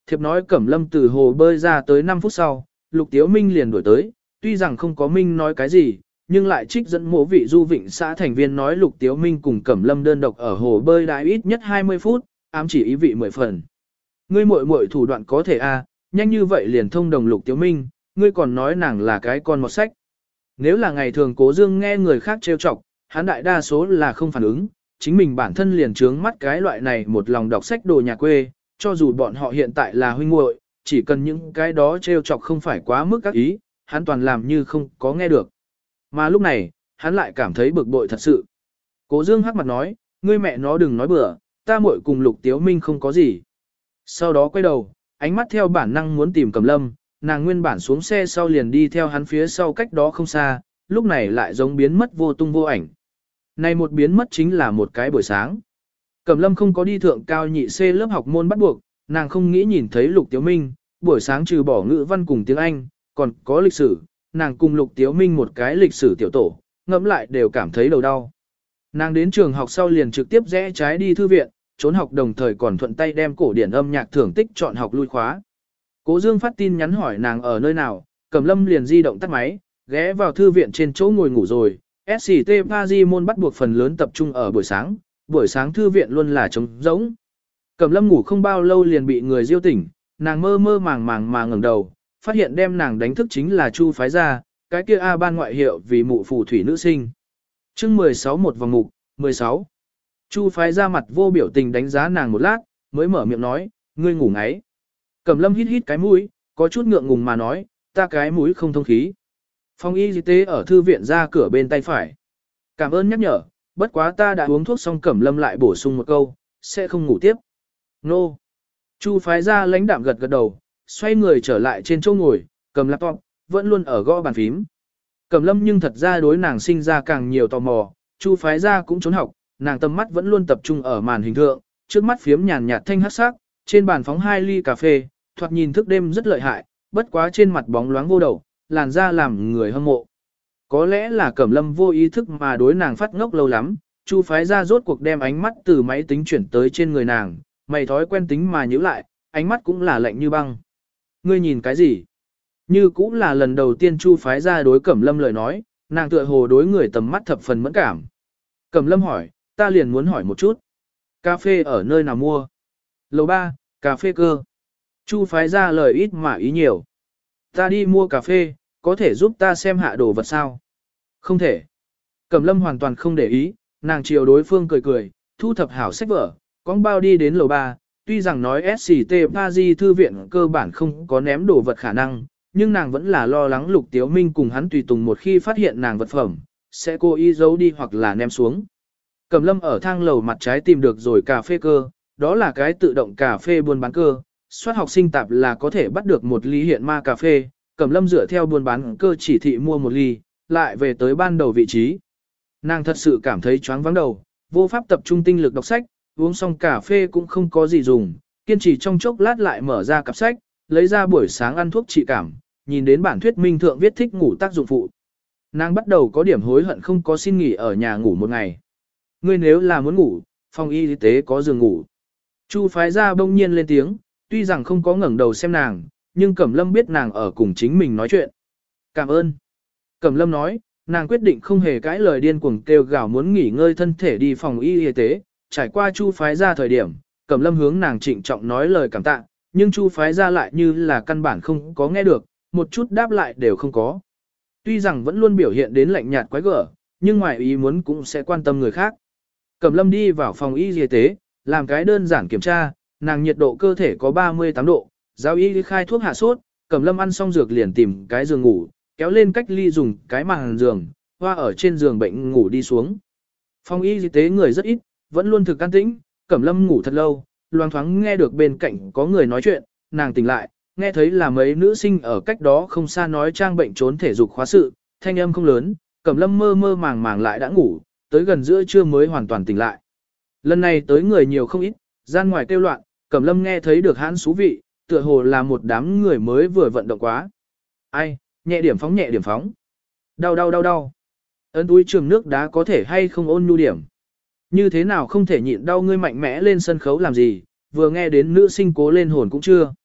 Thiệp nói Cẩm Lâm từ hồ bơi ra tới 5 phút sau, Lục Tiếu Minh liền đuổi tới, tuy rằng không có Minh nói cái gì, nhưng lại trích dẫn mộ vị du vịnh xã thành viên nói Lục Tiếu Minh cùng Cẩm Lâm đơn độc ở hồ bơi đã ít nhất 20 phút, ám chỉ ý vị 10 phần. Ngươi muội muội thủ đoạn có thể nhanh như vậy liền thông đồng Lục Tiếu Minh, ngươi còn nói nàng là cái con một sách. Nếu là ngày thường Cố Dương nghe người khác trêu chọc, hắn đại đa số là không phản ứng, chính mình bản thân liền trướng mắt cái loại này một lòng đọc sách đồ nhà quê, cho dù bọn họ hiện tại là huynh muội, chỉ cần những cái đó trêu chọc không phải quá mức các ý, hắn toàn làm như không có nghe được. Mà lúc này, hắn lại cảm thấy bực bội thật sự. Cố Dương hắc mặt nói, ngươi mẹ nó đừng nói bừa, ta muội cùng Lục Tiếu Minh không có gì. Sau đó quay đầu, ánh mắt theo bản năng muốn tìm Cẩm Lâm, nàng nguyên bản xuống xe sau liền đi theo hắn phía sau cách đó không xa, lúc này lại giống biến mất vô tung vô ảnh. Này một biến mất chính là một cái buổi sáng. Cẩm Lâm không có đi thượng cao nhị C lớp học môn bắt buộc, nàng không nghĩ nhìn thấy Lục Tiếu Minh, buổi sáng trừ bỏ ngữ văn cùng tiếng Anh, còn có lịch sử, nàng cùng Lục Tiếu Minh một cái lịch sử tiểu tổ, ngẫm lại đều cảm thấy đầu đau. Nàng đến trường học sau liền trực tiếp rẽ trái đi thư viện, trốn học đồng thời còn thuận tay đem cổ điển âm nhạc thưởng tích chọn học lui khóa. Cố Dương phát tin nhắn hỏi nàng ở nơi nào, Cẩm Lâm liền di động tắt máy, ghé vào thư viện trên chỗ ngồi ngủ rồi. SCT Paris môn bắt buộc phần lớn tập trung ở buổi sáng thư viện luôn là trống rỗng. Cẩm Lâm ngủ không bao lâu liền bị người diêu tỉnh, nàng mơ mơ màng màng mà ngẩng đầu, phát hiện đem nàng đánh thức chính là Chu phái gia, cái kia A ban ngoại hiệu vì mụ phù thủy nữ sinh. Chương 16 một vòng mục, 16. Chu phái gia mặt vô biểu tình đánh giá nàng một lát, mới mở miệng nói, ngươi ngủ ngáy. Cẩm Lâm hít hít cái mũi, có chút ngượng ngùng mà nói, ta cái mũi không thông khí. Phòng y tế ở thư viện ra cửa bên tay phải. Cảm ơn nhắc nhở, bất quá ta đã uống thuốc xong. Cẩm Lâm lại bổ sung một câu, sẽ không ngủ tiếp. Nô. Chu phái gia lãnh đạm gật gật đầu, xoay người trở lại trên chỗ ngồi, cầm laptop, vẫn luôn ở gõ bàn phím. Cẩm Lâm nhưng thật ra đối nàng sinh ra càng nhiều tò mò, Chu phái gia cũng trốn học, nàng tầm mắt vẫn luôn tập trung ở màn hình thượng, trước mắt phiếm nhàn nhạt thanh hắc sắc, trên bàn phóng 2 ly cà phê, thoạt nhìn thức đêm rất lợi hại, bất quá trên mặt bóng loáng vô đầu, làn da làm người hâm mộ. Có lẽ là Cẩm Lâm vô ý thức mà đối nàng phát ngốc lâu lắm, Chu phái gia rốt cuộc đem ánh mắt từ máy tính chuyển tới trên người nàng, mày thói quen tính mà nhíu lại, ánh mắt cũng là lạnh như băng. Ngươi nhìn cái gì? Như cũng là lần đầu tiên Chu phái gia đối Cẩm Lâm lời nói, nàng tựa hồ đối người tầm mắt thập phần mẫn cảm. Cẩm Lâm hỏi, ta liền muốn hỏi một chút. Cà phê ở nơi nào mua? Lầu 3, cà phê cơ. Chu phái gia lời ít mà ý nhiều. Ta đi mua cà phê, có thể giúp ta xem hạ đồ vật sao? Không thể. Cẩm Lâm hoàn toàn không để ý, nàng chiều đối phương cười cười, thu thập hảo sách vở, con bao đi đến lầu 3, tuy rằng nói SCT Paris thư viện cơ bản không có ném đồ vật khả năng, nhưng nàng vẫn là lo lắng Lục Tiếu Minh cùng hắn tùy tùng một khi phát hiện nàng vật phẩm, sẽ cố ý giấu đi hoặc là ném xuống. Cẩm Lâm ở thang lầu mặt trái tìm được rồi cà phê cơ, đó là cái tự động cà phê buôn bán cơ, soát học sinh tạp là có thể bắt được 1 ly hiện ma cà phê, Cẩm Lâm dựa theo buôn bán cơ chỉ thị mua 1 ly, lại về tới ban đầu vị trí. Nàng thật sự cảm thấy choáng váng đầu, vô pháp tập trung tinh lực đọc sách, uống xong cà phê cũng không có gì dùng, kiên trì trong chốc lát lại mở ra cặp sách, lấy ra buổi sáng ăn thuốc trị cảm, nhìn đến bản thuyết minh thượng viết thích ngủ tác dụng phụ. Nàng bắt đầu có điểm hối hận không có xin nghỉ ở nhà ngủ một ngày. Ngươi nếu là muốn ngủ, phòng y tế có giường ngủ. Chu phái gia bỗng nhiên lên tiếng, tuy rằng không có ngẩng đầu xem nàng, nhưng Cẩm Lâm biết nàng ở cùng chính mình nói chuyện. Cảm ơn. Cẩm Lâm nói, nàng quyết định không hề cãi lời điên cuồng kêu gào muốn nghỉ ngơi thân thể đi phòng y tế. Trải qua Chu phái gia thời điểm, Cẩm Lâm hướng nàng trịnh trọng nói lời cảm tạ, nhưng Chu phái gia lại như là căn bản không có nghe được, một chút đáp lại đều không có. Tuy rằng vẫn luôn biểu hiện đến lạnh nhạt quái gở, nhưng ngoài ý muốn cũng sẽ quan tâm người khác. Cẩm Lâm đi vào phòng y tế, làm cái đơn giản kiểm tra, nàng nhiệt độ cơ thể có 38 độ, giáo y khai thuốc hạ sốt, Cẩm Lâm ăn xong dược liền tìm cái giường ngủ, kéo lên cách ly dùng cái màn giường, hoa ở trên giường bệnh ngủ đi xuống. Phòng y tế người rất ít, vẫn luôn thực an tĩnh, Cẩm Lâm ngủ thật lâu, loang thoáng nghe được bên cạnh có người nói chuyện, nàng tỉnh lại, nghe thấy là mấy nữ sinh ở cách đó không xa nói trang bệnh trốn thể dục khóa sự, thanh âm không lớn, Cẩm Lâm mơ mơ màng màng lại đã ngủ, tới gần giữa trưa mới hoàn toàn tỉnh lại. Lần này tới người nhiều không ít, gian ngoài kêu loạn, Cẩm Lâm nghe thấy được hãn xú vị, tựa hồ là một đám người mới vừa vận động quá. Ai, nhẹ điểm phóng. Đau. Ấn túi trường nước đá có thể hay không ôn nhu điểm. Như thế nào không thể nhịn đau, ngươi mạnh mẽ lên sân khấu làm gì, vừa nghe đến nữ sinh cố lên hồn cũng chưa.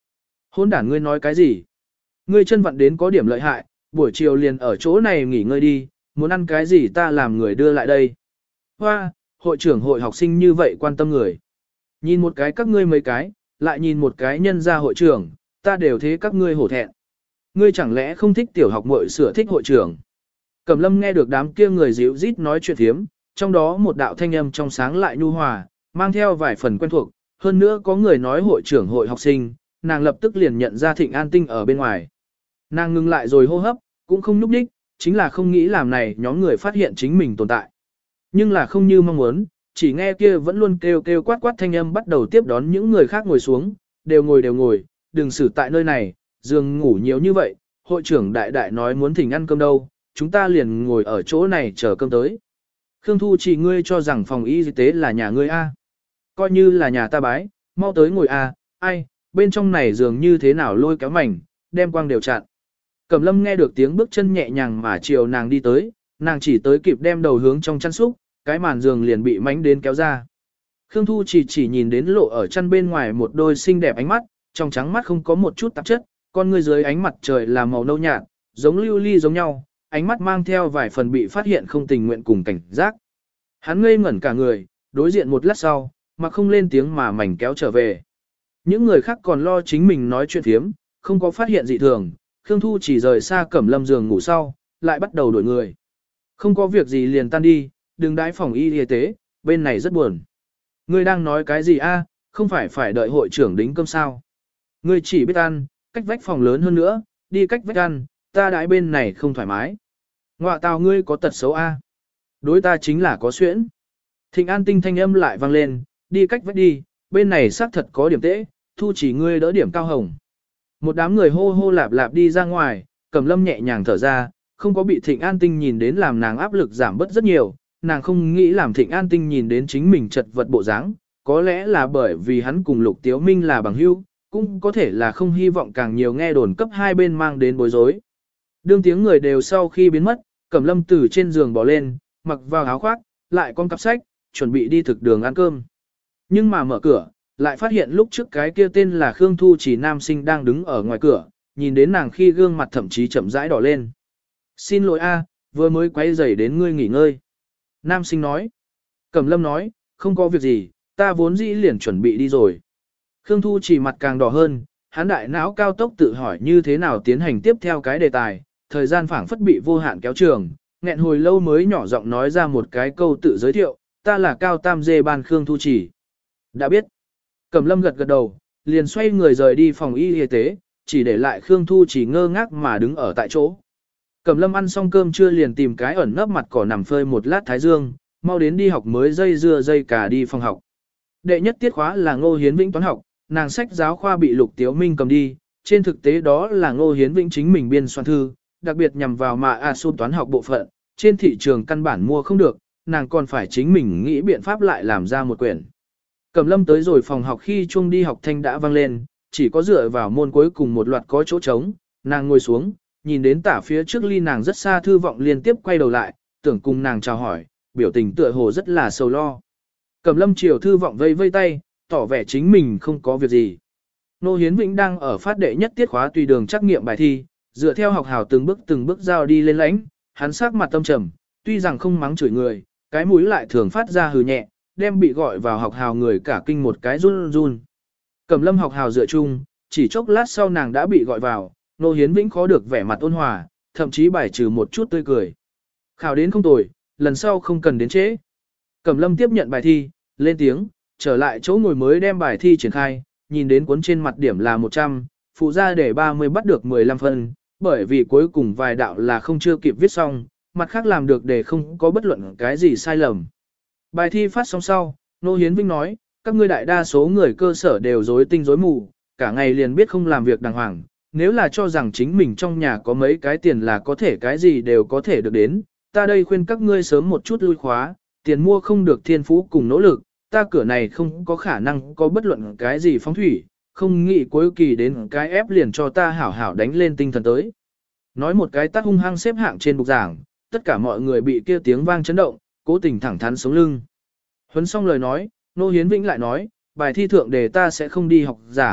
Hôn đản ngươi nói cái gì? Ngươi chân vặn đến có điểm lợi hại, buổi chiều liền ở chỗ này nghỉ ngơi đi, muốn ăn cái gì ta làm người đưa lại đây. Hoa, hội trưởng hội học sinh như vậy quan tâm người. Nhìn một cái các ngươi mấy cái, lại nhìn một cái nhân gia hội trưởng, ta đều thế các ngươi hổ thẹn. Ngươi chẳng lẽ không thích tiểu học muội sửa thích hội trưởng? Cẩm Lâm nghe được đám kia người díu rít nói chuyện thiếm, trong đó một đạo thanh âm trong sáng lại nhu hòa, mang theo vài phần quen thuộc, hơn nữa có người nói hội trưởng hội học sinh, nàng lập tức liền nhận ra Thịnh An Tinh ở bên ngoài. Nàng ngừng lại rồi hô hấp, cũng không nhúc đích, chính là không nghĩ làm này nhóm người phát hiện chính mình tồn tại. Nhưng là không như mong muốn, chỉ nghe kia vẫn luôn kêu kêu quát quát thanh âm bắt đầu tiếp đón những người khác ngồi xuống, đều ngồi, đừng xử tại nơi này, giường ngủ nhiều như vậy, hội trưởng đại đại nói muốn thỉnh ăn cơm đâu, chúng ta liền ngồi ở chỗ này chờ cơm tới. Khương Thu chỉ ngươi cho rằng phòng y tế là nhà ngươi a, coi như là nhà ta bái, mau tới ngồi a, ai, bên trong này giường như thế nào lôi kéo mảnh, đem quang đều chặn. Cẩm Lâm nghe được tiếng bước chân nhẹ nhàng mà chiều nàng đi tới, nàng chỉ tới kịp đem đầu hướng trong chăn xúc, cái màn giường liền bị mánh đến kéo ra. Khương Thu chỉ nhìn đến lộ ở chăn bên ngoài một đôi xinh đẹp ánh mắt, trong trắng mắt không có một chút tạp chất, con ngươi dưới ánh mặt trời là màu nâu nhạt, giống lưu ly giống nhau, ánh mắt mang theo vài phần bị phát hiện không tình nguyện cùng cảnh giác. Hắn ngây ngẩn cả người, đối diện một lát sau, mà không lên tiếng mà mảnh kéo trở về. Những người khác còn lo chính mình nói chuyện thiếm, không có phát hiện dị thường, Khương Thu chỉ rời xa Cẩm Lâm giường ngủ sau, lại bắt đầu đổi người. Không có việc gì liền tan đi, đừng đãi phòng y tế, bên này rất buồn. Ngươi đang nói cái gì a? Không phải đợi hội trưởng đính cơm sao? Ngươi chỉ biết ăn, cách vách phòng lớn hơn nữa, đi cách vách ăn, ta đãi bên này không thoải mái. Ngoạ tào ngươi có tật xấu a? Đối ta chính là có xuyễn. Thịnh An Tinh thanh âm lại vang lên, đi cách vách đi, bên này xác thật có điểm tễ, Thu chỉ ngươi đỡ điểm cao hồng. Một đám người hô hô lạp lạp đi ra ngoài, Cẩm Lâm nhẹ nhàng thở ra, không có bị Thịnh An Tinh nhìn đến làm nàng áp lực giảm bớt rất nhiều, nàng không nghĩ làm Thịnh An Tinh nhìn đến chính mình chật vật bộ dáng, có lẽ là bởi vì hắn cùng Lục Tiếu Minh là bằng hữu, cũng có thể là không hy vọng càng nhiều nghe đồn cấp hai bên mang đến bối rối. Đương tiếng người đều sau khi biến mất, Cẩm Lâm từ trên giường bỏ lên, mặc vào áo khoác, lại con cặp sách, chuẩn bị đi thực đường ăn cơm. Nhưng mà mở cửa, lại phát hiện lúc trước cái kia tên là Khương Thu chỉ nam sinh đang đứng ở ngoài cửa, nhìn đến nàng khi gương mặt thậm chí chậm rãi đỏ lên. Xin lỗi a, vừa mới quay rầy đến ngươi nghỉ ngơi. Nam sinh nói. Cẩm Lâm nói, không có việc gì, ta vốn dĩ liền chuẩn bị đi rồi. Khương Thu chỉ mặt càng đỏ hơn, hắn đại não cao tốc tự hỏi như thế nào tiến hành tiếp theo cái đề tài, thời gian phảng phất bị vô hạn kéo trường, nghẹn hồi lâu mới nhỏ giọng nói ra một cái câu tự giới thiệu, ta là Cao Tam Dê Ban Khương Thu chỉ. Đã biết. Cẩm Lâm gật gật đầu, liền xoay người rời đi phòng y tế, chỉ để lại Khương Thu chỉ ngơ ngác mà đứng ở tại chỗ. Cẩm Lâm ăn xong cơm trưa liền tìm cái ẩn nấp mặt cỏ nằm phơi một lát thái dương, mau đến đi học mới dây dưa dây cả đi phòng học. Đệ nhất tiết khóa là Ngô Hiến Vĩnh toán học, nàng sách giáo khoa bị Lục Tiếu Minh cầm đi, trên thực tế đó là Ngô Hiến Vĩnh chính mình biên soạn thư, đặc biệt nhằm vào mà ASU toán học bộ phận, trên thị trường căn bản mua không được, nàng còn phải chính mình nghĩ biện pháp lại làm ra một quyển. Cẩm Lâm tới rồi phòng học khi chuông đi học thanh đã vang lên, chỉ có dựa vào môn cuối cùng một loạt có chỗ trống, nàng ngồi xuống, nhìn đến tả phía trước ly nàng rất xa thư vọng liên tiếp quay đầu lại, tưởng cùng nàng chào hỏi, biểu tình tựa hồ rất là sầu lo. Cẩm Lâm chiều thư vọng vây vây tay, tỏ vẻ chính mình không có việc gì. Nô Hiến Vĩnh đang ở phát đệ nhất tiết khóa tùy đường trắc nghiệm bài thi, dựa theo học hào từng bước giao đi lên lãnh, hắn sắc mặt tâm trầm, tuy rằng không mắng chửi người, cái mũi lại thường phát ra hừ nhẹ, đem bị gọi vào học hào người cả kinh một cái run run. Cẩm Lâm học hào dựa chung, chỉ chốc lát sau nàng đã bị gọi vào, Nô Hiến Vĩnh khó được vẻ mặt ôn hòa, thậm chí bài trừ một chút tươi cười. Khảo đến không tồi, lần sau không cần đến trễ. Cẩm Lâm tiếp nhận bài thi, lên tiếng, trở lại chỗ ngồi mới đem bài thi triển khai, nhìn đến cuốn trên mặt điểm là 100, phụ ra để 30 bắt được 15 phân, bởi vì cuối cùng vài đạo là không chưa kịp viết xong, mặt khác làm được để không có bất luận cái gì sai lầm. Bài thi phát xong sau, Nô Hiến Vinh nói, các ngươi đại đa số người cơ sở đều rối tinh rối mù, cả ngày liền biết không làm việc đàng hoàng, nếu là cho rằng chính mình trong nhà có mấy cái tiền là có thể cái gì đều có thể được đến, ta đây khuyên các ngươi sớm một chút lui khóa, tiền mua không được thiên phú cùng nỗ lực, ta cửa này không có khả năng có bất luận cái gì phóng thủy, không nghĩ cuối kỳ đến cái ép liền cho ta hảo hảo đánh lên tinh thần tới. Nói một cái tát hung hăng xếp hạng trên bục giảng, tất cả mọi người bị kia tiếng vang chấn động, cố tình thẳng thắn sống lưng. Huấn xong lời nói, Nô Hiến Vĩnh lại nói, bài thi thượng đề ta sẽ không đi học giảng,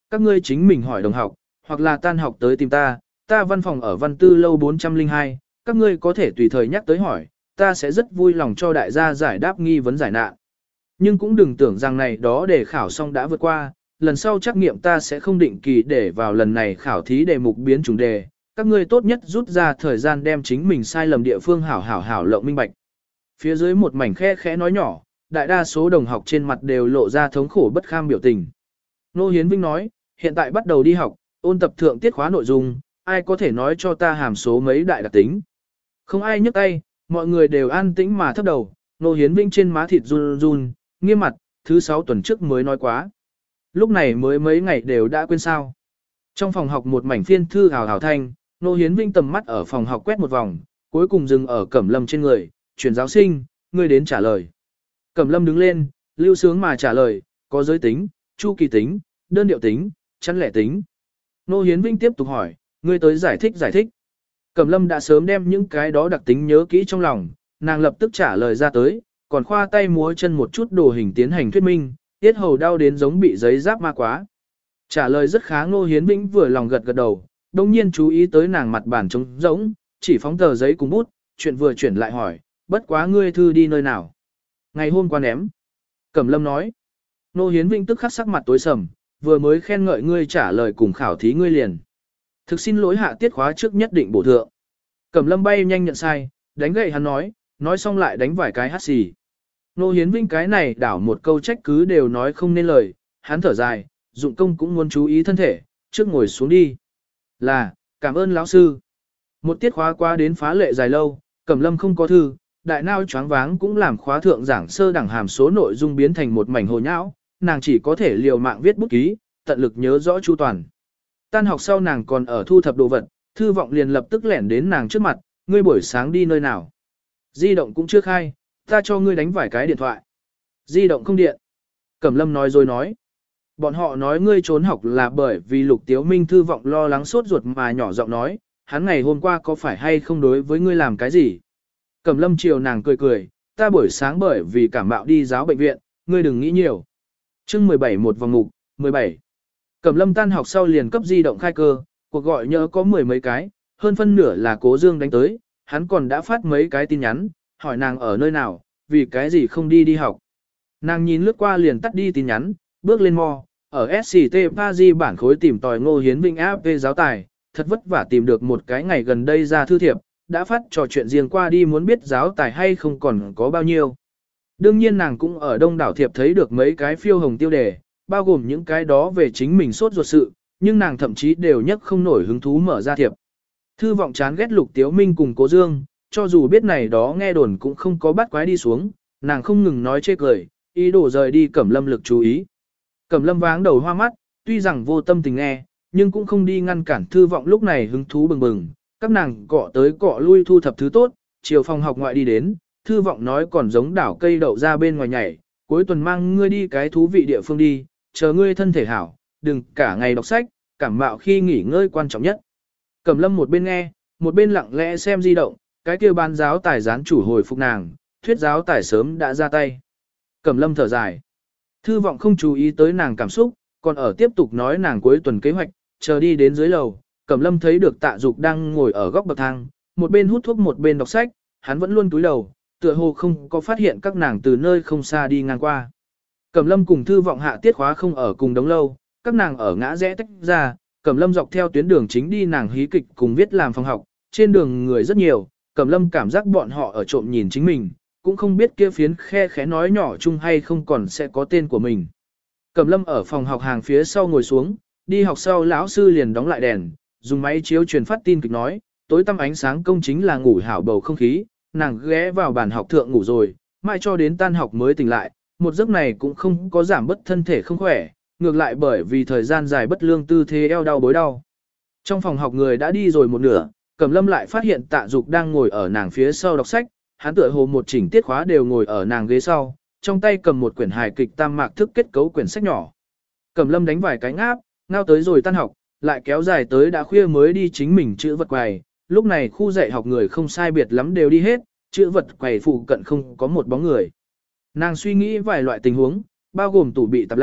các ngươi chính mình hỏi đồng học, hoặc là tan học tới tìm ta, ta văn phòng ở văn tư lâu 402, các ngươi có thể tùy thời nhắc tới hỏi, ta sẽ rất vui lòng cho đại gia giải đáp nghi vấn giải nạn. Nhưng cũng đừng tưởng rằng này đó để khảo xong đã vượt qua, lần sau trắc nghiệm ta sẽ không định kỳ để vào lần này khảo thí đề mục biến chủng đề, các ngươi tốt nhất rút ra thời gian đem chính mình sai lầm địa phương hảo lộng minh bạch. Phía dưới một mảnh khe khẽ nói nhỏ, đại đa số đồng học trên mặt đều lộ ra thống khổ bất kham biểu tình. Nô Hiến Vinh nói, hiện tại bắt đầu đi học, ôn tập thượng tiết khóa nội dung, ai có thể nói cho ta hàm số mấy đại đặc tính. Không ai nhấc tay, mọi người đều an tĩnh mà thấp đầu, Nô Hiến Vinh trên má thịt run run, nghiêm mặt, thứ 6 tuần trước mới nói quá. Lúc này mới mấy ngày đều đã quên sao. Trong phòng học một mảnh phiên thư hào thanh, Nô Hiến Vinh tầm mắt ở phòng học quét một vòng, cuối cùng dừng ở Cẩm Lâm trên người, chuyển giáo sinh, ngươi đến trả lời. Cẩm Lâm đứng lên, lưu sướng mà trả lời, có giới tính, chu kỳ tính, đơn điệu tính, chẵn lẻ tính. Nô Hiến Vinh tiếp tục hỏi, ngươi tới giải thích. Cẩm Lâm đã sớm đem những cái đó đặc tính nhớ kỹ trong lòng, nàng lập tức trả lời ra tới, còn khoa tay múa chân một chút đồ hình tiến hành thuyết minh, tiết hầu đau đến giống bị giấy giáp ma quá. Trả lời rất khá. Nô Hiến Vinh vừa lòng gật đầu, đồng nhiên chú ý tới nàng mặt bàn trống rỗng, chỉ phóng tờ giấy cùng bút, chuyện vừa chuyển lại hỏi, bất quá ngươi thư đi nơi nào? Ngày hôm qua ném. Cẩm Lâm nói. Nô Hiến Vinh tức khắc sắc mặt tối sầm, vừa mới khen ngợi ngươi trả lời cùng khảo thí ngươi liền. Thực xin lỗi hạ tiết khóa trước nhất định bổ thượng. Cẩm Lâm bay nhanh nhận sai, đánh gậy hắn nói xong lại đánh vài cái hắt xì. Nô Hiến Vinh cái này đảo một câu trách cứ đều nói không nên lời, hắn thở dài, dụng công cũng muốn chú ý thân thể, trước ngồi xuống đi. Là, cảm ơn lão sư. Một tiết khóa qua đến phá lệ dài lâu, Cẩm Lâm không có thư, đại nao choáng váng cũng làm khóa thượng giảng sơ đẳng hàm số nội dung biến thành một mảnh hồ nhão, nàng chỉ có thể liều mạng viết bút ký, tận lực nhớ rõ chu toàn. Tan học sau nàng còn ở thu thập đồ vật, Thư Vọng liền lập tức lẻn đến nàng trước mặt, ngươi buổi sáng đi nơi nào? Di động cũng chưa khai, ta cho ngươi đánh vài cái điện thoại. Di động không điện. Cẩm Lâm nói rồi nói. Bọn họ nói ngươi trốn học là bởi vì Lục Tiếu Minh. Thư Vọng lo lắng sốt ruột mà nhỏ giọng nói, hắn ngày hôm qua có phải hay không đối với ngươi làm cái gì? Cẩm Lâm chiều nàng cười, ta buổi sáng bởi vì cảm mạo đi giáo bệnh viện, ngươi đừng nghĩ nhiều. Chương 17 một vòng mục, 17. Cẩm Lâm tan học sau liền cấp di động khai cơ, cuộc gọi nhớ có mười mấy cái, hơn phân nửa là Cố Dương đánh tới, hắn còn đã phát mấy cái tin nhắn, hỏi nàng ở nơi nào, vì cái gì không đi học. Nàng nhìn lướt qua liền tắt đi tin nhắn, bước lên mò, ở SCT Paris bản khối tìm tòi Ngô Hiến Vinh áp về giáo tài, thật vất vả tìm được một cái ngày gần đây ra thư thiệp, đã phát trò chuyện riêng qua đi muốn biết giáo tài hay không còn có bao nhiêu. Đương nhiên nàng cũng ở đông đảo thiệp thấy được mấy cái phiêu hồng tiêu đề, bao gồm những cái đó về chính mình sốt ruột sự, nhưng nàng thậm chí đều nhất không nổi hứng thú mở ra thiệp. Thư Vọng chán ghét Lục Tiếu Minh cùng Cố Dương, cho dù biết này đó nghe đồn cũng không có bắt quái đi xuống, nàng không ngừng nói chê cười, ý đồ rời đi Cẩm Lâm lực chú ý. Cẩm Lâm váng đầu hoa mắt, tuy rằng vô tâm tình nghe, nhưng cũng không đi ngăn cản Thư Vọng lúc này hứng thú bừng bừng, các nàng cọ tới cọ lui thu thập thứ tốt, chiều phòng học ngoại đi đến, Thư Vọng nói còn giống đảo cây đậu ra bên ngoài nhảy, cuối tuần mang ngươi đi cái thú vị địa phương đi, chờ ngươi thân thể hảo, đừng cả ngày đọc sách, cảm mạo khi nghỉ ngơi quan trọng nhất. Cẩm Lâm một bên nghe, một bên lặng lẽ xem di động, cái kia ban giáo tài gián chủ hồi phục nàng, thuyết giáo tài sớm đã ra tay. Cẩm Lâm thở dài. Thư Vọng không chú ý tới nàng cảm xúc, còn ở tiếp tục nói nàng cuối tuần kế hoạch, chờ đi đến dưới lầu, Cẩm Lâm thấy được Tạ Dục đang ngồi ở góc bậc thang, một bên hút thuốc một bên đọc sách, hắn vẫn luôn cúi đầu, tựa hồ không có phát hiện các nàng từ nơi không xa đi ngang qua. Cẩm Lâm cùng Thư Vọng hạ tiết khóa không ở cùng đống lâu, các nàng ở ngã rẽ tách ra, Cẩm Lâm dọc theo tuyến đường chính đi nàng hí kịch cùng viết làm phòng học, trên đường người rất nhiều, Cẩm Lâm cảm giác bọn họ ở trộm nhìn chính mình, cũng không biết kia phiến khe khẽ nói nhỏ chung hay không còn sẽ có tên của mình. Cẩm Lâm ở phòng học hàng phía sau ngồi xuống, đi học sau lão sư liền đóng lại đèn, dùng máy chiếu truyền phát tin kịch nói, tối tăm ánh sáng công chính là ngủ hảo bầu không khí, nàng ghé vào bàn học thượng ngủ rồi, mãi cho đến tan học mới tỉnh lại, một giấc này cũng không có giảm bất thân thể không khỏe, ngược lại bởi vì thời gian dài bất lương tư thế eo đau bối đau. Trong phòng học người đã đi rồi một nửa, Cẩm Lâm lại phát hiện Tạ Dục đang ngồi ở nàng phía sau đọc sách, hắn tựa hồ một chỉnh tiết khóa đều ngồi ở nàng ghế sau, trong tay cầm một quyển hài kịch tam mạc thức kết cấu quyển sách nhỏ. Cẩm Lâm đánh vài cái ngáp, ngao tới rồi tan học, lại kéo dài tới đã khuya mới đi chính mình chữ vật quầy, lúc này khu dạy học người không sai biệt lắm đều đi hết, chữ vật quầy phụ cận không có một bóng người. Nàng suy nghĩ vài loại tình huống, bao gồm tủ bị tạp lạ,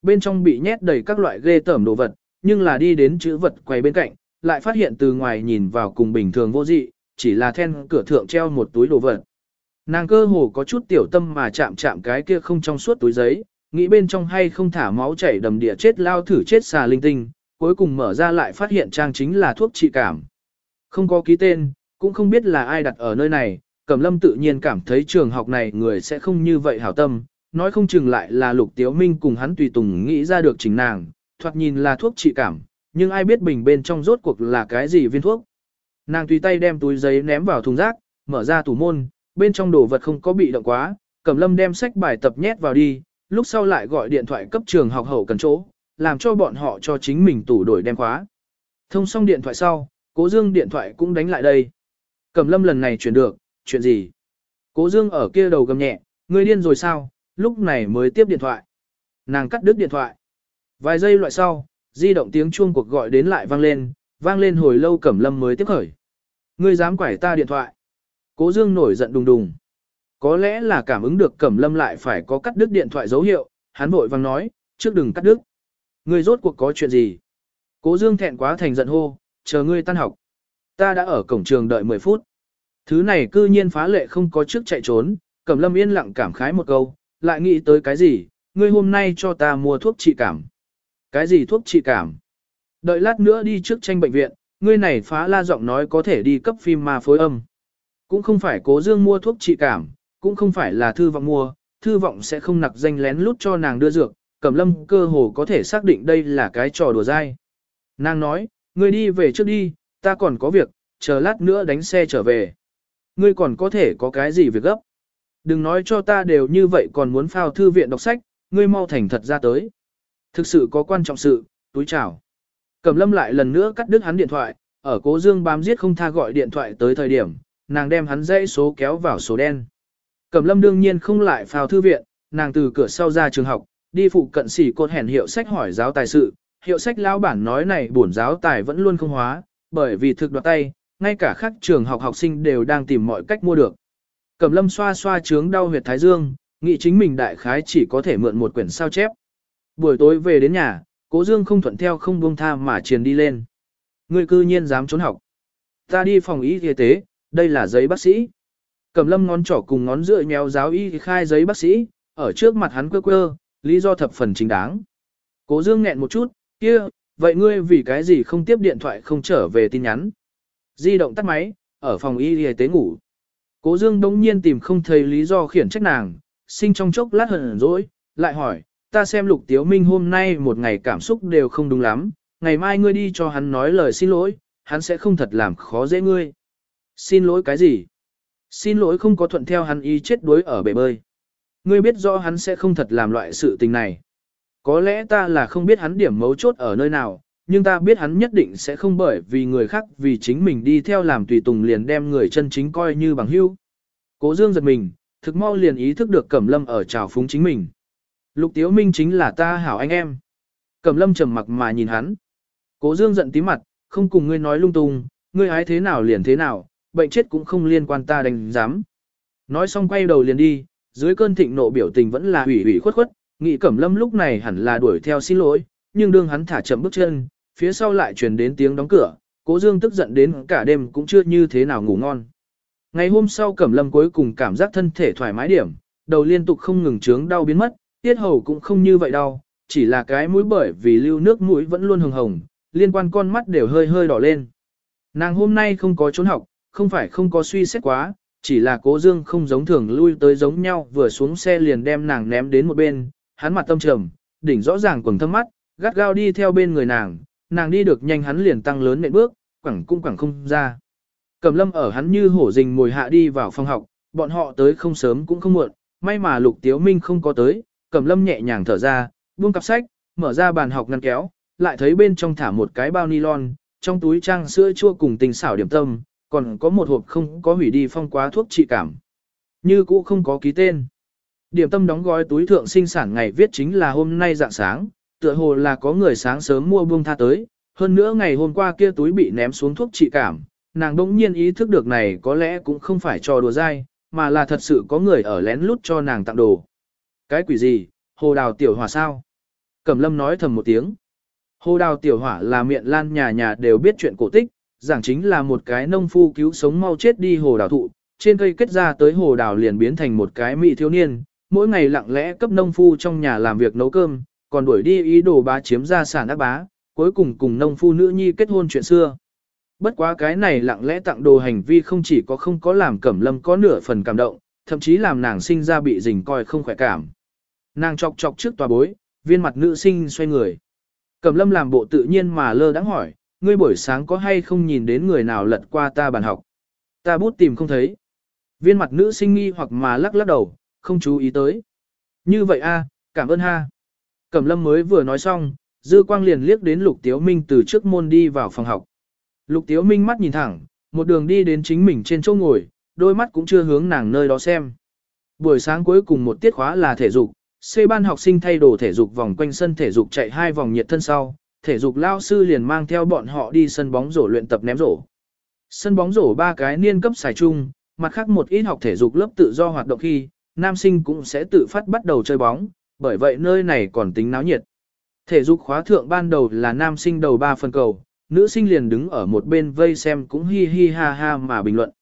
bên trong bị nhét đầy các loại ghê tởm đồ vật, nhưng là đi đến chữ vật quầy bên cạnh, lại phát hiện từ ngoài nhìn vào cùng bình thường vô dị, chỉ là then cửa thượng treo một túi đồ vật. Nàng cơ hồ có chút tiểu tâm mà chạm chạm cái kia không trong suốt túi giấy, nghĩ bên trong hay không thả máu chảy đầm địa chết lao thử chết xà linh tinh, cuối cùng mở ra lại phát hiện trang chính là thuốc trị cảm. Không có ký tên, cũng không biết là ai đặt ở nơi này, Cẩm Lâm tự nhiên cảm thấy trường học này người sẽ không như vậy hảo tâm, nói không chừng lại là Lục Tiếu Minh cùng hắn tùy tùng nghĩ ra được chính nàng, thoạt nhìn là thuốc trị cảm, nhưng ai biết bình bên trong rốt cuộc là cái gì viên thuốc. Nàng tùy tay đem túi giấy ném vào thùng rác, mở ra tủ môn, bên trong đồ vật không có bị động quá, Cẩm Lâm đem sách bài tập nhét vào đi, lúc sau lại gọi điện thoại cấp trường học hậu cần chỗ, làm cho bọn họ cho chính mình tủ đổi đem khóa. Thông xong điện thoại sau, Cố Dương điện thoại cũng đánh lại đây. Cẩm Lâm lần này chuyển được, chuyện gì? Cố Dương ở kia đầu gầm nhẹ, ngươi điên rồi sao, lúc này mới tiếp điện thoại. Nàng cắt đứt điện thoại. Vài giây loại sau, di động tiếng chuông cuộc gọi đến lại vang lên hồi lâu Cẩm Lâm mới tiếp khởi. Ngươi dám quải ta điện thoại. Cố Dương nổi giận đùng đùng. Có lẽ là cảm ứng được Cẩm Lâm lại phải có cắt đứt điện thoại dấu hiệu, hắn vội vang nói, trước đừng cắt đứt. Ngươi rốt cuộc có chuyện gì? Cố Dương thẹn quá thành giận hô, chờ ngươi tan học. Ta đã ở cổng trường đợi 10 phút. Thứ này cư nhiên phá lệ không có trước chạy trốn, Cẩm Lâm yên lặng cảm khái một câu, lại nghĩ tới cái gì, ngươi hôm nay cho ta mua thuốc trị cảm. Cái gì thuốc trị cảm? Đợi lát nữa đi trước tranh bệnh viện, ngươi này phá la giọng nói có thể đi cấp phim ma phối âm. Cũng không phải Cố Dương mua thuốc trị cảm, cũng không phải là Thư Vọng mua, Thư Vọng sẽ không nặc danh lén lút cho nàng đưa dược, Cẩm Lâm cơ hồ có thể xác định đây là cái trò đùa dai. Nàng nói, ngươi đi về trước đi, ta còn có việc, chờ lát nữa đánh xe trở về. Ngươi còn có thể có cái gì việc gấp. Đừng nói cho ta đều như vậy còn muốn phao thư viện đọc sách, ngươi mau thành thật ra tới. Thực sự có quan trọng sự, túi chào. Cẩm Lâm lại lần nữa cắt đứt hắn điện thoại, ở Cố Dương bám giết không tha gọi điện thoại tới thời điểm, nàng đem hắn dãy số kéo vào số đen. Cẩm Lâm đương nhiên không lại phao thư viện, nàng từ cửa sau ra trường học, đi phụ cận xỉ cột hẻn hiệu sách hỏi giáo tài sự, hiệu sách lão bản nói này bổn giáo tài vẫn luôn không hóa, bởi vì thực đoạt tay, ngay cả các trường học học sinh đều đang tìm mọi cách mua được. Cẩm Lâm xoa xoa chướng đau huyệt thái dương, nghĩ chính mình đại khái chỉ có thể mượn một quyển sao chép. Buổi tối về đến nhà, Cố Dương không thuận theo không buông tha mà truyền đi lên. Ngươi cư nhiên dám trốn học. Ta đi phòng y tế, đây là giấy bác sĩ. Cẩm Lâm ngón trỏ cùng ngón giữa nhéo giáo y khai giấy bác sĩ, ở trước mặt hắn quơ quơ, lý do thập phần chính đáng. Cố Dương nghẹn một chút, kia, vậy ngươi vì cái gì không tiếp điện thoại không trở về tin nhắn? Di động tắt máy, ở phòng y tế ngủ. Cố Dương đống nhiên tìm không thấy lý do khiển trách nàng, sinh trong chốc lát hờn dỗi, lại hỏi, ta xem Lục Tiếu Minh hôm nay một ngày cảm xúc đều không đúng lắm, ngày mai ngươi đi cho hắn nói lời xin lỗi, hắn sẽ không thật làm khó dễ ngươi. Xin lỗi cái gì? Xin lỗi không có thuận theo hắn ý chết đuối ở bể bơi. Ngươi biết rõ hắn sẽ không thật làm loại sự tình này. Có lẽ ta là không biết hắn điểm mấu chốt ở nơi nào, nhưng ta biết hắn nhất định sẽ không bởi vì người khác vì chính mình đi theo làm tùy tùng liền đem người chân chính coi như bằng hữu. Cố Dương giật mình, thực mau liền ý thức được Cẩm Lâm ở trào phúng chính mình. Lục Tiếu Minh chính là ta hảo anh em. Cẩm Lâm trầm mặc mà nhìn hắn. Cố Dương giận tí mặt, không cùng ngươi nói lung tung, ngươi ái thế nào liền thế nào, bệnh chết cũng không liên quan ta đánh giám. Nói xong quay đầu liền đi, dưới cơn thịnh nộ biểu tình vẫn là ủy ủy khuất khuất, nghĩ Cẩm Lâm lúc này hẳn là đuổi theo xin lỗi, nhưng đương hắn thả chậm bước chân, phía sau lại truyền đến tiếng đóng cửa, Cố Dương tức giận đến cả đêm cũng chưa như thế nào ngủ ngon. Ngày hôm sau Cẩm Lâm cuối cùng cảm giác thân thể thoải mái điểm, đầu liên tục không ngừng chướng đau biến mất, tiết hầu cũng không như vậy đau, chỉ là cái mũi bởi vì lưu nước mũi vẫn luôn hồng hồng, liên quan con mắt đều hơi hơi đỏ lên. Nàng hôm nay không có trốn học, không phải không có suy xét quá, chỉ là Cố Dương không giống thường lui tới giống nhau, vừa xuống xe liền đem nàng ném đến một bên, hắn mặt tâm trầm, đỉnh rõ ràng quầng thâm mắt, gắt gao đi theo bên người nàng đi được nhanh hắn liền tăng lớn nện bước, quẳng cũng quẳng không ra. Cẩm Lâm ở hắn như hổ rình mồi hạ đi vào phòng học, bọn họ tới không sớm cũng không muộn, may mà Lục Tiếu Minh không có tới, Cẩm Lâm nhẹ nhàng thở ra, buông cặp sách, mở ra bàn học ngăn kéo, lại thấy bên trong thả một cái bao nylon, trong túi trang sữa chua cùng tinh xảo điểm tâm, còn có một hộp không có hủy đi phong quá thuốc trị cảm. Như cũ không có ký tên. Điểm tâm đóng gói túi thượng sinh sản ngày viết chính là hôm nay dạng sáng, tựa hồ là có người sáng sớm mua buông tha tới, hơn nữa ngày hôm qua kia túi bị ném xuống thuốc trị cảm, nàng đỗng nhiên ý thức được này có lẽ cũng không phải trò đùa dai, mà là thật sự có người ở lén lút cho nàng tặng đồ. Cái quỷ gì, hồ đào tiểu hòa sao? Cẩm lâm nói thầm một tiếng. Hồ đào tiểu hỏa là miệng lan nhà nhà đều biết chuyện cổ tích, giảng chính là một cái nông phu cứu sống mau chết đi hồ đào thụ, trên cây kết ra tới hồ đào liền biến thành một cái mỹ thiếu niên, mỗi ngày lặng lẽ cấp nông phu trong nhà làm việc nấu cơm, còn đuổi đi ý đồ bá chiếm gia sản ác bá, cuối cùng cùng nông phu nữ nhi kết hôn chuyện xưa. Bất quá cái này lặng lẽ tặng đồ hành vi không chỉ có không có làm Cẩm lâm có nửa phần cảm động, thậm chí làm nàng sinh ra bị dình coi không khỏe cảm. Nàng chọc chọc trước tòa bối, viên mặt nữ sinh xoay người. Cẩm lâm làm bộ tự nhiên mà lơ đãng hỏi, ngươi buổi sáng có hay không nhìn đến người nào lật qua ta bàn học? Ta bút tìm không thấy. Viên mặt nữ sinh nghi hoặc mà lắc lắc đầu, không chú ý tới. Như vậy a, cảm ơn ha. Cẩm lâm mới vừa nói xong, dư quang liền liếc đến Lục Tiếu Minh từ trước môn đi vào phòng học. Lục Tiếu Minh mắt nhìn thẳng, một đường đi đến chính mình trên chỗ ngồi, đôi mắt cũng chưa hướng nàng nơi đó xem. Buổi sáng cuối cùng một tiết khóa là thể dục, C ban học sinh thay đồ thể dục vòng quanh sân thể dục chạy 2 vòng nhiệt thân sau, thể dục lao sư liền mang theo bọn họ đi sân bóng rổ luyện tập ném rổ. Sân bóng rổ 3 cái niên cấp xài chung, mặt khác một ít học thể dục lớp tự do hoạt động khi, nam sinh cũng sẽ tự phát bắt đầu chơi bóng, bởi vậy nơi này còn tính náo nhiệt. Thể dục khóa thượng ban đầu là nam sinh đầu 3 phần cầu, nữ sinh liền đứng ở một bên vây xem cũng hi hi ha ha mà bình luận.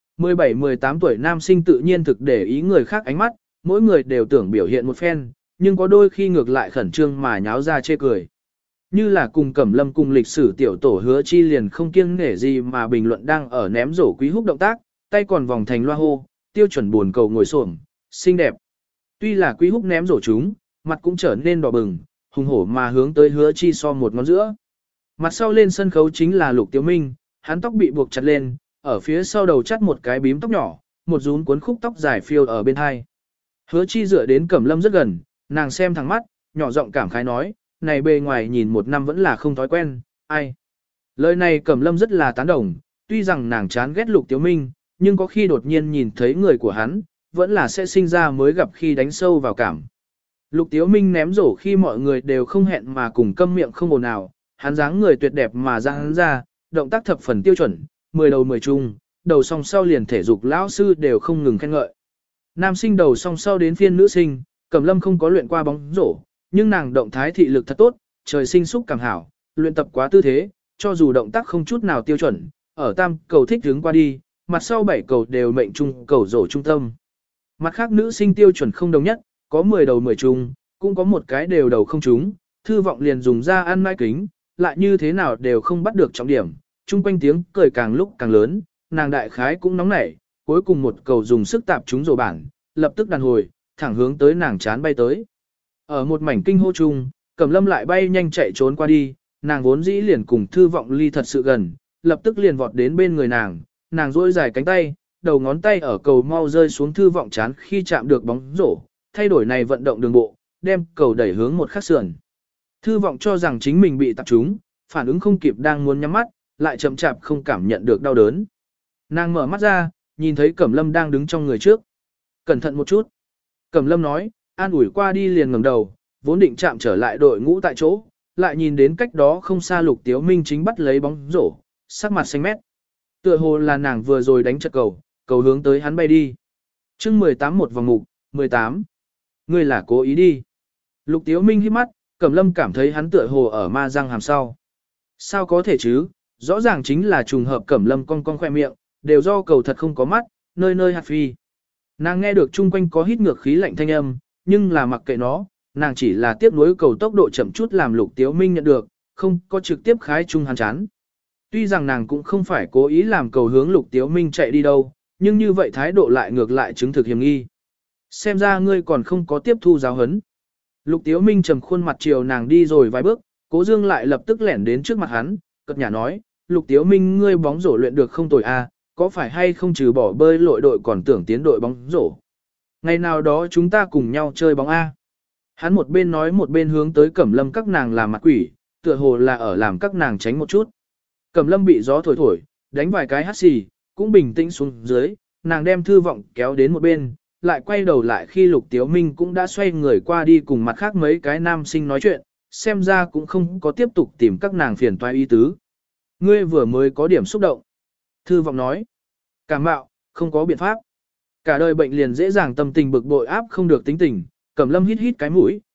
17-18 tuổi nam sinh tự nhiên thực để ý người khác ánh mắt, mỗi người đều tưởng biểu hiện một phen, nhưng có đôi khi ngược lại khẩn trương mà nháo ra chê cười. Như là cùng Cẩm lâm cùng lịch sử tiểu tổ Hứa Chi liền không kiêng nể gì mà bình luận đang ở ném rổ Quý Húc động tác, tay còn vòng thành loa hô, tiêu chuẩn buồn cầu ngồi xổm, xinh đẹp. Tuy là Quý Húc ném rổ chúng, mặt cũng trở nên đỏ bừng, hùng hổ mà hướng tới Hứa Chi so một ngón giữa. Mặt sau lên sân khấu chính là Lục Tiếu Minh, hắn tóc bị buộc chặt lên, ở phía sau đầu chắt một cái bím tóc nhỏ, một rún cuốn khúc tóc dài phiêu ở bên hai. Hứa Chi dựa đến Cẩm lâm rất gần, nàng xem thẳng mắt, nhỏ giọng cảm khái nói, này bề ngoài nhìn một năm vẫn là không thói quen, ai. Lời này Cẩm lâm rất là tán đồng, tuy rằng nàng chán ghét Lục Tiếu Minh, nhưng có khi đột nhiên nhìn thấy người của hắn, vẫn là sẽ sinh ra mới gặp khi đánh sâu vào cảm. Lục Tiếu Minh ném rổ khi mọi người đều không hẹn mà cùng câm miệng không ồn nào, hắn dáng người tuyệt đẹp mà ra hắn ra, động tác thập phần tiêu chuẩn, 10 đầu 10 chung, đầu song sau liền thể dục lão sư đều không ngừng khen ngợi. Nam sinh đầu song sau đến phiên nữ sinh, Cẩm lâm không có luyện qua bóng rổ, nhưng nàng động thái thị lực thật tốt, trời sinh xúc cảm hảo, luyện tập quá tư thế, cho dù động tác không chút nào tiêu chuẩn, ở tam cầu thích hướng qua đi, mặt sau 7 cầu đều mệnh trung cầu rổ trung tâm. Mặt khác nữ sinh tiêu chuẩn không đồng nhất, có 10 đầu 10 chung, cũng có một cái đều đầu không trúng, thư vọng liền dùng ra ăn mai kính, lại như thế nào đều không bắt được trọng điểm, chung quanh tiếng cười càng lúc càng lớn, nàng đại khái cũng nóng nảy, cuối cùng một cầu dùng sức tạp trúng rổ bảng, lập tức đàn hồi, thẳng hướng tới nàng chán bay tới. Ở một mảnh kinh hô chung, Cẩm lâm lại bay nhanh chạy trốn qua đi, nàng vốn dĩ liền cùng thư vọng ly thật sự gần, lập tức liền vọt đến bên người nàng duỗi dài cánh tay, đầu ngón tay ở cầu mau rơi xuống thư vọng chán khi chạm được bóng rổ, thay đổi này vận động đường bộ, đem cầu đẩy hướng một khắc sườn. Thư vọng cho rằng chính mình bị tạp trúng, phản ứng không kịp đang muốn nhắm mắt, lại chậm chạp không cảm nhận được đau đớn. Nàng mở mắt ra, nhìn thấy Cẩm lâm đang đứng trong người trước. Cẩn thận một chút. Cẩm lâm nói, an ủi qua đi liền ngẩng đầu, vốn định chạm trở lại đội ngũ tại chỗ, lại nhìn đến cách đó không xa Lục Tiếu Minh chính bắt lấy bóng rổ, sắc mặt xanh mét. Tựa hồ là nàng vừa rồi đánh chất cầu, cầu hướng tới hắn bay đi. Chương 18 một vòng mục, 18. Ngươi là cố ý đi. Lục Tiếu Minh hít mắt, Cẩm lâm cảm thấy hắn tựa hồ ở ma răng hàm sau. Sao có thể chứ, rõ ràng chính là trùng hợp Cẩm lâm cong cong khoe miệng, đều do cầu thật không có mắt, nơi nơi hạt phi. Nàng nghe được chung quanh có hít ngược khí lạnh thanh âm, nhưng là mặc kệ nó, nàng chỉ là tiếp nối cầu tốc độ chậm chút làm Lục Tiếu Minh nhận được, không có trực tiếp khái chung hắn chán. Tuy rằng nàng cũng không phải cố ý làm cầu hướng Lục Tiếu Minh chạy đi đâu, nhưng như vậy thái độ lại ngược lại chứng thực hiểm nghi. Xem ra ngươi còn không có tiếp thu giáo huấn. Lục Tiếu Minh trầm khuôn mặt chiều nàng đi rồi vài bước, Cố Dương lại lập tức lẻn đến trước mặt hắn, cất nhà nói, Lục Tiếu Minh ngươi bóng rổ luyện được không tồi a, có phải hay không trừ bỏ bơi lội đội còn tưởng tiến đội bóng rổ. Ngày nào đó chúng ta cùng nhau chơi bóng a. Hắn một bên nói một bên hướng tới Cẩm lâm các nàng làm mặt quỷ, tựa hồ là ở làm các nàng tránh một chút. Cẩm lâm bị gió thổi thổi, đánh vài cái hắt xì, cũng bình tĩnh xuống dưới, nàng đem thư vọng kéo đến một bên, lại quay đầu lại khi Lục Tiếu Minh cũng đã xoay người qua đi cùng mặt khác mấy cái nam sinh nói chuyện, xem ra cũng không có tiếp tục tìm các nàng phiền toái ý tứ. Ngươi vừa mới có điểm xúc động. Thư vọng nói, cảm mạo, không có biện pháp. Cả đời bệnh liền dễ dàng tâm tình bực bội áp không được tính tình, Cẩm lâm hít hít cái mũi,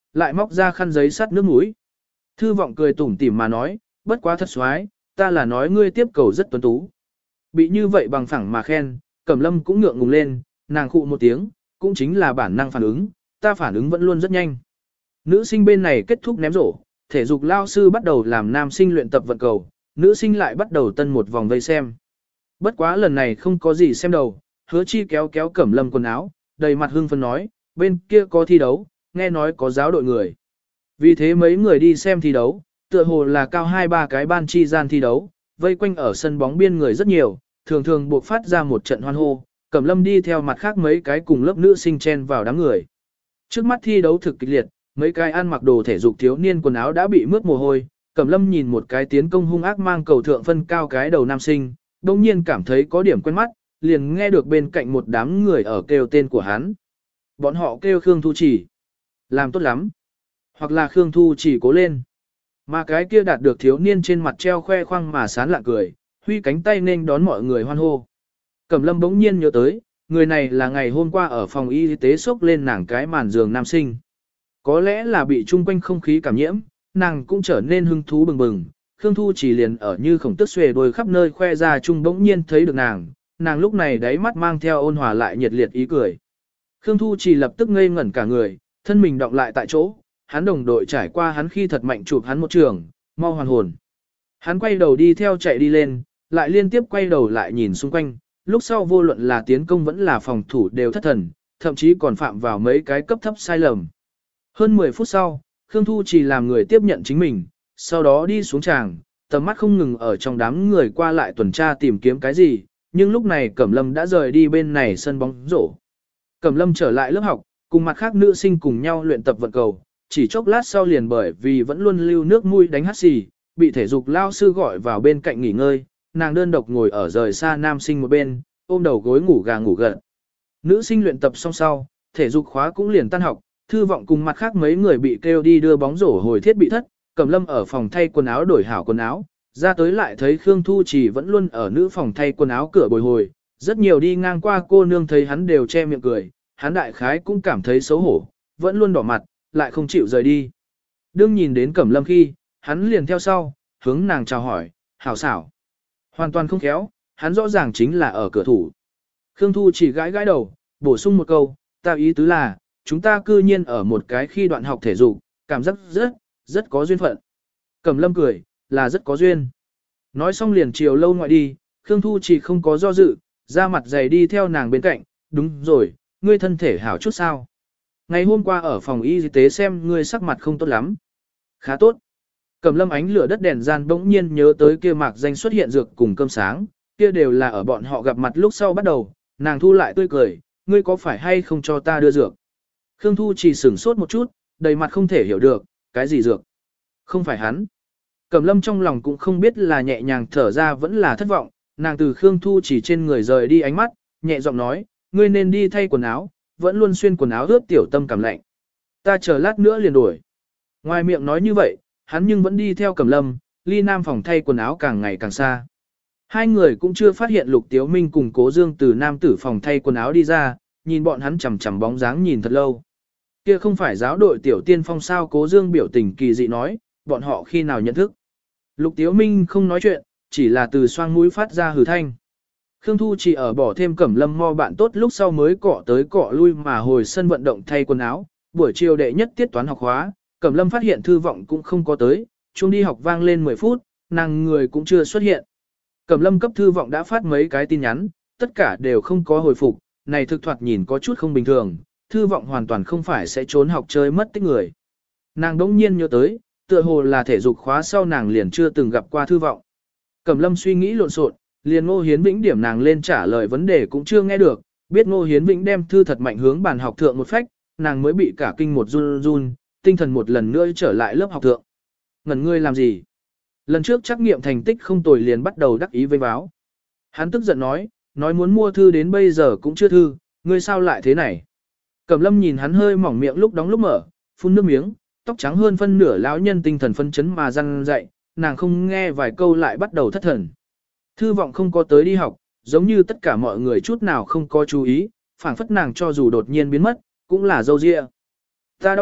lại móc ra khăn giấy sắt nước mũi. Thư vọng cười tủm tỉm mà nói, bất quá thật xoái, ta là nói ngươi tiếp cầu rất tuấn tú. Bị như vậy bằng phẳng mà khen, Cẩm Lâm cũng ngượng ngùng lên, nàng khụ một tiếng, cũng chính là bản năng phản ứng, ta phản ứng vẫn luôn rất nhanh. Nữ sinh bên này kết thúc ném rổ, thể dục lao sư bắt đầu làm nam sinh luyện tập vận cầu, nữ sinh lại bắt đầu tân một vòng vây xem. Bất quá lần này không có gì xem đầu, Hứa Chi kéo kéo Cẩm Lâm quần áo, đầy mặt hưng phấn nói, bên kia có thi đấu, nghe nói có giáo đội người. Vì thế mấy người đi xem thi đấu, tựa hồ là cao 2-3 cái ban chi gian thi đấu, vây quanh ở sân bóng biên người rất nhiều, thường thường buộc phát ra một trận hoan hô, Cẩm Lâm đi theo mặt khác mấy cái cùng lớp nữ sinh chen vào đám người. Trước mắt thi đấu thực kịch liệt, mấy cái ăn mặc đồ thể dục thiếu niên quần áo đã bị mướt mồ hôi, Cẩm Lâm nhìn một cái tiến công hung ác mang cầu thượng phân cao cái đầu nam sinh, đồng nhiên cảm thấy có điểm quen mắt, liền nghe được bên cạnh một đám người ở kêu tên của hắn. Bọn họ kêu Khương Thu Chỉ. Làm tốt lắm. Hoặc là Khương Thu Chỉ cố lên. Mà cái kia đạt được thiếu niên trên mặt treo khoe khoang mà sán lạ cười, huy cánh tay nên đón mọi người hoan hô. Cẩm Lâm bỗng nhiên nhớ tới, người này là ngày hôm qua ở phòng y tế sốc lên nàng cái màn giường nam sinh. Có lẽ là bị chung quanh không khí cảm nhiễm, nàng cũng trở nên hứng thú bừng bừng. Khương Thu Chỉ liền ở như khổng tức xuề đôi khắp nơi khoe ra chung bỗng nhiên thấy được nàng lúc này đáy mắt mang theo ôn hòa lại nhiệt liệt ý cười. Khương Thu Chỉ lập tức ngây ngẩn cả người, thân mình động lại tại chỗ, hắn đồng đội trải qua hắn khi thật mạnh chụp hắn một trường, mau hoàn hồn. Hắn quay đầu đi theo chạy đi lên, lại liên tiếp quay đầu lại nhìn xung quanh, lúc sau vô luận là tiến công vẫn là phòng thủ đều thất thần, thậm chí còn phạm vào mấy cái cấp thấp sai lầm. Hơn 10 phút sau, Khương Thu chỉ làm người tiếp nhận chính mình, sau đó đi xuống tràng, tầm mắt không ngừng ở trong đám người qua lại tuần tra tìm kiếm cái gì, nhưng lúc này Cẩm Lâm đã rời đi bên này sân bóng rổ. Cẩm Lâm trở lại lớp học, cùng mặt khác nữ sinh cùng nhau luyện tập vận cầu, chỉ chốc lát sau liền bởi vì vẫn luôn lưu nước mũi đánh hắt xì, bị thể dục lao sư gọi vào bên cạnh nghỉ ngơi, nàng đơn độc ngồi ở rời xa nam sinh một bên, ôm đầu gối ngủ gà ngủ gật. Nữ sinh luyện tập xong sau, thể dục khóa cũng liền tan học, Thư Vọng cùng mặt khác mấy người bị kêu đi đưa bóng rổ hồi thiết bị thất, Cẩm Lâm ở phòng thay quần áo đổi hảo quần áo, ra tới lại thấy Khương Thu Chỉ vẫn luôn ở nữ phòng thay quần áo cửa bồi hồi, rất nhiều đi ngang qua cô nương thấy hắn đều che miệng cười, hắn đại khái cũng cảm thấy xấu hổ, vẫn luôn đỏ mặt, lại không chịu rời đi. Đương nhìn đến Cẩm Lâm khi, hắn liền theo sau, hướng nàng chào hỏi, hảo xảo. Hoàn toàn không khéo, hắn rõ ràng chính là ở cửa thủ. Khương Thu chỉ gãi gãi đầu, bổ sung một câu, ta ý tứ là, chúng ta cư nhiên ở một cái khi đoạn học thể dục, cảm giác rất có duyên phận. Cẩm Lâm cười, là rất có duyên. Nói xong liền chiều lâu ngoại đi, Khương Thu chỉ không có do dự, ra mặt dày đi theo nàng bên cạnh, đúng rồi, ngươi thân thể hảo chút sao. Ngày hôm qua ở phòng y tế xem ngươi sắc mặt không tốt lắm. Khá tốt. Cẩm Lâm ánh lửa đất đèn gian bỗng nhiên nhớ tới kia mạc danh xuất hiện dược cùng cơm sáng, kia đều là ở bọn họ gặp mặt lúc sau bắt đầu, nàng thu lại tươi cười, ngươi có phải hay không cho ta đưa dược. Khương Thu chỉ sửng sốt một chút, đầy mặt không thể hiểu được, cái gì dược. Không phải hắn. Cẩm Lâm trong lòng cũng không biết là nhẹ nhàng thở ra vẫn là thất vọng, nàng từ Khương Thu chỉ trên người rời đi ánh mắt, nhẹ giọng nói, ngươi nên đi thay quần áo, vẫn luôn xuyên quần áo ướt tiểu tâm cảm lạnh. Ta chờ lát nữa liền đuổi. Ngoài miệng nói như vậy, hắn nhưng vẫn đi theo Cẩm Lâm, ly nam phòng thay quần áo càng ngày càng xa. Hai người cũng chưa phát hiện Lục Tiếu Minh cùng Cố Dương từ nam tử phòng thay quần áo đi ra, nhìn bọn hắn chằm chằm bóng dáng nhìn thật lâu. Kia không phải giáo đội tiểu tiên phong sao? Cố Dương biểu tình kỳ dị nói, bọn họ khi nào nhận thức. Lục Tiếu Minh không nói chuyện, chỉ là từ xoang mũi phát ra hừ thanh. Khương Thu chỉ ở bỏ thêm Cẩm Lâm mo bạn tốt lúc sau mới cọ tới cọ lui mà hồi sân vận động thay quần áo, buổi chiều đệ nhất tiết toán học hóa, Cẩm Lâm phát hiện Thư Vọng cũng không có tới, chuông đi học vang lên 10 phút, nàng người cũng chưa xuất hiện. Cẩm Lâm cấp Thư Vọng đã phát mấy cái tin nhắn, tất cả đều không có hồi phục, này thực thoạt nhìn có chút không bình thường, Thư Vọng hoàn toàn không phải sẽ trốn học chơi mất tích người. Nàng đống nhiên nhớ tới, tựa hồ là thể dục khóa sau nàng liền chưa từng gặp qua Thư Vọng. Cẩm Lâm suy nghĩ lộn xộn, liền Ngô Hiến Vĩnh điểm nàng lên trả lời vấn đề cũng chưa nghe được, biết Ngô Hiến Vĩnh đem thư thật mạnh hướng bàn học thượng một phách, nàng mới bị cả kinh một run run, tinh thần một lần nữa trở lại lớp học thượng. Ngẩn ngươi làm gì? Lần trước trắc nghiệm thành tích không tồi liền bắt đầu đắc ý vây báo. Hắn tức giận nói muốn mua thư đến bây giờ cũng chưa thư, ngươi sao lại thế này? Cẩm Lâm nhìn hắn hơi mỏng miệng lúc đóng lúc mở, phun nước miếng, tóc trắng hơn phân nửa lão nhân tinh thần phấn chấn mà răn dậy, nàng không nghe vài câu lại bắt đầu thất thần. Thư Vọng không có tới đi học, giống như tất cả mọi người chút nào không có chú ý, phảng phất nàng cho dù đột nhiên biến mất, cũng là dâu dịa. Ta đau bụng,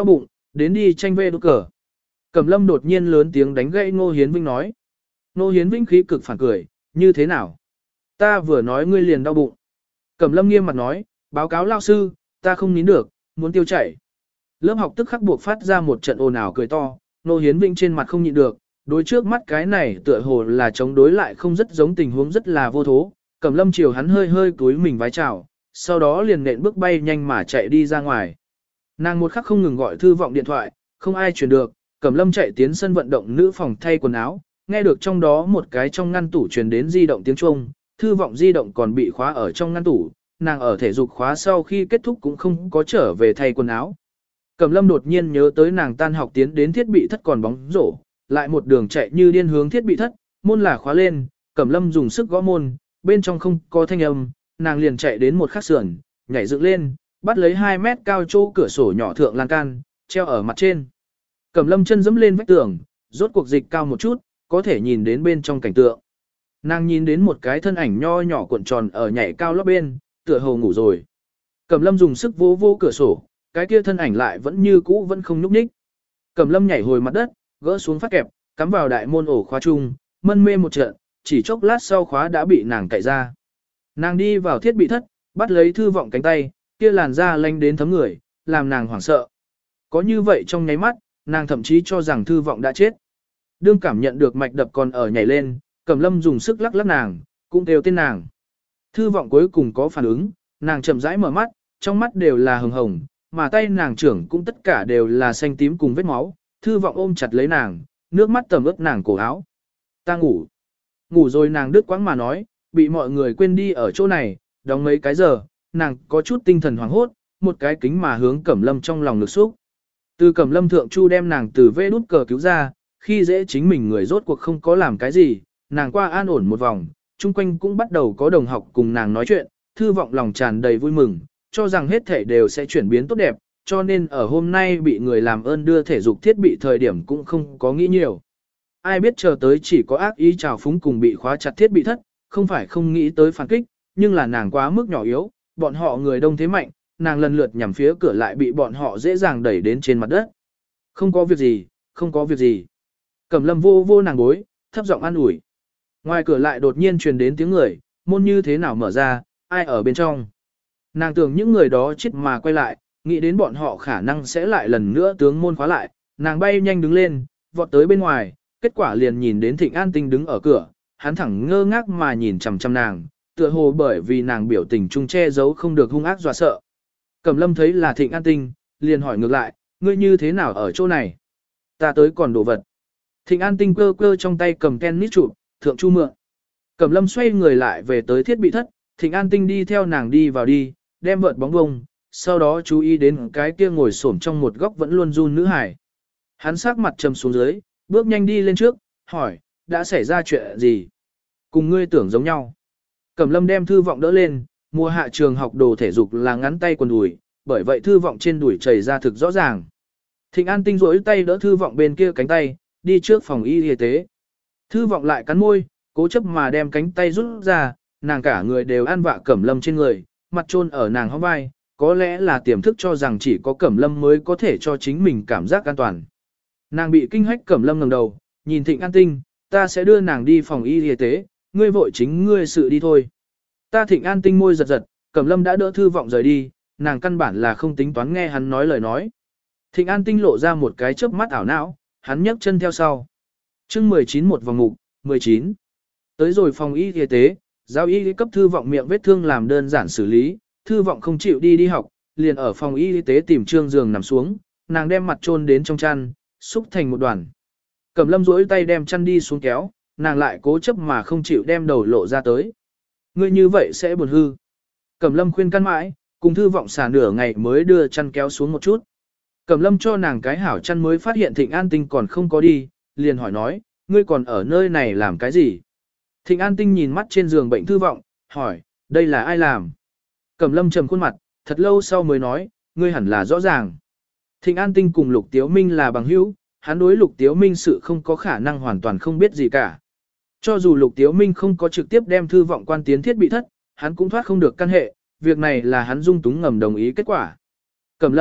đến đi tranh vê đút cờ. Cẩm Lâm đột nhiên lớn tiếng đánh gãy Ngô Hiến Vinh nói. Ngô Hiến Vinh khí cực phản cười, như thế nào? Ta vừa nói ngươi liền đau bụng. Cẩm Lâm nghiêm mặt nói, báo cáo lao sư, ta không nín được, muốn tiêu chảy. Lớp học tức khắc buộc phát ra một trận ồn ào cười to, Ngô Hiến Vinh trên mặt không nhịn được, đối trước mắt cái này tựa hồ là chống đối lại không rất giống tình huống rất là vô thố. Cẩm Lâm chiều hắn hơi hơi cúi mình vái chào, sau đó liền nện bước bay nhanh mà chạy đi ra ngoài. Nàng một khắc không ngừng gọi thư vọng điện thoại, không ai truyền được, Cẩm Lâm chạy tiến sân vận động nữ phòng thay quần áo, nghe được trong đó một cái trong ngăn tủ truyền đến di động tiếng chuông, thư vọng di động còn bị khóa ở trong ngăn tủ, nàng ở thể dục khóa sau khi kết thúc cũng không có trở về thay quần áo. Cẩm Lâm đột nhiên nhớ tới nàng tan học tiến đến thiết bị thất còn bóng rổ, lại một đường chạy như điên hướng thiết bị thất, môn là khóa lên, Cẩm Lâm dùng sức gõ môn, bên trong không có thanh âm, nàng liền chạy đến một khắc sườn, nhảy dựng lên, bắt lấy 2 mét cao chỗ cửa sổ nhỏ thượng lan can, treo ở mặt trên. Cẩm Lâm chân dẫm lên vách tường, rốt cuộc dịch cao một chút, có thể nhìn đến bên trong cảnh tượng. Nàng nhìn đến một cái thân ảnh nho nhỏ cuộn tròn ở nhảy cao lót bên, tựa hồ ngủ rồi. Cẩm Lâm dùng sức vỗ vỗ cửa sổ, cái kia thân ảnh lại vẫn như cũ vẫn không nhúc nhích. Cẩm Lâm nhảy hồi mặt đất, gỡ xuống phát kẹp, cắm vào đại môn ổ khóa chung, mân mê một trận, chỉ chốc lát sau khóa đã bị nàng cạy ra. Nàng đi vào thiết bị thất, bắt lấy thư vọng cánh tay, kia làn da lanh đến thấm người, làm nàng hoảng sợ. Có như vậy trong nháy mắt, nàng thậm chí cho rằng thư vọng đã chết. Đương cảm nhận được mạch đập còn ở nhảy lên, Cẩm Lâm dùng sức lắc lắc nàng, cũng kêu tên nàng. Thư vọng cuối cùng có phản ứng, nàng chậm rãi mở mắt, trong mắt đều là hồng hồng, mà tay nàng trưởng cũng tất cả đều là xanh tím cùng vết máu. Thư vọng ôm chặt lấy nàng, nước mắt tầm ướt nàng cổ áo. Ta ngủ. Ngủ rồi nàng đứt quãng mà nói, bị mọi người quên đi ở chỗ này, đóng mấy cái giờ, nàng có chút tinh thần hoảng hốt, một cái kính mà hướng Cẩm Lâm trong lòng lực xúc. Từ Cẩm Lâm thượng chu đem nàng từ vê đút cờ cứu ra, khi dễ chính mình người rốt cuộc không có làm cái gì, nàng qua an ổn một vòng, chung quanh cũng bắt đầu có đồng học cùng nàng nói chuyện, thư vọng lòng tràn đầy vui mừng, cho rằng hết thể đều sẽ chuyển biến tốt đẹp, cho nên ở hôm nay bị người làm ơn đưa thể dục thiết bị thời điểm cũng không có nghĩ nhiều. Ai biết chờ tới chỉ có ác ý trào phúng cùng bị khóa chặt thiết bị thất, không phải không nghĩ tới phản kích, nhưng là nàng quá mức nhỏ yếu, bọn họ người đông thế mạnh, nàng lần lượt nhằm phía cửa lại bị bọn họ dễ dàng đẩy đến trên mặt đất. Không có việc gì, không có việc gì. Cẩm Lâm vô vô nàng bối, thấp giọng an ủi. Ngoài cửa lại đột nhiên truyền đến tiếng người, môn như thế nào mở ra, ai ở bên trong. Nàng tưởng những người đó chết mà quay lại, nghĩ đến bọn họ khả năng sẽ lại lần nữa tướng môn khóa lại, nàng bay nhanh đứng lên, vọt tới bên ngoài, kết quả liền nhìn đến Thịnh An Tinh đứng ở cửa, hắn thẳng ngơ ngác mà nhìn chằm chằm nàng, tựa hồ bởi vì nàng biểu tình trung che giấu không được hung ác dọa sợ. Cẩm Lâm thấy là Thịnh An Tinh, liền hỏi ngược lại, ngươi như thế nào ở chỗ này? Ta tới còn đồ vật. Thịnh An Tinh cơ cơ trong tay cầm tennis trụ, thượng chu mượn. Cẩm Lâm xoay người lại về tới thiết bị thất, Thịnh An Tinh đi theo nàng đi vào đi, đem vợt bóng bông, sau đó chú ý đến cái kia ngồi xổm trong một góc vẫn luôn run nữ hải. Hắn sắc mặt trầm xuống dưới, bước nhanh đi lên trước, hỏi, đã xảy ra chuyện gì? Cùng ngươi tưởng giống nhau. Cẩm Lâm đem thư vọng đỡ lên, mùa hạ trường học đồ thể dục là ngắn tay quần đùi, bởi vậy thư vọng trên đùi chảy ra thực rõ ràng. Thịnh An Tinh rỗi tay đỡ thư vọng bên kia cánh tay, đi trước phòng y tế. Thư vọng lại cắn môi, cố chấp mà đem cánh tay rút ra, nàng cả người đều an vạ Cẩm Lâm trên người, mặt chôn ở nàng hông vai, có lẽ là tiềm thức cho rằng chỉ có Cẩm Lâm mới có thể cho chính mình cảm giác an toàn. Nàng bị kinh hách, Cẩm Lâm ngẩng đầu, nhìn Thịnh An Tinh, ta sẽ đưa nàng đi phòng y tế, ngươi vội chính ngươi sự đi thôi. Ta Thịnh An Tinh môi giật giật, Cẩm Lâm đã đỡ thư vọng rời đi, nàng căn bản là không tính toán nghe hắn nói lời nói. Thịnh An Tinh lộ ra một cái chớp mắt ảo não, hắn nhấc chân theo sau. Chương 19 một vòng mục, 19. Tới rồi phòng y tế, giáo y cấp thư vọng miệng vết thương làm đơn giản xử lý, thư vọng không chịu đi học, liền ở phòng y tế tìm trương giường nằm xuống, nàng đem mặt chôn đến trong chăn, xúc thành một đoàn. Cẩm Lâm duỗi tay đem chăn đi xuống kéo, nàng lại cố chấp mà không chịu đem đầu lộ ra tới. Ngươi như vậy sẽ buồn hư. Cẩm Lâm khuyên can mãi, cùng thư vọng xả nửa ngày mới đưa chăn kéo xuống một chút. Cẩm Lâm cho nàng cái hảo chăn mới phát hiện Thịnh An Tinh còn không có đi, liền hỏi nói, ngươi còn ở nơi này làm cái gì? Thịnh An Tinh nhìn mắt trên giường bệnh thư vọng, hỏi, đây là ai làm? Cẩm Lâm trầm khuôn mặt, thật lâu sau mới nói, ngươi hẳn là rõ ràng. Thịnh An Tinh cùng Lục Tiếu Minh là bằng hữu, hắn đối Lục Tiếu Minh sự không có khả năng hoàn toàn không biết gì cả. Cho dù Lục Tiếu Minh không có trực tiếp đem thư vọng quan tiến thiết bị thất, hắn cũng thoát không được căn hệ, việc này là hắn dung túng ngầm đồng ý kết quả. Cẩm Lâm,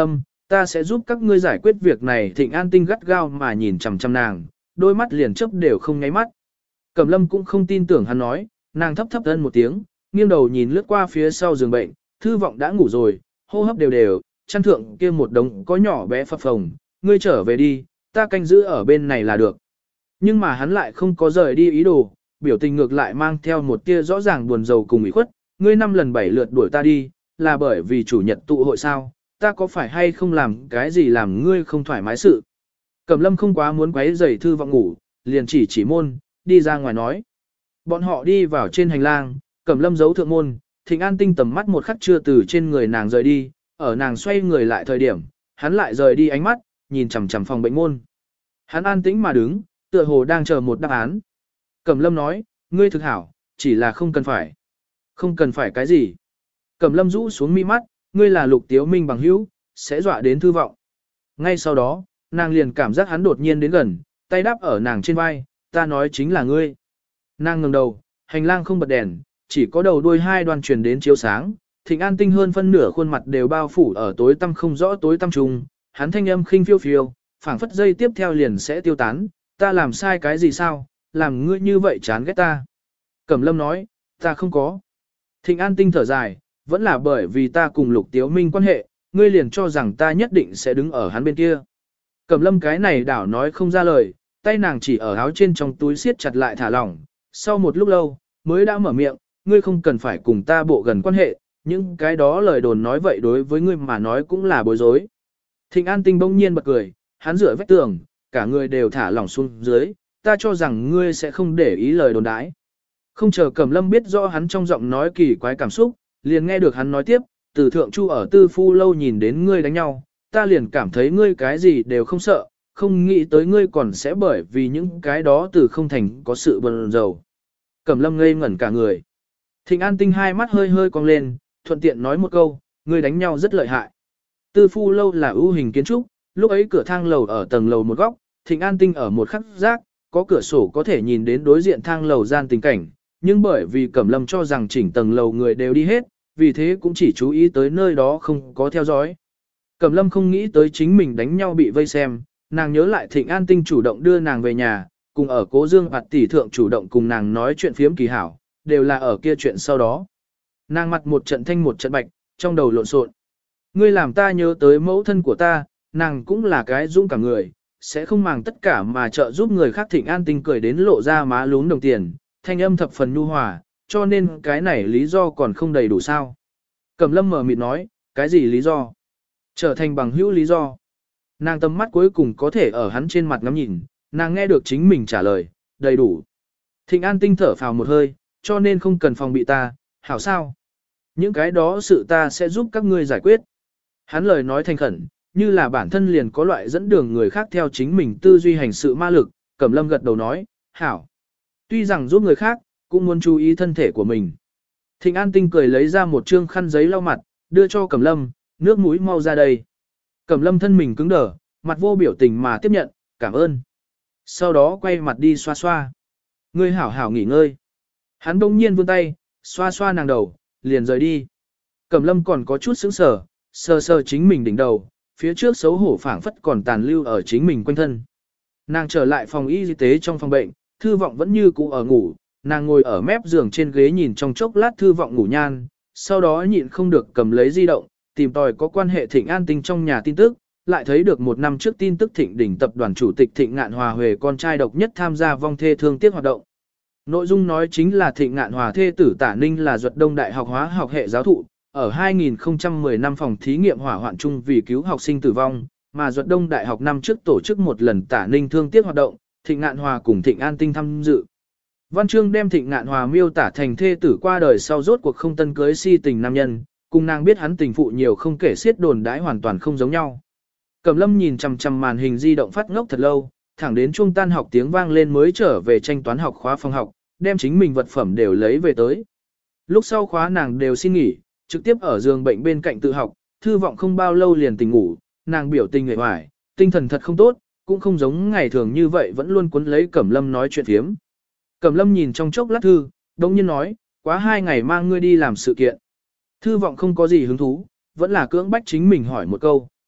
Ta sẽ giúp các ngươi giải quyết việc này. Thịnh An Tinh gắt gao mà nhìn chằm chằm nàng, đôi mắt liền chớp đều không nháy mắt. Cẩm Lâm cũng không tin tưởng hắn nói, nàng thấp thấp ân một tiếng, nghiêng đầu nhìn lướt qua phía sau giường bệnh, Thư Vọng đã ngủ rồi, hô hấp đều đều, chăn thượng kia một đống có nhỏ bé phập phồng, ngươi trở về đi, ta canh giữ ở bên này là được. Nhưng mà hắn lại không có rời đi ý đồ, biểu tình ngược lại mang theo một tia rõ ràng buồn rầu cùng ủy khuất, ngươi 5 lần 7 lượt đuổi ta đi, là bởi vì chủ nhật tụ hội sao, ta có phải hay không làm cái gì làm ngươi không thoải mái sự. Cẩm Lâm không quá muốn quấy rầy Thư Vọng ngủ, liền chỉ môn, đi ra ngoài nói. Bọn họ đi vào trên hành lang, Cẩm Lâm giấu thượng môn, Thịnh An Tinh tầm mắt một khắc chưa từ trên người nàng rời đi, ở nàng xoay người lại thời điểm, hắn lại rời đi ánh mắt, nhìn chằm chằm phòng bệnh môn. Hắn an tĩnh mà đứng, tựa hồ đang chờ một đáp án. Cẩm Lâm nói, ngươi thực hảo, chỉ là không cần phải. Không cần phải cái gì. Cẩm Lâm rũ xuống mi mắt, ngươi là Lục Tiếu Minh bằng hữu, sẽ dọa đến Thư Vọng. Ngay sau đó, nàng liền cảm giác hắn đột nhiên đến gần, tay đáp ở nàng trên vai, ta nói chính là ngươi. Nàng ngẩng đầu, hành lang không bật đèn, chỉ có đầu đuôi hai đoàn truyền đến chiếu sáng, Thịnh An Tinh hơn phân nửa khuôn mặt đều bao phủ ở tối tăm không rõ tối tăm trùng, hắn thanh âm khinh phiêu phiêu, phảng phất giây tiếp theo liền sẽ tiêu tán, ta làm sai cái gì sao, làm ngươi như vậy chán ghét ta. Cẩm Lâm nói, ta không có. Thịnh An Tinh thở dài, vẫn là bởi vì ta cùng Lục Tiếu Minh quan hệ, ngươi liền cho rằng ta nhất định sẽ đứng ở hắn bên kia. Cẩm Lâm cái này đảo nói không ra lời, tay nàng chỉ ở áo trên trong túi siết chặt lại thả lỏng, sau một lúc lâu, mới đã mở miệng, ngươi không cần phải cùng ta bộ gần quan hệ, những cái đó lời đồn nói vậy đối với ngươi mà nói cũng là bối rối. Thịnh An Tinh bỗng nhiên bật cười, hắn dựa vách tường, cả người đều thả lỏng xuống dưới, ta cho rằng ngươi sẽ không để ý lời đồn đãi. Không chờ Cẩm Lâm biết rõ hắn trong giọng nói kỳ quái cảm xúc, liền nghe được hắn nói tiếp, từ thượng chu ở Tư Phu lâu nhìn đến ngươi đánh nhau, ta liền cảm thấy ngươi cái gì đều không sợ, không nghĩ tới ngươi còn sẽ bởi vì những cái đó từ không thành có sự bần dầu. Cẩm Lâm ngây ngẩn cả người. Thịnh An Tinh hai mắt hơi hơi cong lên, thuận tiện nói một câu, ngươi đánh nhau rất lợi hại. Tư Phu lâu là ưu hình kiến trúc, lúc ấy cửa thang lầu ở tầng lầu một góc, Thịnh An Tinh ở một khắc giác, có cửa sổ có thể nhìn đến đối diện thang lầu gian tình cảnh, nhưng bởi vì Cẩm Lâm cho rằng chỉnh tầng lầu người đều đi hết, vì thế cũng chỉ chú ý tới nơi đó không có theo dõi. Cẩm Lâm không nghĩ tới chính mình đánh nhau bị vây xem, nàng nhớ lại Thịnh An Tinh chủ động đưa nàng về nhà, cùng ở Cố Dương Bạt tỷ thượng chủ động cùng nàng nói chuyện phiếm kỳ hảo, đều là ở kia chuyện sau đó. Nàng mặt một trận thanh một trận bạch, trong đầu lộn xộn. Ngươi làm ta nhớ tới mẫu thân của ta, nàng cũng là cái dũng cảm người, sẽ không màng tất cả mà trợ giúp người khác. Thịnh An Tinh cười đến lộ ra má lún đồng tiền, thanh âm thập phần nhu hòa, cho nên cái này lý do còn không đầy đủ sao. Cẩm Lâm mở mịt nói, cái gì lý do? Trở thành bằng hữu lý do. Nàng tầm mắt cuối cùng có thể ở hắn trên mặt ngắm nhìn, nàng nghe được chính mình trả lời, đầy đủ. Thịnh An Tinh thở phào một hơi, cho nên không cần phòng bị ta, hảo sao? Những cái đó sự ta sẽ giúp các ngươi giải quyết. Hắn lời nói thành khẩn, như là bản thân liền có loại dẫn đường người khác theo chính mình tư duy hành sự ma lực. Cẩm Lâm gật đầu nói, hảo. Tuy rằng giúp người khác, cũng muốn chú ý thân thể của mình. Thịnh An Tinh cười lấy ra một trương khăn giấy lau mặt, đưa cho Cẩm Lâm, nước mũi mau ra đây. Cẩm Lâm thân mình cứng đờ, mặt vô biểu tình mà tiếp nhận, cảm ơn. Sau đó quay mặt đi xoa xoa. Ngươi hảo hảo nghỉ ngơi. Hắn bỗng nhiên vươn tay, xoa xoa nàng đầu, liền rời đi. Cẩm Lâm còn có chút sững sờ, sờ sờ chính mình đỉnh đầu, phía trước xấu hổ phảng phất còn tàn lưu ở chính mình quanh thân. Nàng trở lại phòng y tế trong phòng bệnh, Thư Vọng vẫn như cũ ở ngủ, nàng ngồi ở mép giường trên ghế nhìn trong chốc lát Thư Vọng ngủ nhan, sau đó nhịn không được cầm lấy di động, tìm tòi có quan hệ Thịnh An Tinh trong nhà tin tức, lại thấy được một năm trước tin tức Thịnh đỉnh tập đoàn chủ tịch Thịnh Ngạn Hòa Huệ con trai độc nhất tham gia vong thê thương tiếc hoạt động. Nội dung nói chính là Thịnh Ngạn Hòa thê tử Tả Ninh là Duật Đông Đại học hóa học hệ giáo thụ, ở 2010 năm phòng thí nghiệm hỏa hoạn chung vì cứu học sinh tử vong, mà Duật Đông Đại học năm trước tổ chức một lần Tả Ninh thương tiếc hoạt động, Thịnh Ngạn Hòa cùng Thịnh An Tinh tham dự. Văn chương đem Thịnh Ngạn Hòa miêu tả thành thê tử qua đời sau rốt cuộc không tân cưới si tình nam nhân, cùng nàng biết hắn tình phụ nhiều không kể xiết đồn đãi hoàn toàn không giống nhau. Cẩm Lâm nhìn chằm chằm màn hình di động phát ngốc thật lâu, thẳng đến chuông tan học tiếng vang lên mới trở về tranh toán học khóa phòng học, đem chính mình vật phẩm đều lấy về tới. Lúc sau khóa nàng đều xin nghỉ, trực tiếp ở giường bệnh bên cạnh tự học, Thư Vọng không bao lâu liền tỉnh ngủ, nàng biểu tình uể oải, tinh thần thật không tốt, cũng không giống ngày thường như vậy vẫn luôn cuốn lấy Cẩm Lâm nói chuyện phiếm. Cẩm Lâm nhìn trong chốc lát thư, đống nhiên nói, quá 2 ngày mang ngươi đi làm sự kiện. Thư Vọng không có gì hứng thú, vẫn là cưỡng bách chính mình hỏi một câu,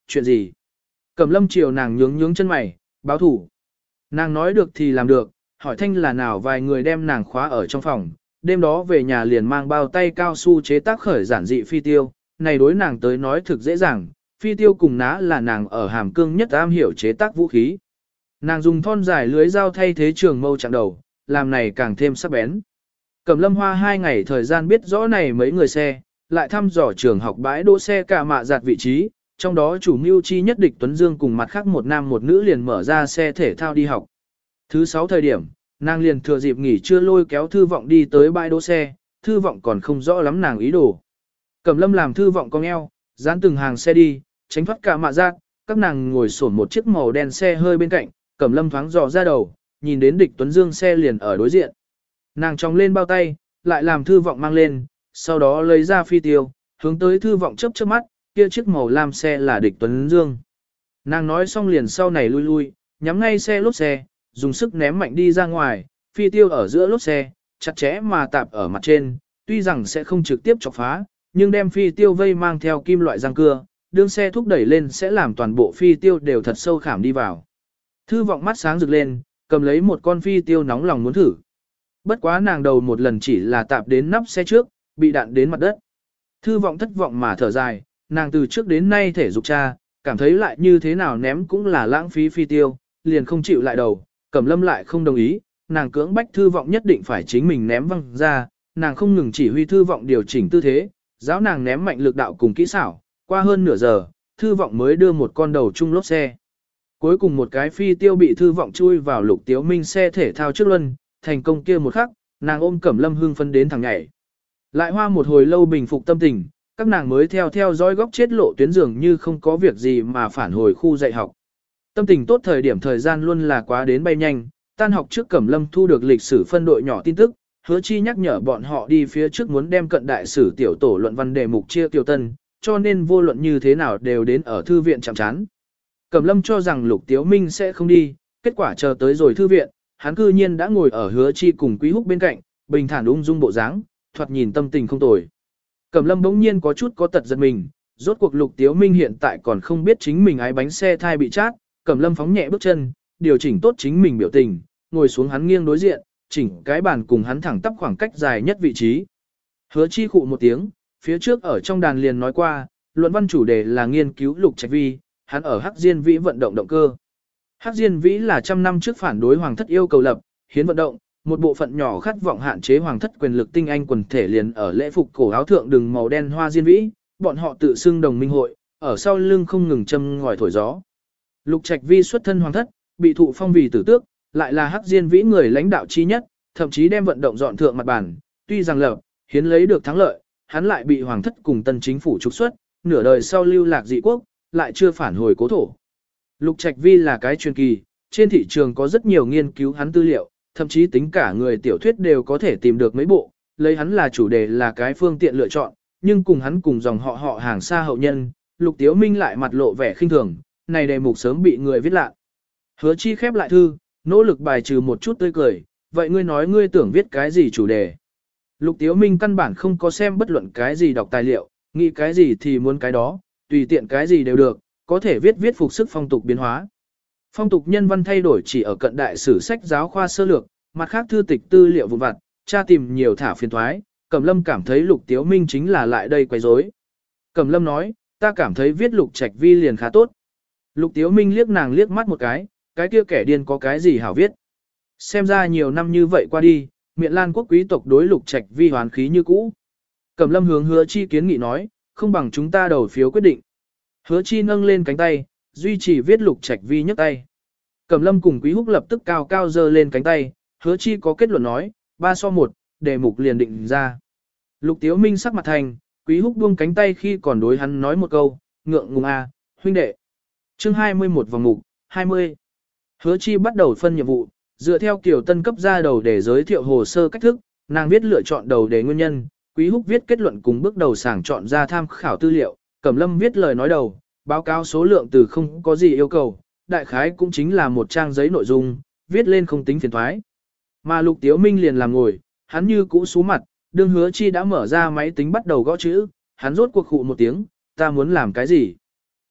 chuyện gì? Cẩm lâm chiều nàng nhướng nhướng chân mày, báo thủ. Nàng nói được thì làm được, hỏi thanh là nào vài người đem nàng khóa ở trong phòng, đêm đó về nhà liền mang bao tay cao su chế tác khởi giản dị phi tiêu, này đối nàng tới nói thực dễ dàng, phi tiêu cùng ná là nàng ở hàm cương nhất am hiểu chế tác vũ khí. Nàng dùng thon dài lưới dao thay thế trường mâu chạm đầu, làm này càng thêm sắc bén. Cẩm lâm hoa 2 ngày thời gian biết rõ này mấy người xe, lại thăm dò trường học bãi đỗ xe cả mạ giặt vị trí, trong đó chủ mưu chi nhất địch Tuấn Dương cùng mặt khác một nam một nữ liền mở ra xe thể thao đi học. Thứ 6 thời điểm, nàng liền thừa dịp nghỉ trưa lôi kéo Thư Vọng đi tới bãi đỗ xe, Thư Vọng còn không rõ lắm nàng ý đồ. Cẩm lâm làm Thư Vọng cong eo, dán từng hàng xe đi, tránh thoát cả mạ giặt, các nàng ngồi xổm một chiếc màu đen xe hơi bên cạnh, Cẩm lâm thoáng dò ra đầu, nhìn đến địch Tuấn Dương xe liền ở đối diện. Nàng tròng lên bao tay, lại làm Thư Vọng mang lên, sau đó lấy ra phi tiêu, hướng tới Thư Vọng chớp chớp mắt, kia chiếc màu lam xe là địch Tuấn Dương. Nàng nói xong liền sau này lui lui, nhắm ngay xe lốp xe, dùng sức ném mạnh đi ra ngoài, phi tiêu ở giữa lốp xe, chặt chẽ mà tạp ở mặt trên, tuy rằng sẽ không trực tiếp chọc phá, nhưng đem phi tiêu vây mang theo kim loại răng cưa, đương xe thúc đẩy lên sẽ làm toàn bộ phi tiêu đều thật sâu khảm đi vào. Thư Vọng mắt sáng rực lên, cầm lấy một con phi tiêu nóng lòng muốn thử. Bất quá nàng đầu một lần chỉ là tạp đến nắp xe trước, bị đạn đến mặt đất. Thư Vọng thất vọng mà thở dài, nàng từ trước đến nay thể dục cha, cảm thấy lại như thế nào ném cũng là lãng phí phi tiêu, liền không chịu lại đầu, Cẩm lâm lại không đồng ý, nàng cưỡng bách Thư Vọng nhất định phải chính mình ném văng ra, nàng không ngừng chỉ huy Thư Vọng điều chỉnh tư thế, giáo nàng ném mạnh lực đạo cùng kỹ xảo, qua hơn nửa giờ, Thư Vọng mới đưa một con đầu chung lốp xe. Cuối cùng một cái phi tiêu bị Thư Vọng chui vào Lục Tiếu Minh xe thể thao trước luân, thành công kia một khắc, nàng ôm Cẩm lâm hưng phấn đến thẳng nhảy. Lại hoa một hồi lâu bình phục tâm tình, các nàng mới theo dõi góc chết lộ tuyến dường như không có việc gì mà phản hồi khu dạy học. Tâm tình tốt thời điểm thời gian luôn là quá đến bay nhanh, tan học trước Cẩm lâm thu được lịch sử phân đội nhỏ tin tức, Hứa Chi nhắc nhở bọn họ đi phía trước muốn đem cận đại sử tiểu tổ luận văn đề mục chia tiểu tân, cho nên vô luận như thế nào đều đến ở thư viện chạm chán. Cẩm lâm cho rằng Lục Tiếu Minh sẽ không đi, kết quả chờ tới rồi thư viện, hắn cư nhiên đã ngồi ở Hứa Chi cùng Quý Húc bên cạnh, bình thản ung dung bộ dáng, thoạt nhìn tâm tình không tồi. Cẩm lâm bỗng nhiên có chút có tật giật mình, rốt cuộc Lục Tiếu Minh hiện tại còn không biết chính mình ái bánh xe thai bị chát, Cẩm lâm phóng nhẹ bước chân, điều chỉnh tốt chính mình biểu tình, ngồi xuống hắn nghiêng đối diện, chỉnh cái bàn cùng hắn thẳng tắp khoảng cách dài nhất vị trí. Hứa Chi khụ một tiếng, phía trước ở trong đàn liền nói qua, luận văn chủ đề là nghiên cứu Lục Trạch Vi, hắn ở Hắc Diên Vĩ vận động động cơ. Hắc Diên Vĩ là trăm năm trước phản đối hoàng thất yêu cầu lập, hiến vận động, một bộ phận nhỏ khát vọng hạn chế hoàng thất quyền lực tinh anh quần thể liền ở lễ phục cổ áo thượng đường màu đen hoa diên vĩ, bọn họ tự xưng đồng minh hội, ở sau lưng không ngừng châm ngòi thổi gió. Lục Trạch Vi xuất thân hoàng thất, bị thụ phong vì tử tước, lại là Hắc Diên Vĩ người lãnh đạo chi nhất, thậm chí đem vận động dọn thượng mặt bàn, tuy rằng lập, hiến lấy được thắng lợi, hắn lại bị hoàng thất cùng tân chính phủ trục xuất, nửa đời sau lưu lạc dị quốc, lại chưa phản hồi cố thổ. Lục Trạch Vi là cái truyền kỳ, trên thị trường có rất nhiều nghiên cứu hắn tư liệu, thậm chí tính cả người tiểu thuyết đều có thể tìm được mấy bộ, lấy hắn là chủ đề là cái phương tiện lựa chọn, nhưng cùng hắn cùng dòng họ hàng xa hậu nhân, Lục Tiếu Minh lại mặt lộ vẻ khinh thường, này đề mục sớm bị người viết lạ. Hứa Chi khép lại thư, nỗ lực bài trừ một chút tươi cười, vậy ngươi nói ngươi tưởng viết cái gì chủ đề? Lục Tiếu Minh căn bản không có xem bất luận cái gì đọc tài liệu, nghĩ cái gì thì muốn cái đó, tùy tiện cái gì đều được, có thể viết phục sức phong tục biến hóa. Phong tục nhân văn thay đổi chỉ ở cận đại sử sách giáo khoa sơ lược, mặt khác thư tịch tư liệu vụn vặt, tra tìm nhiều thả phiền thoái, Cẩm Lâm cảm thấy Lục Tiếu Minh chính là lại đây quấy rối. Cẩm Lâm nói, ta cảm thấy viết Lục Trạch Vi liền khá tốt. Lục Tiếu Minh liếc nàng liếc mắt một cái kia kẻ điên có cái gì hảo viết. Xem ra nhiều năm như vậy qua đi, Miện Lan quốc quý tộc đối Lục Trạch Vi hoán khí như cũ. Cẩm Lâm hướng Hứa Chi kiến nghị nói, không bằng chúng ta đầu phiếu quyết định. Hứa Chi nâng lên cánh tay, duy trì viết Lục Trạch Vi nhấc tay. Cẩm Lâm cùng Quý Húc lập tức cao cao giơ lên cánh tay, Hứa Chi có kết luận nói, 3-1, đề mục liền định ra. Lục Tiếu Minh sắc mặt thành, Quý Húc buông cánh tay khi còn đối hắn nói một câu, ngượng ngùng a, huynh đệ. Chương 21 vòng mục, 20. Hứa Chi bắt đầu phân nhiệm vụ, dựa theo kiểu tân cấp ra đầu để giới thiệu hồ sơ cách thức, nàng viết lựa chọn đầu để nguyên nhân, Quý Húc viết kết luận cùng bước đầu sàng chọn ra tham khảo tư liệu, Cẩm Lâm viết lời nói đầu, báo cáo số lượng từ không có gì yêu cầu, đại khái cũng chính là một trang giấy nội dung, viết lên không tính phiền thoái. Mà Lục Tiếu Minh liền làm ngồi, hắn như cũ sú mặt, đương Hứa Chi đã mở ra máy tính bắt đầu gõ chữ, hắn rốt cuộc khụ một tiếng, ta muốn làm cái gì?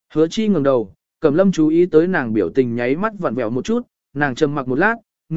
Hứa Chi ngẩng đầu, Cẩm Lâm chú ý tới nàng biểu tình nháy mắt vặn vẹo một chút, nàng trầm mặc một lát,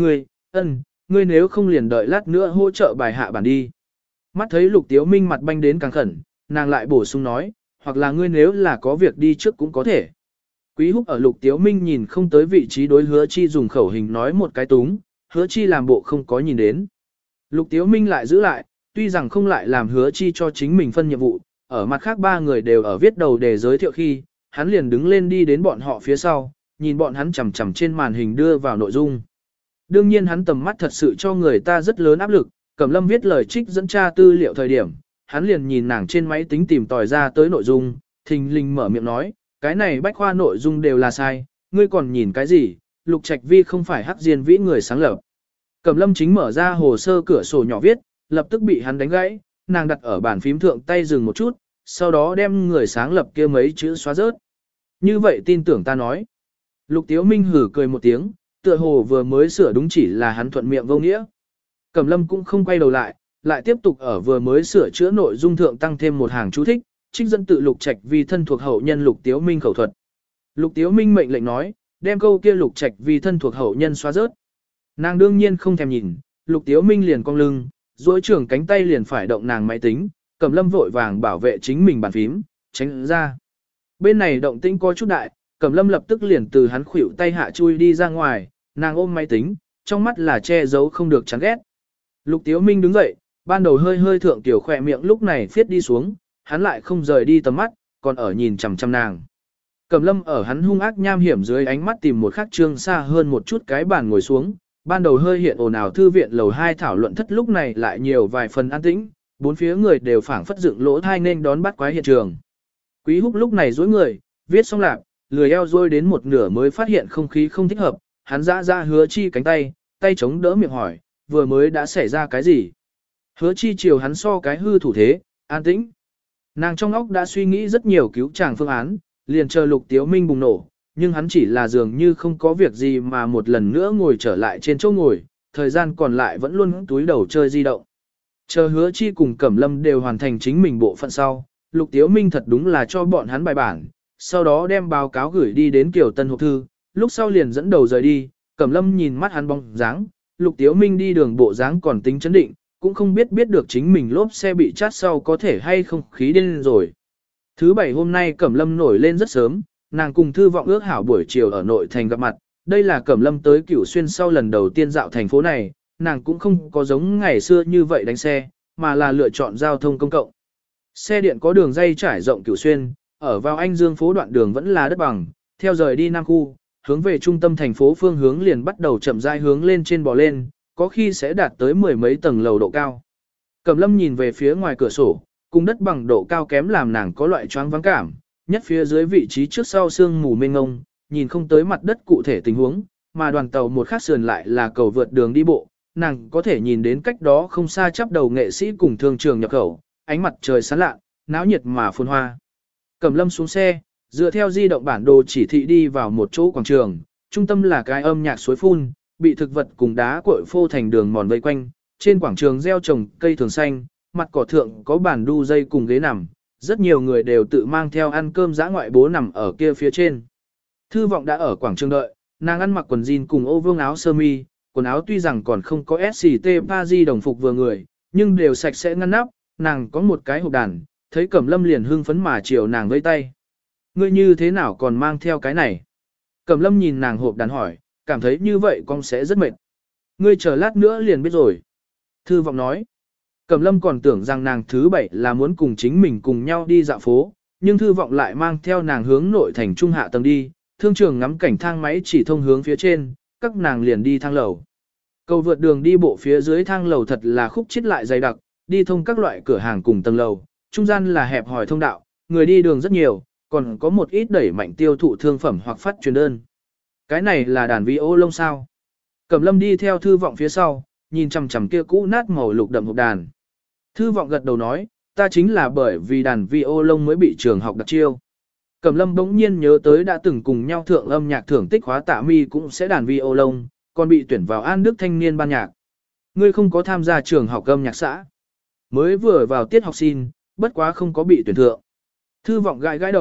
ngươi nếu không liền đợi lát nữa hỗ trợ bài hạ bản đi. Mắt thấy Lục Tiếu Minh mặt banh đến càng khẩn, nàng lại bổ sung nói, hoặc là ngươi nếu là có việc đi trước cũng có thể. Quý Húc ở Lục Tiếu Minh nhìn không tới vị trí đối Hứa Chi dùng khẩu hình nói một cái túng, Hứa Chi làm bộ không có nhìn đến. Lục Tiếu Minh lại giữ lại, tuy rằng không lại làm Hứa Chi cho chính mình phân nhiệm vụ, ở mặt khác ba người đều ở viết đầu để giới thiệu khi, hắn liền đứng lên đi đến bọn họ phía sau, nhìn bọn hắn chằm chằm trên màn hình đưa vào nội dung. Đương nhiên hắn tầm mắt thật sự cho người ta rất lớn áp lực, Cẩm Lâm viết lời trích dẫn tra tư liệu thời điểm, hắn liền nhìn nàng trên máy tính tìm tòi ra tới nội dung, thình lình mở miệng nói, cái này bách khoa nội dung đều là sai, ngươi còn nhìn cái gì, Lục Trạch Vi không phải Hắc Diên Vĩ người sáng lập. Cẩm Lâm chính mở ra hồ sơ cửa sổ nhỏ viết, lập tức bị hắn đánh gãy, nàng đặt ở bàn phím thượng tay dừng một chút, sau đó đem người sáng lập kia mấy chữ xóa rớt. Như vậy tin tưởng ta nói. Lục Tiếu Minh hử cười một tiếng, tựa hồ vừa mới sửa đúng chỉ là hắn thuận miệng vô nghĩa. Cẩm Lâm cũng không quay đầu lại, lại tiếp tục ở vừa mới sửa chữa nội dung thượng tăng thêm một hàng chú thích, trích dẫn tự Lục Trạch Vi thân thuộc hậu nhân Lục Tiếu Minh khẩu thuật. Lục Tiếu Minh mệnh lệnh nói, đem câu kia Lục Trạch Vi thân thuộc hậu nhân xóa rớt. Nàng đương nhiên không thèm nhìn, Lục Tiếu Minh liền cong lưng, duỗi trưởng cánh tay liền phải động nàng máy tính, Cẩm Lâm vội vàng bảo vệ chính mình bàn phím, tránh ra. Bên này động tĩnh có chút đại, Cẩm Lâm lập tức liền từ hắn khuỷu tay hạ chui đi ra ngoài, nàng ôm máy tính, trong mắt là che giấu không được chán ghét. Lục Tiếu Minh đứng dậy, ban đầu hơi hơi thượng tiểu khỏe miệng lúc này phiết đi xuống, hắn lại không rời đi tầm mắt, còn ở nhìn chằm chằm nàng. Cẩm Lâm ở hắn hung ác nham hiểm dưới ánh mắt tìm một khắc trương xa hơn một chút cái bàn ngồi xuống, ban đầu hơi hiện ồn ào thư viện lầu 2 thảo luận thất lúc này lại nhiều vài phần an tĩnh, bốn phía người đều phảng phất dựng lỗ thai nên đón bắt quái hiện trường. Quý Húc lúc này dối người, viết xong lạc, lười eo dôi đến một nửa mới phát hiện không khí không thích hợp, hắn ra Hứa Chi cánh tay, tay chống đỡ miệng hỏi, vừa mới đã xảy ra cái gì? Hứa Chi chiều hắn so cái hư thủ thế, an tĩnh. Nàng trong óc đã suy nghĩ rất nhiều cứu chàng phương án, liền chờ Lục Tiếu Minh bùng nổ, nhưng hắn chỉ là dường như không có việc gì mà một lần nữa ngồi trở lại trên chỗ ngồi, thời gian còn lại vẫn luôn túi đầu chơi di động. Chờ Hứa Chi cùng Cẩm Lâm đều hoàn thành chính mình bộ phận sau, Lục Tiếu Minh thật đúng là cho bọn hắn bài bản, sau đó đem báo cáo gửi đi đến Kiều Tân hộp thư, lúc sau liền dẫn đầu rời đi, Cẩm Lâm nhìn mắt hắn bóng dáng, Lục Tiếu Minh đi đường bộ dáng còn tính chấn định, cũng không biết được chính mình lốp xe bị chát sau có thể hay không khí điên rồi. Thứ bảy hôm nay Cẩm Lâm nổi lên rất sớm, nàng cùng Thư Vọng ước hảo buổi chiều ở nội thành gặp mặt, đây là Cẩm Lâm tới Cửu Xuyên sau lần đầu tiên dạo thành phố này, nàng cũng không có giống ngày xưa như vậy đánh xe, mà là lựa chọn giao thông công cộng. Xe điện có đường dây trải rộng Cửu Xuyên, ở vào Anh Dương phố đoạn đường vẫn là đất bằng, theo rời đi Nam khu, hướng về trung tâm thành phố phương hướng liền bắt đầu chậm rãi hướng lên trên bò lên, có khi sẽ đạt tới mười mấy tầng lầu độ cao. Cẩm Lâm nhìn về phía ngoài cửa sổ, cùng đất bằng độ cao kém làm nàng có loại choáng váng cảm, nhất phía dưới vị trí trước sau sương mù mênh ngông, nhìn không tới mặt đất cụ thể tình huống, mà đoàn tàu một khắc sườn lại là cầu vượt đường đi bộ, nàng có thể nhìn đến cách đó không xa chắp đầu nghệ sĩ cùng thương trường nhập khẩu, ánh mặt trời sáng lạ, náo nhiệt mà phồn hoa. Cẩm Lâm xuống xe, dựa theo di động bản đồ chỉ thị đi vào một chỗ quảng trường, trung tâm là cái âm nhạc suối phun, bị thực vật cùng đá cội phô thành đường mòn vây quanh, trên quảng trường gieo trồng cây thường xanh, mặt cỏ thượng có bàn đu dây cùng ghế nằm, rất nhiều người đều tự mang theo ăn cơm dã ngoại bố nằm ở kia phía trên. Thư Vọng đã ở quảng trường đợi, nàng ăn mặc quần jean cùng ô vương áo sơ mi, quần áo tuy rằng còn không có SCT Paris đồng phục vừa người, nhưng đều sạch sẽ ngăn nắp, nàng có một cái hộp đàn, thấy Cẩm Lâm liền hưng phấn mà chiều nàng vẫy tay. Ngươi như thế nào còn mang theo cái này? Cẩm Lâm nhìn nàng hộp đàn hỏi, cảm thấy như vậy con sẽ rất mệt. Ngươi chờ lát nữa liền biết rồi. Thư Vọng nói. Cẩm Lâm còn tưởng rằng nàng thứ bảy là muốn cùng chính mình cùng nhau đi dạo phố, nhưng Thư Vọng lại mang theo nàng hướng nội thành trung hạ tầng đi, thương trường ngắm cảnh thang máy chỉ thông hướng phía trên, các nàng liền đi thang lầu. Cầu vượt đường đi bộ phía dưới thang lầu thật là khúc chiết lại dày đặc, đi thông các loại cửa hàng cùng tầng lầu, trung gian là hẹp hòi thông đạo, người đi đường rất nhiều, còn có một ít đẩy mạnh tiêu thụ thương phẩm hoặc phát truyền đơn. Cái này là đàn vi ô lông sao? Cẩm Lâm đi theo Thư Vọng phía sau, nhìn chằm chằm kia cũ nát màu lục đậm hộp đàn. Thư Vọng gật đầu nói, ta chính là bởi vì đàn vi ô lông mới bị trường học đặc chiêu. Cẩm Lâm bỗng nhiên nhớ tới đã từng cùng nhau thượng âm nhạc thưởng tích khóa Tạ Mi cũng sẽ đàn vi ô lông, còn bị tuyển vào An Đức thanh niên ban nhạc. Ngươi không có tham gia trường học âm nhạc xã. Mới vừa vào tiết học xin, bất quá không có bị tuyển thượng. Thư Vọng gãi gãi đầu,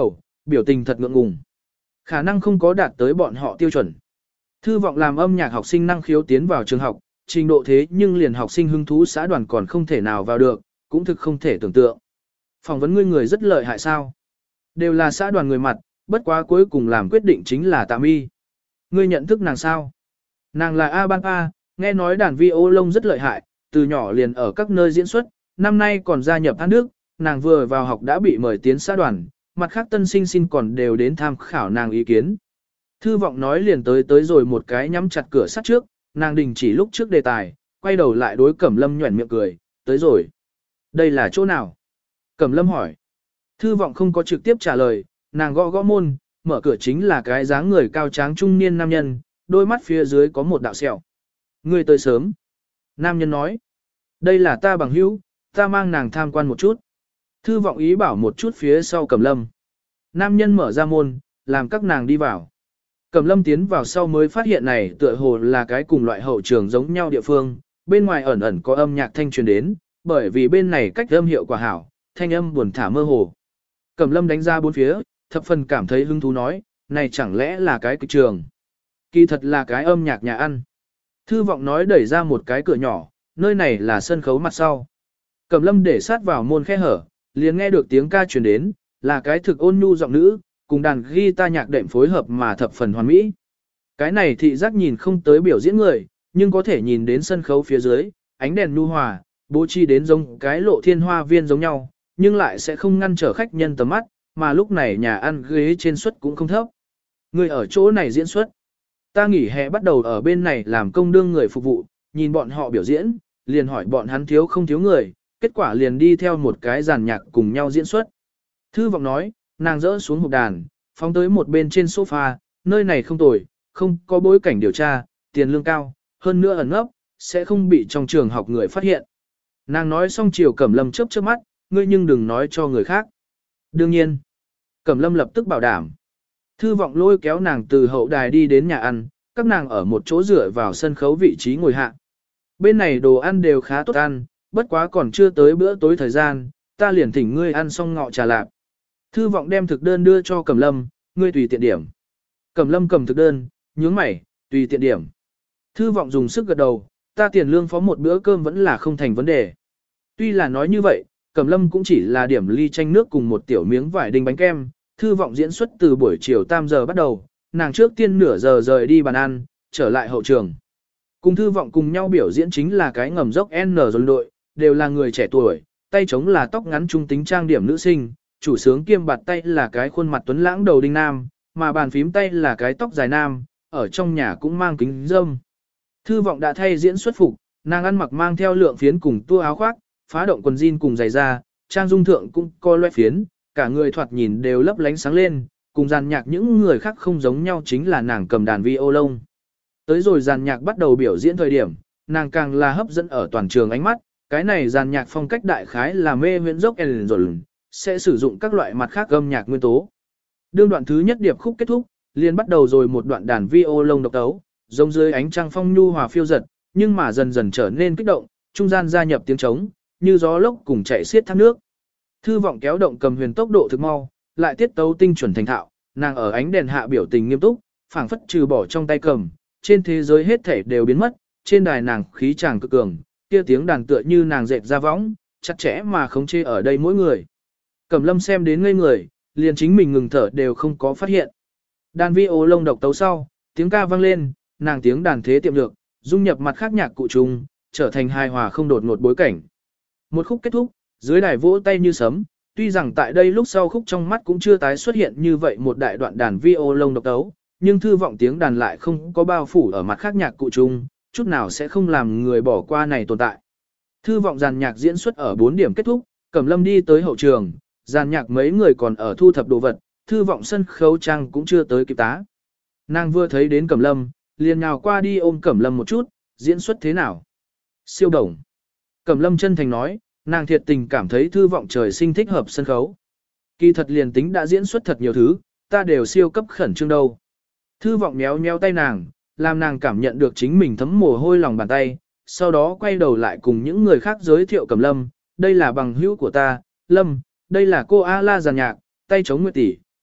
biểu tình thật ngượng ngùng. Khả năng không có đạt tới bọn họ tiêu chuẩn. Thư vọng làm âm nhạc học sinh năng khiếu tiến vào trường học, trình độ thế nhưng liền học sinh hứng thú xã đoàn còn không thể nào vào được, cũng thực không thể tưởng tượng. Phỏng vấn ngươi người rất lợi hại sao? Đều là xã đoàn người mặt, bất quá cuối cùng làm quyết định chính là Tạ Mi. Ngươi nhận thức nàng sao? Nàng là A Ban A, nghe nói đàn vi ô lông rất lợi hại, từ nhỏ liền ở các nơi diễn xuất, năm nay còn gia nhập Hàn Đức, nàng vừa vào học đã bị mời tiến xã đoàn, mặt khác tân sinh xin còn đều đến tham khảo nàng ý kiến. Thư vọng nói liền tới rồi một cái nhắm chặt cửa sắt trước, nàng đình chỉ lúc trước đề tài, quay đầu lại đối Cẩm Lâm nhuẩn miệng cười, tới rồi. Đây là chỗ nào? Cẩm Lâm hỏi. Thư vọng không có trực tiếp trả lời, nàng gõ gõ môn, mở cửa chính là cái dáng người cao tráng trung niên nam nhân, đôi mắt phía dưới có một đạo sẹo. Ngươi tới sớm. Nam nhân nói. Đây là ta bằng hữu, ta mang nàng tham quan một chút. Thư vọng ý bảo một chút phía sau Cẩm Lâm. Nam nhân mở ra môn, làm các nàng đi vào. Cẩm Lâm tiến vào sau mới phát hiện này tựa hồ là cái cùng loại hậu trường giống nhau địa phương, bên ngoài ẩn ẩn có âm nhạc thanh truyền đến, bởi vì bên này cách âm hiệu quả hảo, thanh âm buồn thả mơ hồ. Cẩm Lâm đánh ra bốn phía, thập phần cảm thấy hứng thú nói, này chẳng lẽ là cái kịch trường. Kỳ thật là cái âm nhạc nhà ăn. Thư vọng nói đẩy ra một cái cửa nhỏ, nơi này là sân khấu mặt sau. Cẩm Lâm để sát vào môn khe hở, liền nghe được tiếng ca truyền đến, là cái thực ôn nhu giọng nữ, cùng đàn guitar nhạc đệm phối hợp mà thập phần hoàn mỹ. Cái này thị giác nhìn không tới biểu diễn người, nhưng có thể nhìn đến sân khấu phía dưới, ánh đèn nhu hòa, bố trí đến giống cái lộ thiên hoa viên giống nhau, nhưng lại sẽ không ngăn trở khách nhân tầm mắt, mà lúc này nhà ăn ghế trên suất cũng không thấp. Người ở chỗ này diễn xuất. Ta nghỉ hè bắt đầu ở bên này làm công đương người phục vụ, nhìn bọn họ biểu diễn, liền hỏi bọn hắn thiếu không thiếu người, kết quả liền đi theo một cái dàn nhạc cùng nhau diễn xuất. Thư vọng nói, nàng dỡ xuống hộp đàn, phóng tới một bên trên sofa, nơi này không tồi, không có bối cảnh điều tra, tiền lương cao, hơn nữa ẩn nấp, sẽ không bị trong trường học người phát hiện. Nàng nói xong chiều Cẩm Lâm chớp chớp mắt, ngươi nhưng đừng nói cho người khác. Đương nhiên, Cẩm Lâm lập tức bảo đảm. Thư vọng lôi kéo nàng từ hậu đài đi đến nhà ăn, các nàng ở một chỗ dựa vào sân khấu vị trí ngồi hạ. Bên này đồ ăn đều khá tốt ăn, bất quá còn chưa tới bữa tối thời gian, ta liền thỉnh ngươi ăn xong ngọ trà lạp. Thư vọng đem thực đơn đưa cho Cẩm Lâm, ngươi tùy tiện điểm. Cẩm Lâm cầm thực đơn, nhướng mày, tùy tiện điểm. Thư vọng dùng sức gật đầu, ta tiền lương phó một bữa cơm vẫn là không thành vấn đề. Tuy là nói như vậy, Cẩm Lâm cũng chỉ là điểm ly chanh nước cùng một tiểu miếng vải đinh bánh kem. Thư vọng diễn xuất từ buổi chiều 8 giờ bắt đầu, nàng trước tiên nửa giờ rời đi bàn ăn, trở lại hậu trường. Cùng thư vọng cùng nhau biểu diễn chính là cái ngầm dốc N rồi đội, đều là người trẻ tuổi, tay trống là tóc ngắn trung tính trang điểm nữ sinh, chủ sướng kiêm bạt tay là cái khuôn mặt tuấn lãng đầu đinh nam, mà bàn phím tay là cái tóc dài nam, ở trong nhà cũng mang kính râm. Thư vọng đã thay diễn xuất phục, nàng ăn mặc mang theo lượng phiến cùng tua áo khoác, phá động quần jean cùng giày da, trang dung thượng cũng co loe phiến, cả người thoạt nhìn đều lấp lánh sáng lên, cùng dàn nhạc những người khác không giống nhau chính là nàng cầm đàn vi ô lông. Tới rồi dàn nhạc bắt đầu biểu diễn thời điểm, nàng càng là hấp dẫn ở toàn trường ánh mắt, cái này dàn nhạc phong cách đại khái là mê huyễn dốc rồi sẽ sử dụng các loại mặt khác âm nhạc nguyên tố. Đương đoạn thứ nhất điệp khúc kết thúc, liền bắt đầu rồi một đoạn đàn vi ô lông độc tấu, giống dưới ánh trăng phong nhu hòa phiêu giật, nhưng mà dần dần trở nên kích động, trung gian gia nhập tiếng trống, như gió lốc cùng chạy xiết thác nước. Thư vọng kéo động cầm huyền tốc độ thực mau, lại tiết tấu tinh chuẩn thành thạo, nàng ở ánh đèn hạ biểu tình nghiêm túc, phảng phất trừ bỏ trong tay cầm, trên thế giới hết thể đều biến mất, trên đài nàng khí chàng cực cường, kia tiếng đàn tựa như nàng dệt ra võng, chặt chẽ mà khống chế ở đây mỗi người. Cẩm Lâm xem đến ngây người, liền chính mình ngừng thở đều không có phát hiện. Đàn vi ô lông độc tấu sau, tiếng ca vang lên, nàng tiếng đàn thế tiệm lược, dung nhập mặt khác nhạc cụ trùng, trở thành hài hòa không đột ngột bối cảnh. Một khúc kết thúc, dưới đài vỗ tay như sấm, tuy rằng tại đây lúc sau khúc trong mắt cũng chưa tái xuất hiện như vậy một đại đoạn đàn vi ô lông độc tấu, nhưng thư vọng tiếng đàn lại không có bao phủ ở mặt khác nhạc cụ chung, chút nào sẽ không làm người bỏ qua này tồn tại. Thư vọng dàn nhạc diễn xuất ở 4 điểm kết thúc, Cẩm Lâm đi tới hậu trường, dàn nhạc mấy người còn ở thu thập đồ vật, thư vọng sân khấu trang cũng chưa tới kịp tá. Nàng vừa thấy đến Cẩm Lâm, liền nhào qua đi ôm Cẩm Lâm một chút, diễn xuất thế nào? Siêu đồng. Cẩm Lâm chân thành nói, nàng thiệt tình cảm thấy thư vọng trời sinh thích hợp sân khấu. Kỳ thật liền tính đã diễn xuất thật nhiều thứ, ta đều siêu cấp khẩn trương đâu. Thư vọng méo méo tay nàng, làm nàng cảm nhận được chính mình thấm mồ hôi lòng bàn tay, sau đó quay đầu lại cùng những người khác giới thiệu Cẩm Lâm, đây là bằng hữu của ta, Lâm, đây là cô A-la giàn nhạc, tay chống nguyệt tỷ,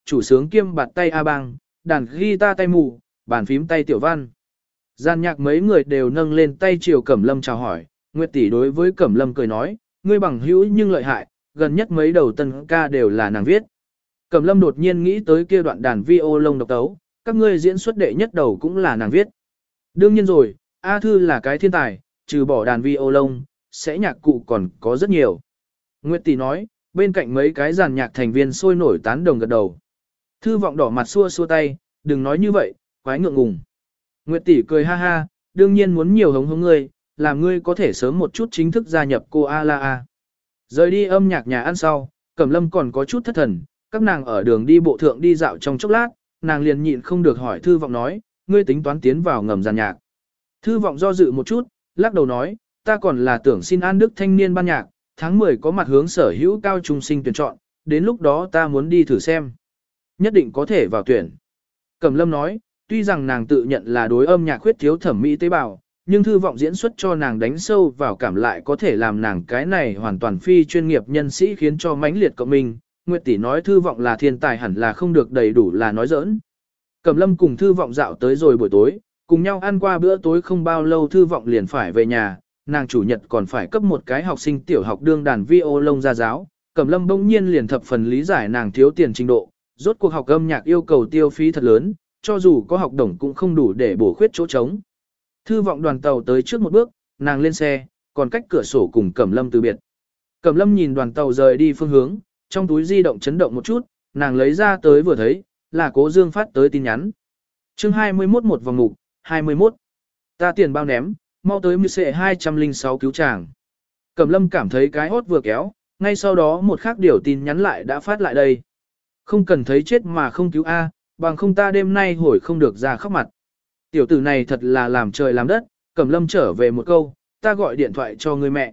chủ sướng kiêm bạt tay A Bang, đàn guitar tay mù, bàn phím tay Tiểu Văn. Gian nhạc mấy người đều nâng lên tay chiều Cẩm Lâm chào hỏi, Nguyệt tỷ đối với Cẩm Lâm cười nói, ngươi bằng hữu nhưng lợi hại, gần nhất mấy đầu tân ca đều là nàng viết. Cẩm Lâm đột nhiên nghĩ tới kia đoạn đàn vi ô lông độc tấu, các ngươi diễn xuất đệ nhất đầu cũng là nàng viết. Đương nhiên rồi, A Thư là cái thiên tài, trừ bỏ đàn vi ô lông, sẽ nhạc cụ còn có rất nhiều. Nguyệt tỷ nói, bên cạnh mấy cái giàn nhạc thành viên sôi nổi tán đồng gật đầu. Thư vọng đỏ mặt xua xua tay, đừng nói như vậy, quái ngượng ngùng. Nguyệt tỷ cười ha ha, đương nhiên muốn nhiều hống hống ngươi, làm ngươi có thể sớm một chút chính thức gia nhập cô A-la-a. Rời đi âm nhạc nhà ăn sau, Cẩm Lâm còn có chút thất thần, các nàng ở đường đi bộ thượng đi dạo trong chốc lát, nàng liền nhịn không được hỏi Thư vọng nói, ngươi tính toán tiến vào ngầm giàn nhạc. Thư vọng do dự một chút, lắc đầu nói, ta còn là tưởng xin An Đức thanh niên ban nhạc, tháng 10 có mặt hướng sở hữu cao trung sinh tuyển chọn, đến lúc đó ta muốn đi thử xem. Nhất định có thể vào tuyển. Cẩm Lâm nói, tuy rằng nàng tự nhận là đối âm nhạc khuyết thiếu thẩm mỹ tế bào, nhưng Thư vọng diễn xuất cho nàng đánh sâu vào cảm lại có thể làm nàng cái này hoàn toàn phi chuyên nghiệp nhân sĩ khiến cho mãnh liệt cộng mình. Nguyệt tỷ nói Thư vọng là thiên tài hẳn là không được đầy đủ là nói giỡn. Cẩm Lâm cùng Thư vọng dạo tới rồi buổi tối, cùng nhau ăn qua bữa tối không bao lâu Thư vọng liền phải về nhà, nàng chủ nhật còn phải cấp một cái học sinh tiểu học đương đàn vi ô lông ra giáo. Cẩm Lâm bỗng nhiên liền thập phần lý giải nàng thiếu tiền trình độ, rốt cuộc học âm nhạc yêu cầu tiêu phí thật lớn, cho dù có học đồng cũng không đủ để bổ khuyết chỗ trống. Thư vọng đoàn tàu tới trước một bước, nàng lên xe, còn cách cửa sổ cùng Cẩm Lâm từ biệt. Cẩm Lâm nhìn đoàn tàu rời đi phương hướng, trong túi di động chấn động một chút, nàng lấy ra tới vừa thấy, là Cố Dương phát tới tin nhắn. Chương 21 một vòng mục, 21. Ta tiền bao ném, mau tới MCE 206 cứu chàng. Cẩm Lâm cảm thấy cái hốt vừa kéo, ngay sau đó một khác điều tin nhắn lại đã phát lại đây. Không cần thấy chết mà không cứu A, bằng không ta đêm nay hồi không được ra khóc mặt. Tiểu tử này thật là làm trời làm đất, Cẩm Lâm trở về một câu, ta gọi điện thoại cho người mẹ.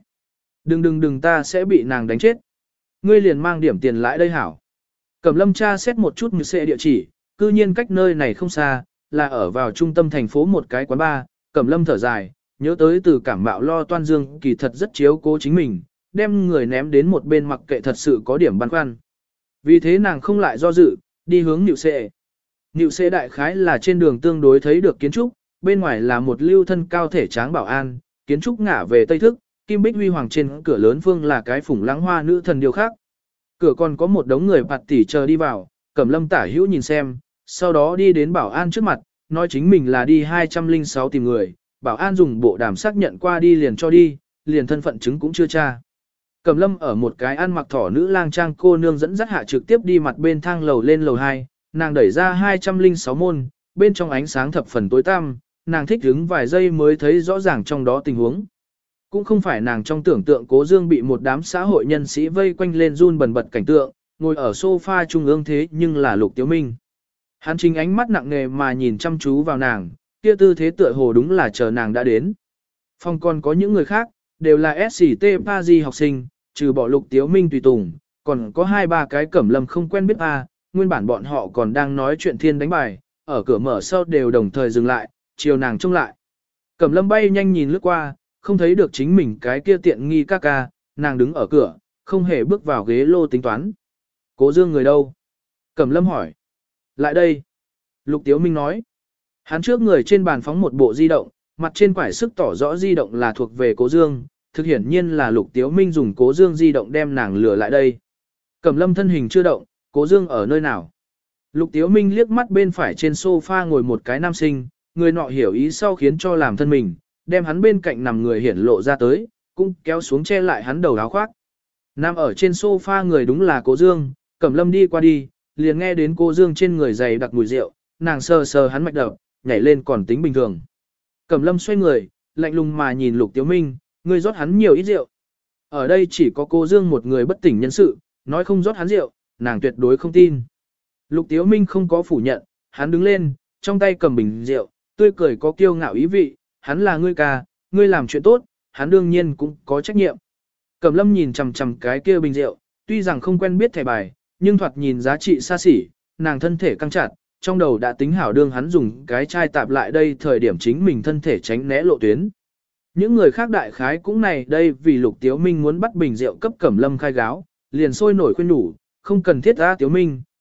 Đừng ta sẽ bị nàng đánh chết. Ngươi liền mang điểm tiền lãi đây hảo. Cẩm Lâm tra xét một chút MCE địa chỉ, cư nhiên cách nơi này không xa, là ở vào trung tâm thành phố một cái quán bar. Cẩm Lâm thở dài, nhớ tới từ cảm mạo lo toan dương kỳ thật rất chiếu cố chính mình, đem người ném đến một bên mặc kệ thật sự có điểm băn khoăn. Vì thế nàng không lại do dự, đi hướng Niệu Xệ. Niệu Xệ đại khái là trên đường tương đối thấy được kiến trúc, bên ngoài là một lưu thân cao thể tráng bảo an, kiến trúc ngả về tây thức, kim bích huy hoàng trên cửa lớn phương là cái phủng lãng hoa nữ thần điều khác. Cửa còn có một đống người bạt tỉ chờ đi vào, Cẩm Lâm tả hữu nhìn xem, sau đó đi đến bảo an trước mặt, nói chính mình là đi 206 tìm người, bảo an dùng bộ đàm xác nhận qua đi liền cho đi, liền thân phận chứng cũng chưa tra. Cẩm Lâm ở một cái ăn mặc thỏ nữ lang trang cô nương dẫn dắt hạ trực tiếp đi mặt bên thang lầu lên lầu 2, nàng đẩy ra 206 môn, bên trong ánh sáng thập phần tối tăm, nàng thích đứng vài giây mới thấy rõ ràng trong đó tình huống. Cũng không phải nàng trong tưởng tượng Cố Dương bị một đám xã hội nhân sĩ vây quanh lên run bần bật cảnh tượng, ngồi ở sofa trung ương thế nhưng là Lục Tiếu Minh. Hắn chính ánh mắt nặng nề mà nhìn chăm chú vào nàng, kia tư thế tựa hồ đúng là chờ nàng đã đến. Phòng còn có những người khác, đều là SCT Paris học sinh, trừ bỏ Lục Tiếu Minh tùy tùng, còn có 2-3 cái Cẩm Lâm không quen biết nguyên bản bọn họ còn đang nói chuyện thiên đánh bài, ở cửa mở sau đều đồng thời dừng lại, chiều nàng trông lại. Cẩm Lâm bay nhanh nhìn lướt qua, không thấy được chính mình cái kia tiện nghi ca ca, nàng đứng ở cửa, không hề bước vào ghế lô tính toán. Cố Dương người đâu? Cẩm Lâm hỏi. Lại đây. Lục Tiếu Minh nói. Hắn trước người trên bàn phóng một bộ di động, mặt trên quải sức tỏ rõ di động là thuộc về Cố Dương, thực hiển nhiên là Lục Tiếu Minh dùng Cố Dương di động đem nàng lừa lại đây. Cẩm Lâm thân hình chưa động, Cố Dương ở nơi nào? Lục Tiếu Minh liếc mắt bên phải trên sofa ngồi một cái nam sinh, người nọ hiểu ý sau khiến cho làm thân mình, đem hắn bên cạnh nằm người hiển lộ ra tới, cũng kéo xuống che lại hắn đầu áo khoác. Nằm ở trên sofa người đúng là Cố Dương, Cẩm Lâm đi qua đi, liền nghe đến Cố Dương trên người dày đặc mùi rượu, nàng sờ sờ hắn mạch đập, nhảy lên còn tính bình thường. Cẩm Lâm xoay người, lạnh lùng mà nhìn Lục Tiếu Minh, ngươi rót hắn nhiều ít rượu. Ở đây chỉ có Cố Dương một người bất tỉnh nhân sự, nói không rót hắn rượu, nàng tuyệt đối không tin. Lục Tiếu Minh không có phủ nhận, hắn đứng lên, trong tay cầm bình rượu, tươi cười có kiêu ngạo ý vị, hắn là ngươi ca, ngươi làm chuyện tốt, hắn đương nhiên cũng có trách nhiệm. Cẩm Lâm nhìn chằm chằm cái kia bình rượu, tuy rằng không quen biết thẻ bài, nhưng thoạt nhìn giá trị xa xỉ, nàng thân thể căng chặt, trong đầu đã tính hảo đương hắn dùng cái chai tạp lại đây thời điểm chính mình thân thể tránh né lộ tuyến. Những người khác đại khái cũng này đây vì Lục Tiếu Minh muốn bắt bình rượu cấp Cẩm Lâm khai gáo, liền sôi nổi khuyên nhủ, không cần thiết ra Tiếu Minh,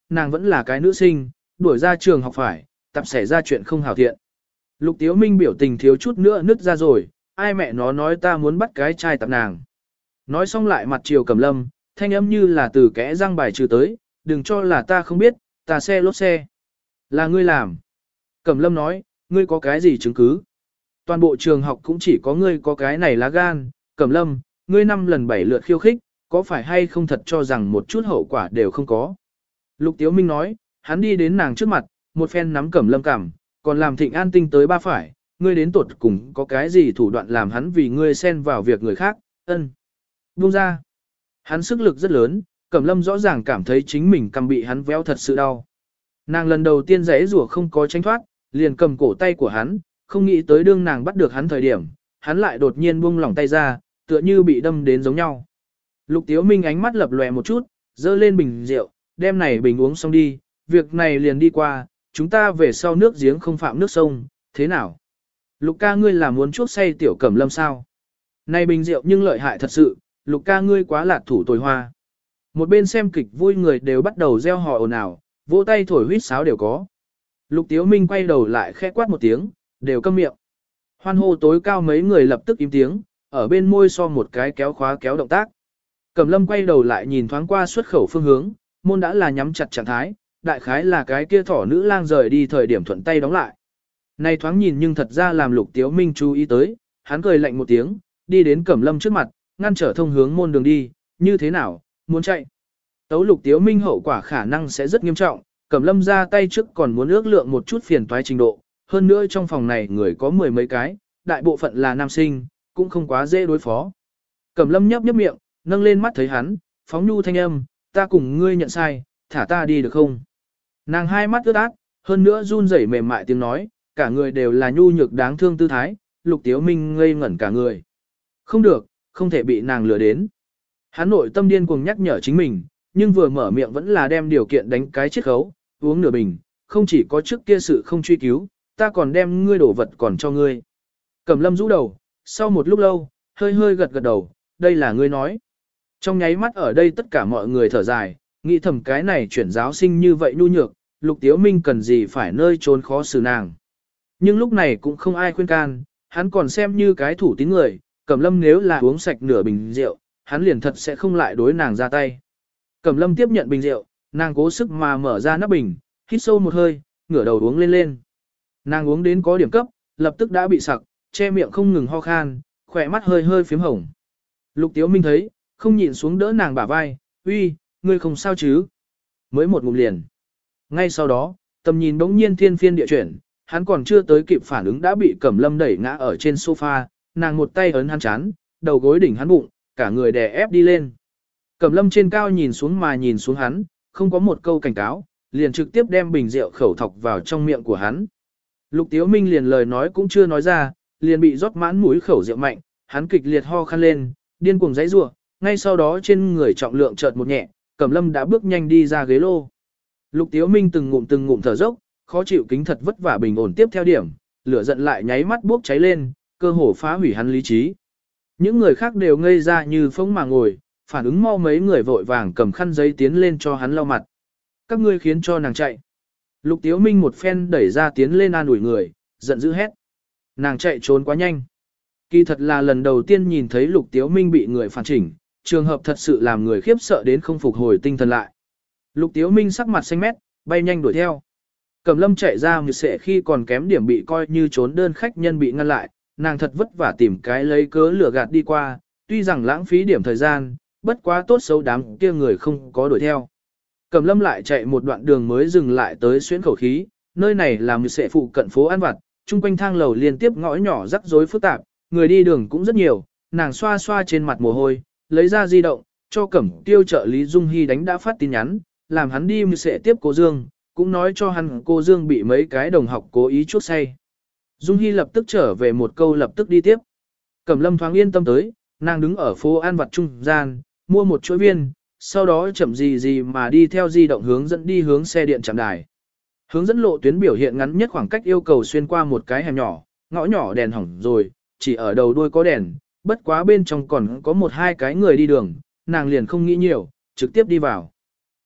nàng vẫn là cái nữ sinh, đuổi ra trường học phải, tập xảy ra chuyện không hảo thiện. Lục Tiếu Minh biểu tình thiếu chút nữa nứt ra rồi, ai mẹ nó nói ta muốn bắt cái trai tập nàng. Nói xong lại mặt chiều Cẩm Lâm, thanh âm như là từ kẽ răng bài trừ tới, đừng cho là ta không biết, ta xe lốp xe. Là ngươi làm. Cẩm Lâm nói, ngươi có cái gì chứng cứ? Toàn bộ trường học cũng chỉ có ngươi có cái này lá gan. Cẩm Lâm, ngươi 5 lần 7 lượt khiêu khích, có phải hay không thật cho rằng một chút hậu quả đều không có? Lục Tiếu Minh nói, hắn đi đến nàng trước mặt, một phen nắm Cẩm Lâm cằm, còn làm Thịnh An Tinh tới ba phải, ngươi đến tuột cùng có cái gì thủ đoạn làm hắn vì ngươi xen vào việc người khác, ân. Buông ra. Hắn sức lực rất lớn, Cẩm Lâm rõ ràng cảm thấy chính mình cầm bị hắn véo thật sự đau. Nàng lần đầu tiên giãy rủa không có tránh thoát, liền cầm cổ tay của hắn, không nghĩ tới đương nàng bắt được hắn thời điểm, hắn lại đột nhiên buông lỏng tay ra, tựa như bị đâm đến giống nhau. Lục Tiếu Minh ánh mắt lập lòe một chút, dơ lên bình rượu, đem này bình uống xong đi, việc này liền đi qua, chúng ta về sau nước giếng không phạm nước sông, thế nào? Lục ca ngươi là muốn chuốc say tiểu Cẩm Lâm sao? Này bình rượu nhưng lợi hại thật sự, Lục ca ngươi quá lạc thủ tồi hoa. Một bên xem kịch vui người đều bắt đầu reo hò ồn ào, vỗ tay thổi huýt sáo đều có. Lục Tiếu Minh quay đầu lại khẽ quát một tiếng, đều câm miệng. Hoan hô tối cao mấy người lập tức im tiếng, ở bên môi so một cái kéo khóa kéo động tác. Cẩm Lâm quay đầu lại nhìn thoáng qua xuất khẩu phương hướng, môn đã là nhắm chặt trạng thái, đại khái là cái kia thỏ nữ lang rời đi thời điểm thuận tay đóng lại. Này thoáng nhìn nhưng thật ra làm Lục Tiếu Minh chú ý tới, hắn cười lạnh một tiếng, đi đến Cẩm Lâm trước mặt, ngăn trở thông hướng môn đường đi, như thế nào, muốn chạy. Tấu Lục Tiếu Minh hậu quả khả năng sẽ rất nghiêm trọng, Cẩm Lâm ra tay trước còn muốn ước lượng một chút phiền toái trình độ, hơn nữa trong phòng này người có mười mấy cái, đại bộ phận là nam sinh, cũng không quá dễ đối phó. Cẩm Lâm nhấp nhấp miệng, nâng lên mắt thấy hắn, phóng nhu thanh âm, ta cùng ngươi nhận sai, thả ta đi được không? Nàng hai mắt ướt át, hơn nữa run rẩy mềm mại tiếng nói, cả người đều là nhu nhược đáng thương tư thái, Lục Tiếu Minh ngây ngẩn cả người. Không được, không thể bị nàng lừa đến. Hắn nội tâm điên cuồng nhắc nhở chính mình, nhưng vừa mở miệng vẫn là đem điều kiện đánh cái chiết khấu, uống nửa bình, không chỉ có trước kia sự không truy cứu, ta còn đem ngươi đổ vật còn cho ngươi. Cẩm Lâm rũ đầu, sau một lúc lâu, hơi hơi gật gật đầu, đây là ngươi nói. Trong nháy mắt ở đây tất cả mọi người thở dài, nghĩ thầm cái này chuyển giáo sinh như vậy nhu nhược, Lục Tiếu Minh cần gì phải nơi trốn khó xử nàng. Nhưng lúc này cũng không ai khuyên can, hắn còn xem như cái thủ tín người, Cẩm Lâm nếu là uống sạch nửa bình rượu, hắn liền thật sẽ không lại đối nàng ra tay. Cẩm Lâm tiếp nhận bình rượu, nàng cố sức mà mở ra nắp bình, hít sâu một hơi, ngửa đầu uống lên lên. Nàng uống đến có điểm cấp, lập tức đã bị sặc, che miệng không ngừng ho khan, khỏe mắt hơi hơi phím hồng. Lục Tiếu Minh thấy, không nhịn xuống đỡ nàng bả vai, uy, ngươi không sao chứ? Mới một ngụm liền. Ngay sau đó, tầm nhìn bỗng nhiên thiên phiên địa chuyển, hắn còn chưa tới kịp phản ứng đã bị Cẩm Lâm đẩy ngã ở trên sofa, nàng một tay ấn hắn chán, đầu gối đỉnh hắn bụng, cả người đè ép đi lên. Cẩm Lâm trên cao nhìn xuống mà nhìn xuống hắn, không có một câu cảnh cáo, liền trực tiếp đem bình rượu khẩu thọc vào trong miệng của hắn. Lục Tiếu Minh liền lời nói cũng chưa nói ra, liền bị rót mãn mũi khẩu rượu mạnh, hắn kịch liệt ho khăn lên, điên cuồng giãy giụa, ngay sau đó trên người trọng lượng chợt một nhẹ, Cẩm Lâm đã bước nhanh đi ra ghế lô. Lục Tiếu Minh từng ngụm thở dốc, khó chịu kính thật vất vả bình ổn tiếp theo điểm, lửa giận lại nháy mắt bốc cháy lên, cơ hồ phá hủy hắn lý trí. Những người khác đều ngây ra như phóng mà ngồi, phản ứng mau mấy người vội vàng cầm khăn giấy tiến lên cho hắn lau mặt. Các ngươi khiến cho nàng chạy. Lục Tiếu Minh một phen đẩy ra tiến lên an ủi người, giận dữ hét. Nàng chạy trốn quá nhanh. Kỳ thật là lần đầu tiên nhìn thấy Lục Tiếu Minh bị người phản chỉnh, trường hợp thật sự làm người khiếp sợ đến không phục hồi tinh thần lại. Lục Tiếu Minh sắc mặt xanh mét, bay nhanh đuổi theo. Cẩm Lâm chạy ra như sệ khi còn kém điểm bị coi như trốn đơn khách nhân bị ngăn lại, nàng thật vất vả tìm cái lấy cớ lửa gạt đi qua, tuy rằng lãng phí điểm thời gian, bất quá tốt xấu đám kia người không có đuổi theo. Cẩm Lâm lại chạy một đoạn đường mới dừng lại tới xuyến khẩu khí, nơi này là một sệ phụ cận phố ăn vặt, chung quanh thang lầu liên tiếp ngõ nhỏ rắc rối phức tạp, người đi đường cũng rất nhiều, nàng xoa xoa trên mặt mồ hôi, lấy ra di động, cho Cẩm Tiêu trợ lý Dung Hy đánh đã phát tin nhắn, làm hắn đi một sệ tiếp cô Dương, cũng nói cho hắn cô Dương bị mấy cái đồng học cố ý chuốc say. Dung Hy lập tức trở về một câu lập tức đi tiếp. Cẩm Lâm thoáng yên tâm tới, nàng đứng ở phố ăn vặt trung gian, mua một chuỗi viên, sau đó chậm gì mà đi theo di động hướng dẫn đi hướng xe điện trạm đài. Hướng dẫn lộ tuyến biểu hiện ngắn nhất khoảng cách yêu cầu xuyên qua một cái hẻm nhỏ, ngõ nhỏ đèn hỏng rồi, chỉ ở đầu đuôi có đèn, bất quá bên trong còn có một hai cái người đi đường, nàng liền không nghĩ nhiều, trực tiếp đi vào.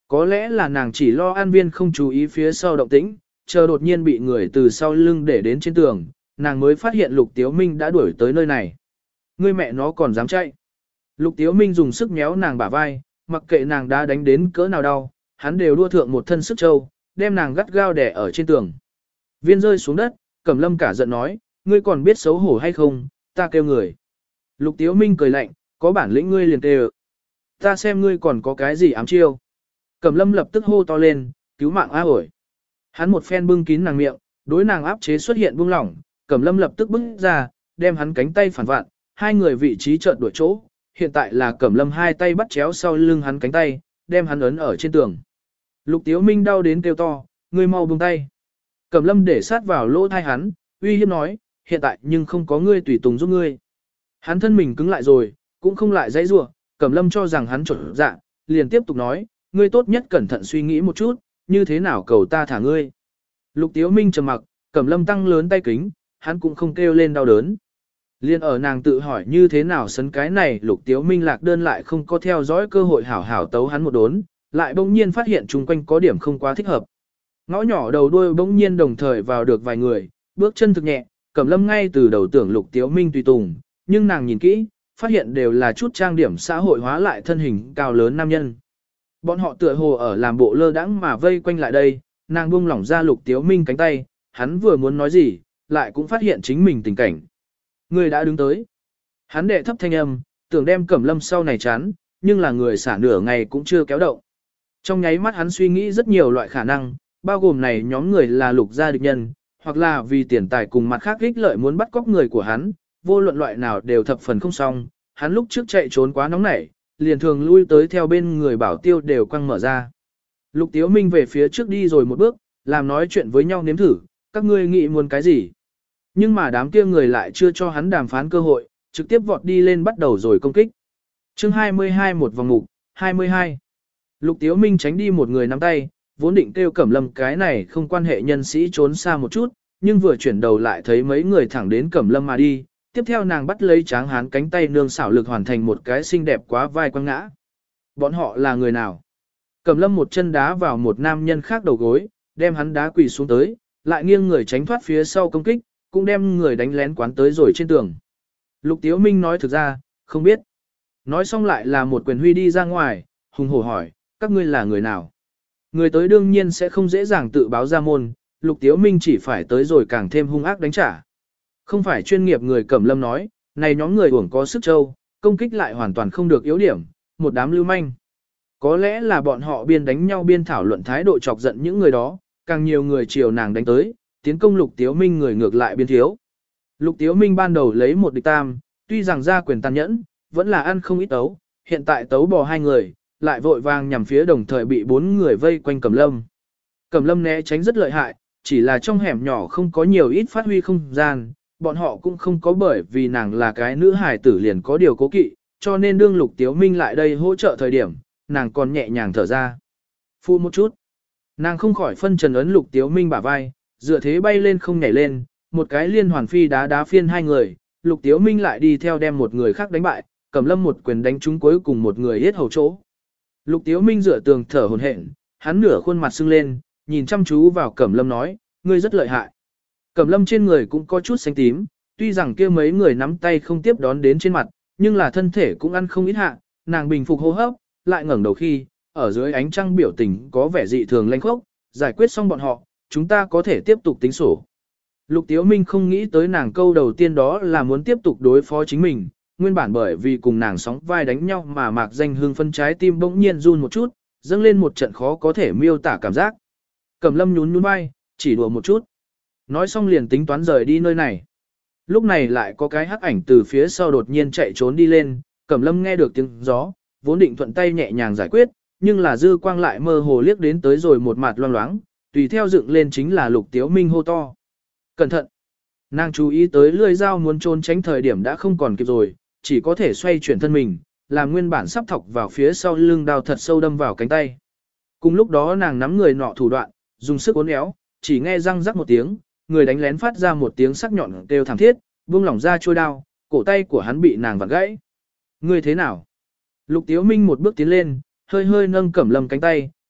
Có lẽ là nàng chỉ lo an viên không chú ý phía sau động tĩnh, chờ đột nhiên bị người từ sau lưng để đến trên tường, nàng mới phát hiện Lục Tiếu Minh đã đuổi tới nơi này. Ngươi mẹ nó còn dám chạy. Lục Tiếu Minh dùng sức méo nàng bả vai, mặc kệ nàng đã đánh đến cỡ nào đau, hắn đều đua thượng một thân sức trâu, đem nàng gắt gao đè ở trên tường. Viên rơi xuống đất, Cẩm Lâm cả giận nói, ngươi còn biết xấu hổ hay không, ta kêu người. Lục Tiếu Minh cười lạnh, có bản lĩnh ngươi liền kêu. Ta xem ngươi còn có cái gì ám chiêu. Cẩm Lâm lập tức hô to lên, cứu mạng a ổi. Hắn một phen bưng kín nàng miệng, đối nàng áp chế xuất hiện buông lỏng, Cẩm Lâm lập tức bước ra, đem hắn cánh tay phản vạn, hai người vị trí chợt đổi chỗ. Hiện tại là Cẩm Lâm hai tay bắt chéo sau lưng hắn cánh tay, đem hắn ấn ở trên tường. Lục Tiếu Minh đau đến kêu to, ngươi mau buông tay. Cẩm Lâm để sát vào lỗ thai hắn, uy hiếp nói, hiện tại nhưng không có ngươi tùy tùng giúp ngươi. Hắn thân mình cứng lại rồi, cũng không lại dãy rủa, Cẩm Lâm cho rằng hắn trộn dạ, liền tiếp tục nói, ngươi tốt nhất cẩn thận suy nghĩ một chút, như thế nào cầu ta thả ngươi. Lục Tiếu Minh trầm mặc, Cẩm Lâm tăng lớn tay kính, hắn cũng không kêu lên đau đớn. Liên ở nàng tự hỏi như thế nào sấn cái này, Lục Tiếu Minh lạc đơn lại không có theo dõi cơ hội hảo hảo tấu hắn một đốn, lại bỗng nhiên phát hiện chung quanh có điểm không quá thích hợp. Ngõ nhỏ đầu đuôi bỗng nhiên đồng thời vào được vài người, bước chân thực nhẹ, Cẩm Lâm ngay từ đầu tưởng Lục Tiếu Minh tùy tùng, nhưng nàng nhìn kỹ, phát hiện đều là chút trang điểm xã hội hóa lại thân hình cao lớn nam nhân. Bọn họ tựa hồ ở làm bộ lơ đãng mà vây quanh lại đây, nàng buông lỏng ra Lục Tiếu Minh cánh tay, hắn vừa muốn nói gì, lại cũng phát hiện chính mình tình cảnh. Người đã đứng tới. Hắn đệ thấp thanh âm, tưởng đem Cẩm Lâm sau này chán, nhưng là người xả nửa ngày cũng chưa kéo động. Trong nháy mắt hắn suy nghĩ rất nhiều loại khả năng, bao gồm này nhóm người là Lục gia địch nhân, hoặc là vì tiền tài cùng mặt khác ích lợi muốn bắt cóc người của hắn, vô luận loại nào đều thập phần không xong. Hắn lúc trước chạy trốn quá nóng nảy, liền thường lui tới theo bên người bảo tiêu đều quăng mở ra. Lục Tiếu Minh về phía trước đi rồi một bước, làm nói chuyện với nhau nếm thử, các ngươi nghĩ muốn cái gì. Nhưng mà đám kia người lại chưa cho hắn đàm phán cơ hội, trực tiếp vọt đi lên bắt đầu rồi công kích. Chương 22 một vòng mục, 22. Lục Tiếu Minh tránh đi một người nắm tay, vốn định kêu Cẩm Lâm cái này không quan hệ nhân sĩ trốn xa một chút, nhưng vừa chuyển đầu lại thấy mấy người thẳng đến Cẩm Lâm mà đi. Tiếp theo nàng bắt lấy Tráng Hán cánh tay nương xảo lực hoàn thành một cái xinh đẹp quá vai quăng ngã. Bọn họ là người nào? Cẩm Lâm một chân đá vào một nam nhân khác đầu gối, đem hắn đá quỳ xuống tới, lại nghiêng người tránh thoát phía sau công kích, cũng đem người đánh lén quán tới rồi trên tường. Lục Tiếu Minh nói thực ra, không biết. Nói xong lại là một quyền huy đi ra ngoài, hùng hổ hỏi, các ngươi là người nào? Người tới đương nhiên sẽ không dễ dàng tự báo ra môn, Lục Tiếu Minh chỉ phải tới rồi càng thêm hung ác đánh trả. Không phải chuyên nghiệp người Cẩm Lâm nói, này nhóm người uổng có sức trâu, công kích lại hoàn toàn không được yếu điểm, một đám lưu manh. Có lẽ là bọn họ biên đánh nhau biên thảo luận thái độ chọc giận những người đó, càng nhiều người chiều nàng đánh tới, tiến công Lục Tiếu Minh người ngược lại biên thiếu. Lục Tiếu Minh ban đầu lấy một địch tam, tuy rằng ra quyền tàn nhẫn, vẫn là ăn không ít tấu, hiện tại tấu bỏ hai người, lại vội vàng nhằm phía đồng thời bị bốn người vây quanh Cẩm Lâm. Cẩm Lâm né tránh rất lợi hại, chỉ là trong hẻm nhỏ không có nhiều ít phát huy không gian, bọn họ cũng không có bởi vì nàng là cái nữ hài tử liền có điều cố kỵ, cho nên đương Lục Tiếu Minh lại đây hỗ trợ thời điểm, nàng còn nhẹ nhàng thở ra. Phu một chút. Nàng không khỏi phân trần ấn Lục Tiếu Minh bả vai, dựa thế bay lên không nhảy lên, một cái liên hoàn phi đá phiên hai người, Lục Tiếu Minh lại đi theo đem một người khác đánh bại, Cẩm Lâm một quyền đánh trúng cuối cùng một người hết hầu chỗ. Lục Tiếu Minh dựa tường thở hổn hển, hắn nửa khuôn mặt sưng lên, nhìn chăm chú vào Cẩm Lâm nói, ngươi rất lợi hại. Cẩm Lâm trên người cũng có chút xanh tím, tuy rằng kia mấy người nắm tay không tiếp đón đến trên mặt, nhưng là thân thể cũng ăn không ít hạ, nàng bình phục hô hấp, lại ngẩng đầu khi, ở dưới ánh trăng biểu tình có vẻ dị thường lanh khốc, giải quyết xong bọn họ, chúng ta có thể tiếp tục tính sổ. Lục Tiếu Minh không nghĩ tới nàng câu đầu tiên đó là muốn tiếp tục đối phó chính mình, nguyên bản bởi vì cùng nàng sóng vai đánh nhau mà mạc danh hương phân trái tim bỗng nhiên run một chút, dâng lên một trận khó có thể miêu tả cảm giác. Cẩm Lâm nhún nhún vai, chỉ đùa một chút. Nói xong liền tính toán rời đi nơi này. Lúc này lại có cái hắc ảnh từ phía sau đột nhiên chạy trốn đi lên, Cẩm Lâm nghe được tiếng gió, vốn định thuận tay nhẹ nhàng giải quyết, nhưng là dư quang lại mơ hồ liếc đến tới rồi một mặt loang loáng, tùy theo dựng lên chính là Lục Tiếu Minh hô to. Cẩn thận! Nàng chú ý tới lưỡi dao muốn trốn tránh thời điểm đã không còn kịp rồi, chỉ có thể xoay chuyển thân mình, làm nguyên bản sắp thọc vào phía sau lưng đao thật sâu đâm vào cánh tay. Cùng lúc đó nàng nắm người nọ thủ đoạn, dùng sức uốn éo, chỉ nghe răng rắc một tiếng, người đánh lén phát ra một tiếng sắc nhọn kêu thảm thiết, buông lỏng ra trôi đao, cổ tay của hắn bị nàng vặn gãy. Ngươi thế nào? Lục Tiếu Minh một bước tiến lên, hơi hơi nâng Cẩm Lâm cánh tay,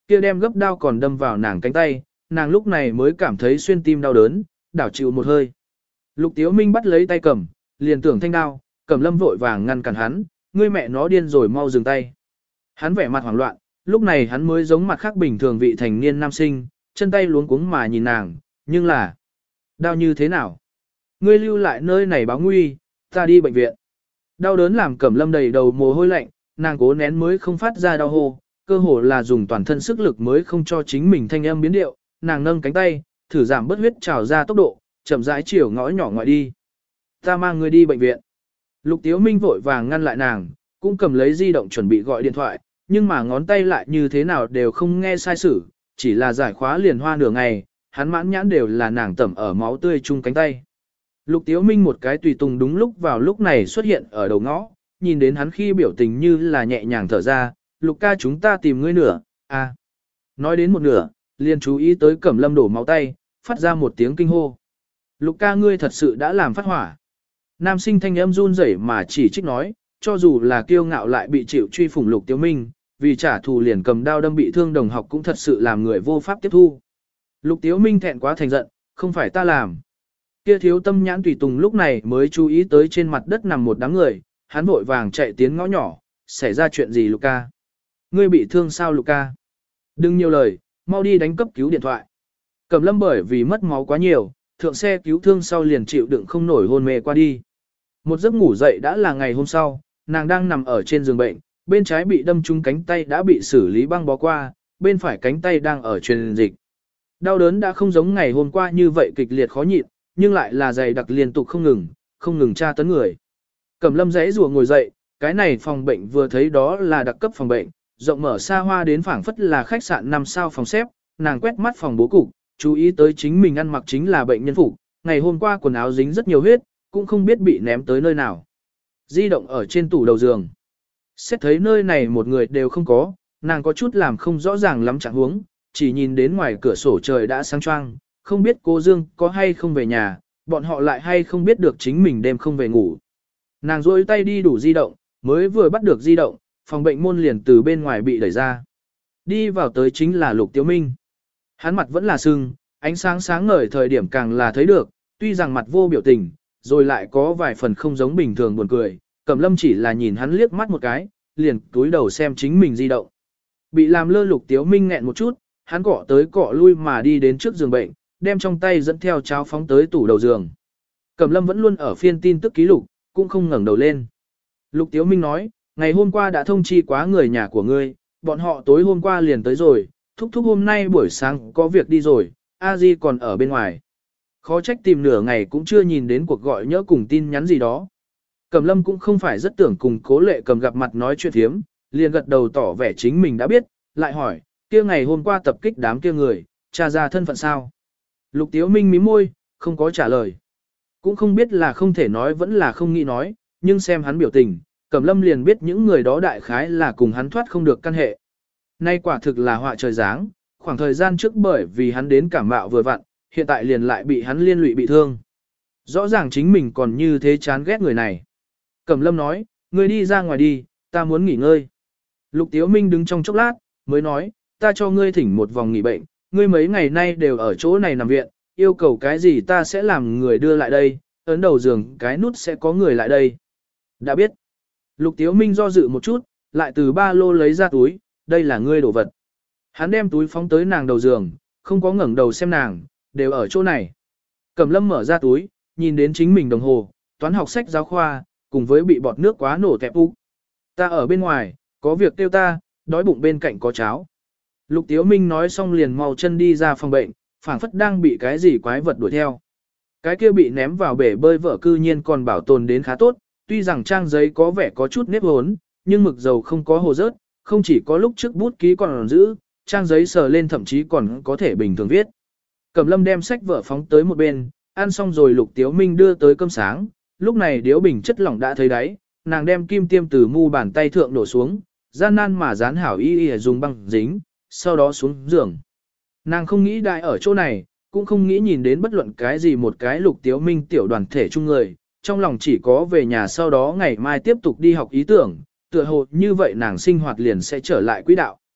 kia đem gấp đao còn đâm vào nàng cánh tay, nàng lúc này mới cảm thấy xuyên tim đau đớn, đảo chịu một hơi. Lục Tiếu Minh bắt lấy tay Cẩm, liền tưởng thanh đao, Cẩm Lâm vội vàng ngăn cản hắn, ngươi mẹ nó điên rồi mau dừng tay. Hắn vẻ mặt hoảng loạn, lúc này hắn mới giống mặt khác bình thường vị thành niên nam sinh, chân tay luống cuống mà nhìn nàng, nhưng là, đau như thế nào? Ngươi lưu lại nơi này báo nguy, ta đi bệnh viện. Đau đớn làm Cẩm Lâm đầy đầu mồ hôi lạnh, nàng cố nén mới không phát ra đau hô, cơ hồ là dùng toàn thân sức lực mới không cho chính mình thanh âm biến điệu, nàng nâng cánh tay, thử giảm bớt huyết trào ra tốc độ, chậm rãi chiều ngõ nhỏ ngoại đi. Ta mang ngươi đi bệnh viện. Lục Tiếu Minh vội vàng ngăn lại nàng, cũng cầm lấy di động chuẩn bị gọi điện thoại, nhưng mà ngón tay lại như thế nào đều không nghe sai sử, chỉ là giải khóa liền hoa nửa ngày, hắn mãn nhãn đều là nàng tẩm ở máu tươi chung cánh tay. Lục Tiếu Minh một cái tùy tùng đúng lúc vào lúc này xuất hiện ở đầu ngõ, nhìn đến hắn khi biểu tình như là nhẹ nhàng thở ra, Lục ca chúng ta tìm ngươi nửa, à. Nói đến một nửa, liền chú ý tới Cẩm Lâm đổ máu tay, phát ra một tiếng kinh hô. Lục ca ngươi thật sự đã làm phát hỏa. Nam sinh thanh âm run rẩy mà chỉ trích nói, cho dù là kiêu ngạo lại bị chịu truy phủng Lục Tiếu Minh, vì trả thù liền cầm đao đâm bị thương đồng học cũng thật sự làm người vô pháp tiếp thu. Lục Tiếu Minh thẹn quá thành giận, không phải ta làm. Kia thiếu tâm nhãn tùy tùng lúc này mới chú ý tới trên mặt đất nằm một đám người, hắn vội vàng chạy tiến ngõ nhỏ, xảy ra chuyện gì Lục ca? Ngươi bị thương sao Lục ca? Đừng nhiều lời, mau đi đánh cấp cứu điện thoại. Cẩm Lâm bởi vì mất máu quá nhiều, thượng xe cứu thương sau liền chịu đựng không nổi hôn mê qua đi. Một giấc ngủ dậy đã là ngày hôm sau, nàng đang nằm ở trên giường bệnh, bên trái bị đâm trúng cánh tay đã bị xử lý băng bó qua, bên phải cánh tay đang ở truyền dịch. Đau đớn đã không giống ngày hôm qua như vậy kịch liệt khó nhịn, nhưng lại là dày đặc liên tục không ngừng tra tấn người. Cẩm Lâm giãy rùa ngồi dậy, cái này phòng bệnh vừa thấy đó là đặc cấp phòng bệnh, rộng mở xa hoa đến phảng phất là khách sạn 5 sao phòng xếp, nàng quét mắt phòng bố cục, chú ý tới chính mình ăn mặc chính là bệnh nhân phục, ngày hôm qua quần áo dính rất nhiều huyết, cũng không biết bị ném tới nơi nào. Di động ở trên tủ đầu giường. Xét thấy nơi này một người đều không có, nàng có chút làm không rõ ràng lắm trạng huống, chỉ nhìn đến ngoài cửa sổ trời đã sáng choang, không biết cô Dương có hay không về nhà, bọn họ lại hay không biết được chính mình đêm không về ngủ. Nàng rôi tay đi đủ di động, mới vừa bắt được di động, phòng bệnh môn liền từ bên ngoài bị đẩy ra. Đi vào tới chính là Lục Tiếu Minh. Hắn mặt vẫn là sưng, ánh sáng sáng ngời thời điểm càng là thấy được, tuy rằng mặt vô biểu tình, rồi lại có vài phần không giống bình thường buồn cười. Cẩm Lâm chỉ là nhìn hắn liếc mắt một cái, liền túi đầu xem chính mình di động. Bị làm lơ Lục Tiếu Minh nghẹn một chút, hắn cọ tới cọ lui mà đi đến trước giường bệnh, đem trong tay dẫn theo cháo phóng tới tủ đầu giường. Cẩm Lâm vẫn luôn ở phiên tin tức ký lục, cũng không ngẩng đầu lên. Lục Tiếu Minh nói, ngày hôm qua đã thông chi quá người nhà của ngươi, bọn họ tối hôm qua liền tới rồi, thúc thúc hôm nay buổi sáng có việc đi rồi, a di còn ở bên ngoài. Khó trách tìm nửa ngày cũng chưa nhìn đến cuộc gọi nhớ cùng tin nhắn gì đó. Cẩm Lâm cũng không phải rất tưởng cùng Cố Lệ Cầm gặp mặt nói chuyện thiếm, liền gật đầu tỏ vẻ chính mình đã biết, lại hỏi, kia ngày hôm qua tập kích đám kia người, tra ra thân phận sao? Lục Tiếu Minh mím môi, không có trả lời. Cũng không biết là không thể nói vẫn là không nghĩ nói, nhưng xem hắn biểu tình, Cẩm Lâm liền biết những người đó đại khái là cùng hắn thoát không được căn hệ. Nay quả thực là họa trời giáng, khoảng thời gian trước bởi vì hắn đến cảm mạo vừa vặn, hiện tại liền lại bị hắn liên lụy bị thương. Rõ ràng chính mình còn như thế chán ghét người này. Cẩm Lâm nói, ngươi đi ra ngoài đi, ta muốn nghỉ ngơi. Lục Tiếu Minh đứng trong chốc lát, mới nói, ta cho ngươi thỉnh một vòng nghỉ bệnh, ngươi mấy ngày nay đều ở chỗ này nằm viện, yêu cầu cái gì ta sẽ làm người đưa lại đây, ấn đầu giường cái nút sẽ có người lại đây. Đã biết. Lục Tiếu Minh do dự một chút, lại từ ba lô lấy ra túi, đây là ngươi đồ vật. Hắn đem túi phóng tới nàng đầu giường, không có ngẩng đầu xem nàng, đều ở chỗ này. Cẩm Lâm mở ra túi, nhìn đến chính mình đồng hồ, toán học sách giáo khoa, cùng với bị bọt nước quá nổ tẹp úc. Ta ở bên ngoài, có việc kêu ta, đói bụng bên cạnh có cháo. Lục Tiếu Minh nói xong liền mau chân đi ra phòng bệnh, phảng phất đang bị cái gì quái vật đuổi theo. Cái kia bị ném vào bể bơi vợ cư nhiên còn bảo tồn đến khá tốt, tuy rằng trang giấy có vẻ có chút nếp hốn, nhưng mực dầu không có hồ rớt, không chỉ có lúc trước bút ký còn giữ, trang giấy sờ lên thậm chí còn có thể bình thường viết. Cẩm Lâm đem sách vở phóng tới một bên, ăn xong rồi Lục Tiếu Minh đưa tới cơm sáng, lúc này điếu bình chất lỏng đã thấy đáy, nàng đem kim tiêm từ mu bàn tay thượng đổ xuống, gian nan mà dán hảo y dùng băng dính, sau đó xuống giường. Nàng không nghĩ đại ở chỗ này, cũng không nghĩ nhìn đến bất luận cái gì một cái Lục Tiếu Minh tiểu đoàn thể chung người, trong lòng chỉ có về nhà sau đó ngày mai tiếp tục đi học ý tưởng, tựa hồ như vậy nàng sinh hoạt liền sẽ trở lại quỹ đạo.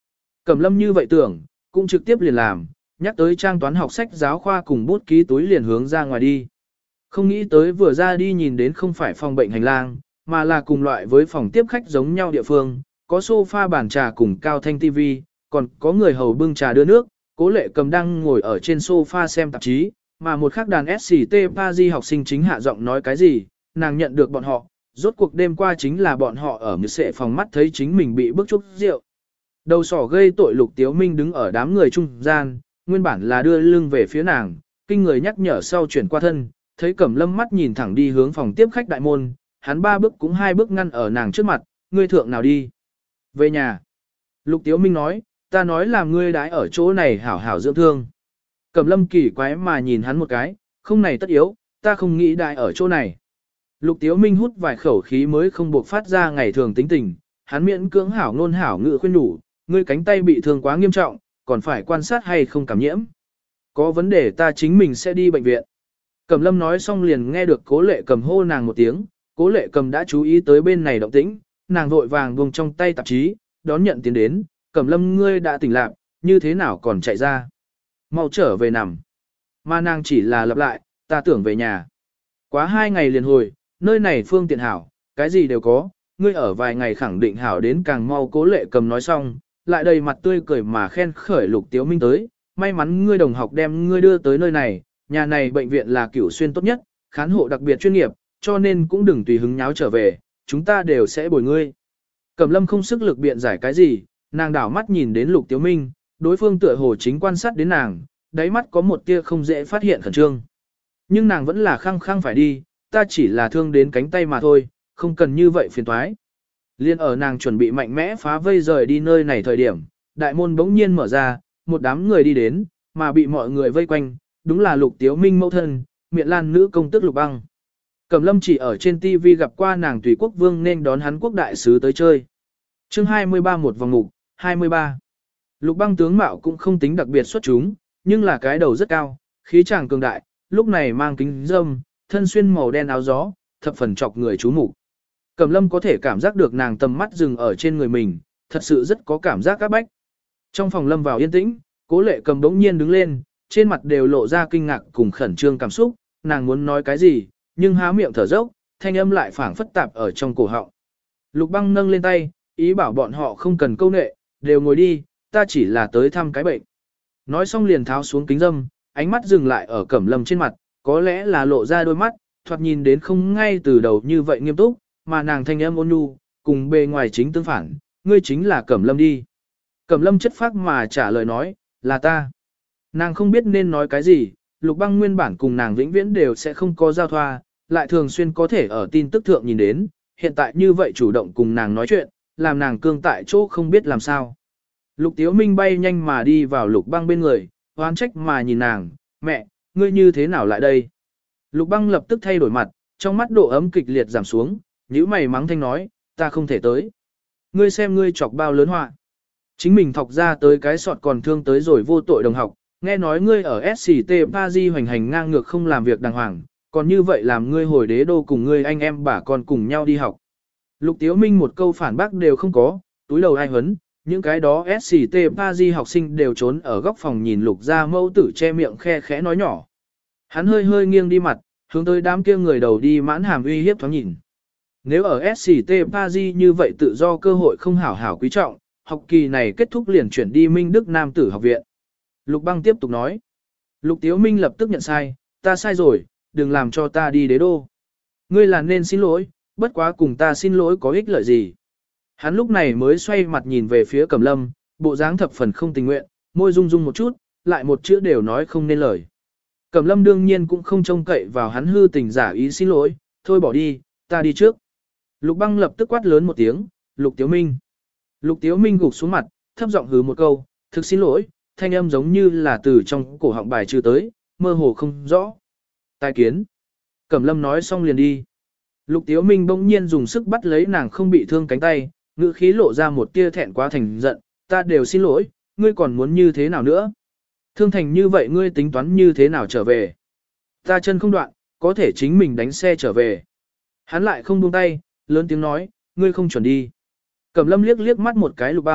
Cẩm Lâm như vậy tưởng, cũng trực tiếp liền làm, nhắc tới trang toán học sách giáo khoa cùng bút ký túi liền hướng ra ngoài đi. Không nghĩ tới vừa ra đi nhìn đến không phải phòng bệnh hành lang, mà là cùng loại với phòng tiếp khách giống nhau địa phương, có sofa bàn trà cùng cao thanh tivi, còn có người hầu bưng trà đưa nước, Cố Lệ Cầm đang ngồi ở trên sofa xem tạp chí, mà một khắc đàn SCT Paris học sinh chính hạ giọng nói cái gì, nàng nhận được bọn họ, rốt cuộc đêm qua chính là bọn họ ở một sệ phòng mắt thấy chính mình bị bức chúc rượu. Đầu sỏ gây tội Lục Tiếu Minh đứng ở đám người trung gian, nguyên bản là đưa lưng về phía nàng, kinh người nhắc nhở sau chuyển qua thân, thấy Cẩm Lâm mắt nhìn thẳng đi hướng phòng tiếp khách đại môn, hắn 3 bước cũng 2 bước ngăn ở nàng trước mặt, ngươi thượng nào đi. Về nhà. Lục Tiếu Minh nói, ta nói làm ngươi đãi ở chỗ này hảo hảo dưỡng thương. Cẩm Lâm kỳ quái mà nhìn hắn một cái, không này tất yếu, ta không nghĩ đãi ở chỗ này. Lục Tiếu Minh hút vài khẩu khí mới không buộc phát ra ngày thường tính tình, hắn miễn cưỡng hảo ngôn hảo ngữ khuyên nhủ, ngươi cánh tay bị thương quá nghiêm trọng, còn phải quan sát hay không cảm nhiễm. Có vấn đề ta chính mình sẽ đi bệnh viện. Cẩm Lâm nói xong liền nghe được Cố Lệ Cầm hô nàng một tiếng, Cố Lệ Cầm đã chú ý tới bên này động tĩnh, nàng vội vàng buông trong tay tạp chí, đón nhận tiến đến, Cẩm Lâm ngươi đã tỉnh lạc, như thế nào còn chạy ra. Mau trở về nằm. Mà nàng chỉ là lặp lại, ta tưởng về nhà. Quá 2 ngày liền hồi, nơi này phương tiện hảo, cái gì đều có, ngươi ở vài ngày khẳng định hảo đến càng mau. Cố Lệ Cầm nói xong, lại đầy mặt tươi cười mà khen khởi Lục Tiếu Minh tới, may mắn ngươi đồng học đem ngươi đưa tới nơi này, nhà này bệnh viện là Cửu Xuyên tốt nhất, khán hộ đặc biệt chuyên nghiệp, cho nên cũng đừng tùy hứng nháo trở về, chúng ta đều sẽ bồi ngươi. Cẩm Lâm không sức lực biện giải cái gì, nàng đảo mắt nhìn đến Lục Tiếu Minh, đối phương tựa hồ chính quan sát đến nàng, đáy mắt có một tia không dễ phát hiện khẩn trương. Nhưng nàng vẫn là khăng khăng phải đi, ta chỉ là thương đến cánh tay mà thôi, không cần như vậy phiền toái. Liên ở nàng chuẩn bị mạnh mẽ phá vây rời đi nơi này thời điểm, đại môn bỗng nhiên mở ra, một đám người đi đến, mà bị mọi người vây quanh, đúng là Lục Tiếu Minh mẫu thân, Miện Lan nữ công tước Lục Băng. Cẩm Lâm chỉ ở trên TV gặp qua nàng tùy quốc vương nên đón hắn quốc đại sứ tới chơi. Chương 23 một vòng ngục, 23. Lục Băng tướng mạo cũng không tính đặc biệt xuất chúng, nhưng là cái đầu rất cao, khí chàng cường đại, lúc này mang kính râm, thân xuyên màu đen áo gió, thập phần chọc người chú mục. Cẩm Lâm có thể cảm giác được nàng tầm mắt dừng ở trên người mình, thật sự rất có cảm giác áp bách. Trong phòng lâm vào yên tĩnh, Cố Lệ Cầm bỗng nhiên đứng lên, trên mặt đều lộ ra kinh ngạc cùng khẩn trương cảm xúc, nàng muốn nói cái gì, nhưng há miệng thở dốc, thanh âm lại phảng phất tạp ở trong cổ họng. Lục Băng nâng lên tay, ý bảo bọn họ không cần câu nệ, đều ngồi đi, ta chỉ là tới thăm cái bệnh. Nói xong liền tháo xuống kính dâm, ánh mắt dừng lại ở Cẩm Lâm trên mặt, có lẽ là lộ ra đôi mắt, thoạt nhìn đến không ngay từ đầu như vậy nghiêm túc, mà nàng thanh âm ôn nhu, cùng bề ngoài chính tương phản, ngươi chính là Cẩm Lâm đi. Cẩm Lâm chất phác mà trả lời nói, là ta. Nàng không biết nên nói cái gì, Lục Băng nguyên bản cùng nàng vĩnh viễn đều sẽ không có giao thoa, lại thường xuyên có thể ở tin tức thượng nhìn đến, hiện tại như vậy chủ động cùng nàng nói chuyện, làm nàng cương tại chỗ không biết làm sao. Lục Tiếu Minh bay nhanh mà đi vào Lục Băng bên người, oán trách mà nhìn nàng, mẹ, ngươi như thế nào lại đây? Lục Băng lập tức thay đổi mặt, trong mắt độ ấm kịch liệt giảm xuống, nhíu mày mắng thanh nói, ta không thể tới. Ngươi xem ngươi chọc bao lớn họa. Chính mình thọc ra tới cái sọt còn thương tới rồi vô tội đồng học, nghe nói ngươi ở SCT Paris hoành hành ngang ngược không làm việc đàng hoàng, còn như vậy làm ngươi hồi đế đô cùng ngươi anh em bà con cùng nhau đi học. Lục Tiếu Minh một câu phản bác đều không có, túi đầu ai hấn, những cái đó SCT Paris học sinh đều trốn ở góc phòng nhìn Lục gia mẫu tử che miệng khe khẽ nói nhỏ. Hắn hơi hơi nghiêng đi mặt, hướng tới đám kia người đầu đi mãn hàm uy hiếp thoáng nhìn. Nếu ở SCT Paris như vậy tự do cơ hội không hảo hảo quý trọng, học kỳ này kết thúc liền chuyển đi Minh Đức Nam tử học viện. Lục Băng tiếp tục nói. Lục Tiếu Minh lập tức nhận sai, ta sai rồi, đừng làm cho ta đi đế đô. Ngươi là nên xin lỗi, bất quá cùng ta xin lỗi có ích lợi gì. Hắn lúc này mới xoay mặt nhìn về phía Cẩm Lâm, bộ dáng thập phần không tình nguyện, môi rung rung một chút, lại một chữ đều nói không nên lời. Cẩm Lâm đương nhiên cũng không trông cậy vào hắn hư tình giả ý xin lỗi, thôi bỏ đi, ta đi trước. Lục Băng lập tức quát lớn một tiếng, Lục Tiếu Minh. Lục Tiếu Minh gục xuống mặt, thấp giọng hứ một câu, thực xin lỗi, thanh âm giống như là từ trong cổ họng bài trừ tới, mơ hồ không rõ. Tai kiến. Cẩm Lâm nói xong liền đi. Lục Tiếu Minh bỗng nhiên dùng sức bắt lấy nàng không bị thương cánh tay, ngữ khí lộ ra một tia thẹn quá thành giận, ta đều xin lỗi, ngươi còn muốn như thế nào nữa? Thương thành như vậy ngươi tính toán như thế nào trở về? Ta chân không đoạn, có thể chính mình đánh xe trở về. Hắn lại không buông tay, lớn tiếng nói, ngươi không chuẩn đi. Cẩm Lâm liếc liếc mắt một cái Lục Băng,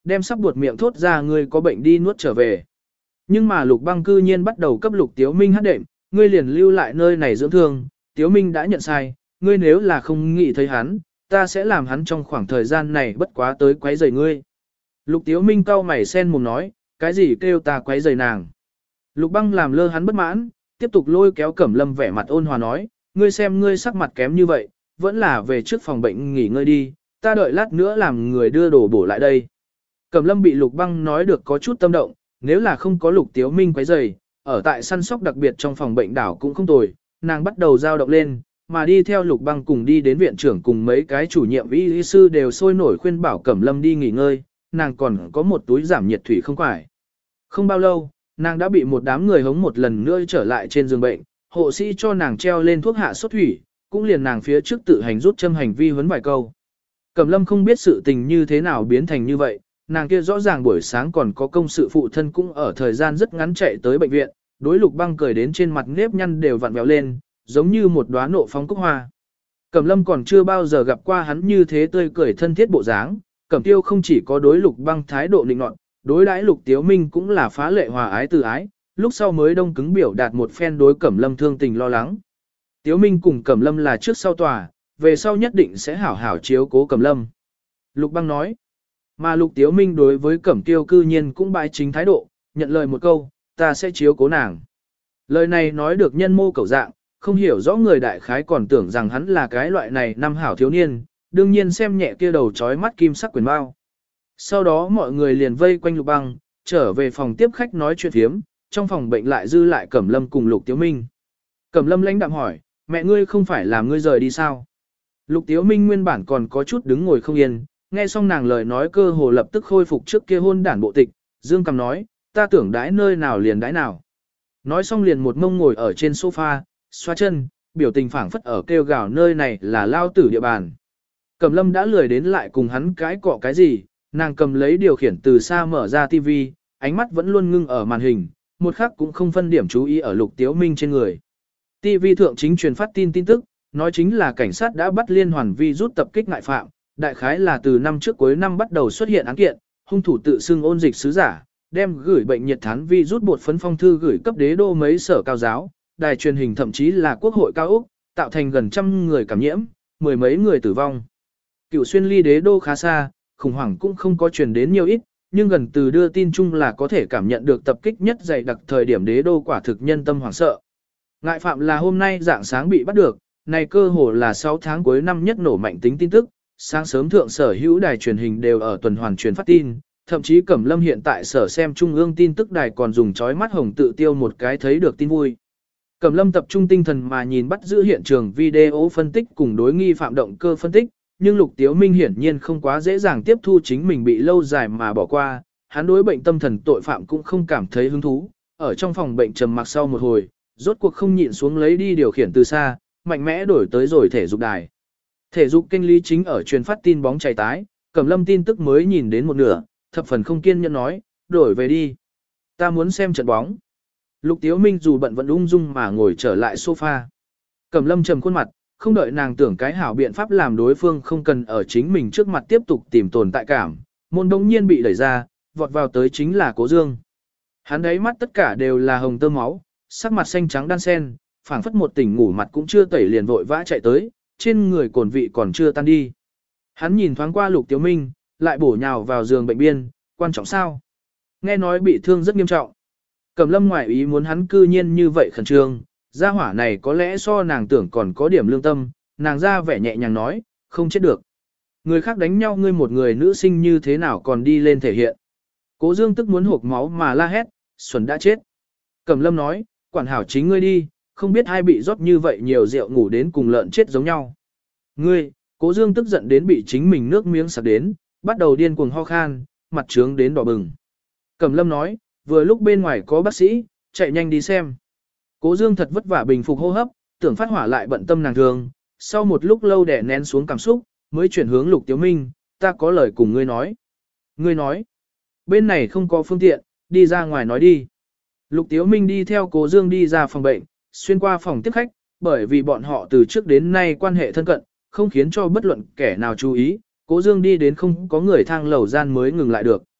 đem sắp buột miệng thốt ra ngươi có bệnh đi nuốt trở về. Nhưng mà Lục Băng cư nhiên bắt đầu cấp Lục Tiếu Minh hát đệm, ngươi liền lưu lại nơi này dưỡng thương, Tiếu Minh đã nhận sai, ngươi nếu là không nghĩ thấy hắn, ta sẽ làm hắn trong khoảng thời gian này bất quá tới quấy rầy ngươi. Lục Tiếu Minh cau mày sen mồm nói, cái gì kêu ta quấy rầy nàng. Lục Băng làm lơ hắn bất mãn, tiếp tục lôi kéo Cẩm Lâm vẻ mặt ôn hòa nói, ngươi xem ngươi sắc mặt kém như vậy, vẫn là về trước phòng bệnh nghỉ ngơi đi, ta đợi lát nữa làm người đưa đồ bổ lại đây. Cẩm Lâm bị Lục Băng nói được có chút tâm động, nếu là không có Lục Tiếu Minh quấy rầy, ở tại săn sóc đặc biệt trong phòng bệnh đảo cũng không tồi, nàng bắt đầu dao động lên, mà đi theo Lục Băng cùng đi đến viện trưởng cùng mấy cái chủ nhiệm y sư đều sôi nổi khuyên bảo Cẩm Lâm đi nghỉ ngơi, nàng còn có một túi giảm nhiệt thủy không phải. Không bao lâu, nàng đã bị một đám người hống một lần nữa trở lại trên giường bệnh, hộ sĩ cho nàng treo lên thuốc hạ sốt thủy, cũng liền nàng phía trước tự hành rút châm hành vi huấn vài câu. Cẩm Lâm không biết sự tình như thế nào biến thành như vậy, nàng kia rõ ràng buổi sáng còn có công sự phụ thân cũng ở thời gian rất ngắn chạy tới bệnh viện, đối Lục Băng cười đến trên mặt nếp nhăn đều vặn vẹo lên, giống như một đóa nộ phóng cúc hoa. Cẩm Lâm còn chưa bao giờ gặp qua hắn như thế tươi cười thân thiết bộ dáng, Cẩm Tiêu không chỉ có đối Lục Băng thái độ nịnh nọt, đối đãi Lục Tiếu Minh cũng là phá lệ hòa ái từ ái, lúc sau mới đông cứng biểu đạt một phen đối Cẩm Lâm thương tình lo lắng. Tiếu Minh cùng Cẩm Lâm là trước sau tòa, về sau nhất định sẽ hảo hảo chiếu cố Cẩm Lâm. Lục Băng nói, mà Lục Tiếu Minh đối với Cẩm Tiêu cư nhiên cũng bái chính thái độ, nhận lời một câu, ta sẽ chiếu cố nàng. Lời này nói được nhân mô cầu dạng, không hiểu rõ người đại khái còn tưởng rằng hắn là cái loại này năm hảo thiếu niên, đương nhiên xem nhẹ kia đầu trói mắt kim sắc quyền bao. Sau đó mọi người liền vây quanh Lục Băng, trở về phòng tiếp khách nói chuyện thiếm, trong phòng bệnh lại dư lại Cẩm Lâm cùng Lục Tiếu Minh. Cẩm Lâm lãnh đạm hỏi, mẹ ngươi không phải làm ngươi rời đi sao? Lục Tiếu Minh nguyên bản còn có chút đứng ngồi không yên, nghe xong nàng lời nói cơ hồ lập tức khôi phục trước kia hôn đản bộ tịch, dương cầm nói, ta tưởng đãi nơi nào liền đãi nào. Nói xong liền một mông ngồi ở trên sofa, xoa chân, biểu tình phảng phất ở kêu gào nơi này là lao tử địa bàn. Cẩm Lâm đã lười đến lại cùng hắn cái cọ cái gì, nàng cầm lấy điều khiển từ xa mở ra TV, ánh mắt vẫn luôn ngưng ở màn hình, một khắc cũng không phân điểm chú ý ở Lục Tiếu Minh trên người. TV thượng chính truyền phát tin tức, nói chính là cảnh sát đã bắt liên hoàn vi rút tập kích ngại phạm, đại khái là từ năm trước cuối năm bắt đầu xuất hiện án kiện, hung thủ tự xưng ôn dịch sứ giả, đem gửi bệnh nhiệt thán vi rút bột phấn phong thư gửi cấp đế đô mấy sở cao giáo, đài truyền hình thậm chí là quốc hội cao Úc, tạo thành gần trăm người cảm nhiễm, mười mấy người tử vong. Cựu xuyên ly đế đô khá xa, khủng hoảng cũng không có truyền đến nhiều ít, nhưng gần từ đưa tin chung là có thể cảm nhận được tập kích nhất dày đặc thời điểm đế đô quả thực nhân tâm hoảng sợ. Ngại phạm là hôm nay dạng sáng bị bắt được, này cơ hồ là 6 tháng cuối năm nhất nổ mạnh tính tin tức, sáng sớm thượng sở hữu đài truyền hình đều ở tuần hoàn truyền phát tin, thậm chí Cẩm Lâm hiện tại sở xem trung ương tin tức đài còn dùng chói mắt hồng tự tiêu một cái thấy được tin vui. Cẩm Lâm tập trung tinh thần mà nhìn bắt giữ hiện trường video phân tích cùng đối nghi phạm động cơ phân tích, nhưng Lục Tiếu Minh hiển nhiên không quá dễ dàng tiếp thu chính mình bị lâu dài mà bỏ qua, hắn đối bệnh tâm thần tội phạm cũng không cảm thấy hứng thú, ở trong phòng bệnh trầm mặc sau một hồi, rốt cuộc không nhịn xuống lấy đi điều khiển từ xa, mạnh mẽ đổi tới rồi thể dục đài. Thể dục kênh lý chính ở truyền phát tin bóng chảy tái, Cẩm Lâm tin tức mới nhìn đến một nửa, thập phần không kiên nhẫn nói, đổi về đi. Ta muốn xem trận bóng. Lục Tiếu Minh dù bận vẫn ung dung mà ngồi trở lại sofa. Cẩm Lâm trầm khuôn mặt, không đợi nàng tưởng cái hảo biện pháp làm đối phương không cần ở chính mình trước mặt tiếp tục tìm tồn tại cảm, môn đống nhiên bị đẩy ra, vọt vào tới chính là Cố Dương. Hắn đấy mắt tất cả đều là hồng tơ máu, sắc mặt xanh trắng đan sen, phảng phất một tỉnh ngủ mặt cũng chưa tẩy liền vội vã chạy tới, trên người cồn vị còn chưa tan đi. Hắn nhìn thoáng qua Lục Tiếu Minh, lại bổ nhào vào giường bệnh biên, quan trọng sao? Nghe nói bị thương rất nghiêm trọng. Cẩm Lâm ngoại ý muốn hắn cư nhiên như vậy khẩn trương, gia hỏa này có lẽ so nàng tưởng còn có điểm lương tâm, nàng ra vẻ nhẹ nhàng nói, không chết được. Người khác đánh nhau ngươi một người nữ sinh như thế nào còn đi lên thể hiện. Cố Dương tức muốn hộc máu mà la hét, Xuân đã chết. Cẩm Lâm nói, quản hảo chính ngươi đi, không biết ai bị rót như vậy nhiều rượu ngủ đến cùng lợn chết giống nhau. Ngươi, Cố Dương tức giận đến bị chính mình nước miếng sặc đến, bắt đầu điên cuồng ho khan, mặt trướng đến đỏ bừng. Cẩm Lâm nói, vừa lúc bên ngoài có bác sĩ, chạy nhanh đi xem. Cố Dương thật vất vả bình phục hô hấp, tưởng phát hỏa lại bận tâm nàng thường, sau một lúc lâu đè nén xuống cảm xúc, mới chuyển hướng Lục Tiếu Minh, ta có lời cùng ngươi nói. Ngươi nói, bên này không có phương tiện, đi ra ngoài nói đi. Lục Tiếu Minh đi theo Cố Dương đi ra phòng bệnh, xuyên qua phòng tiếp khách, bởi vì bọn họ từ trước đến nay quan hệ thân cận, không khiến cho bất luận kẻ nào chú ý, Cố Dương đi đến không có người thang lầu gian mới ngừng lại được.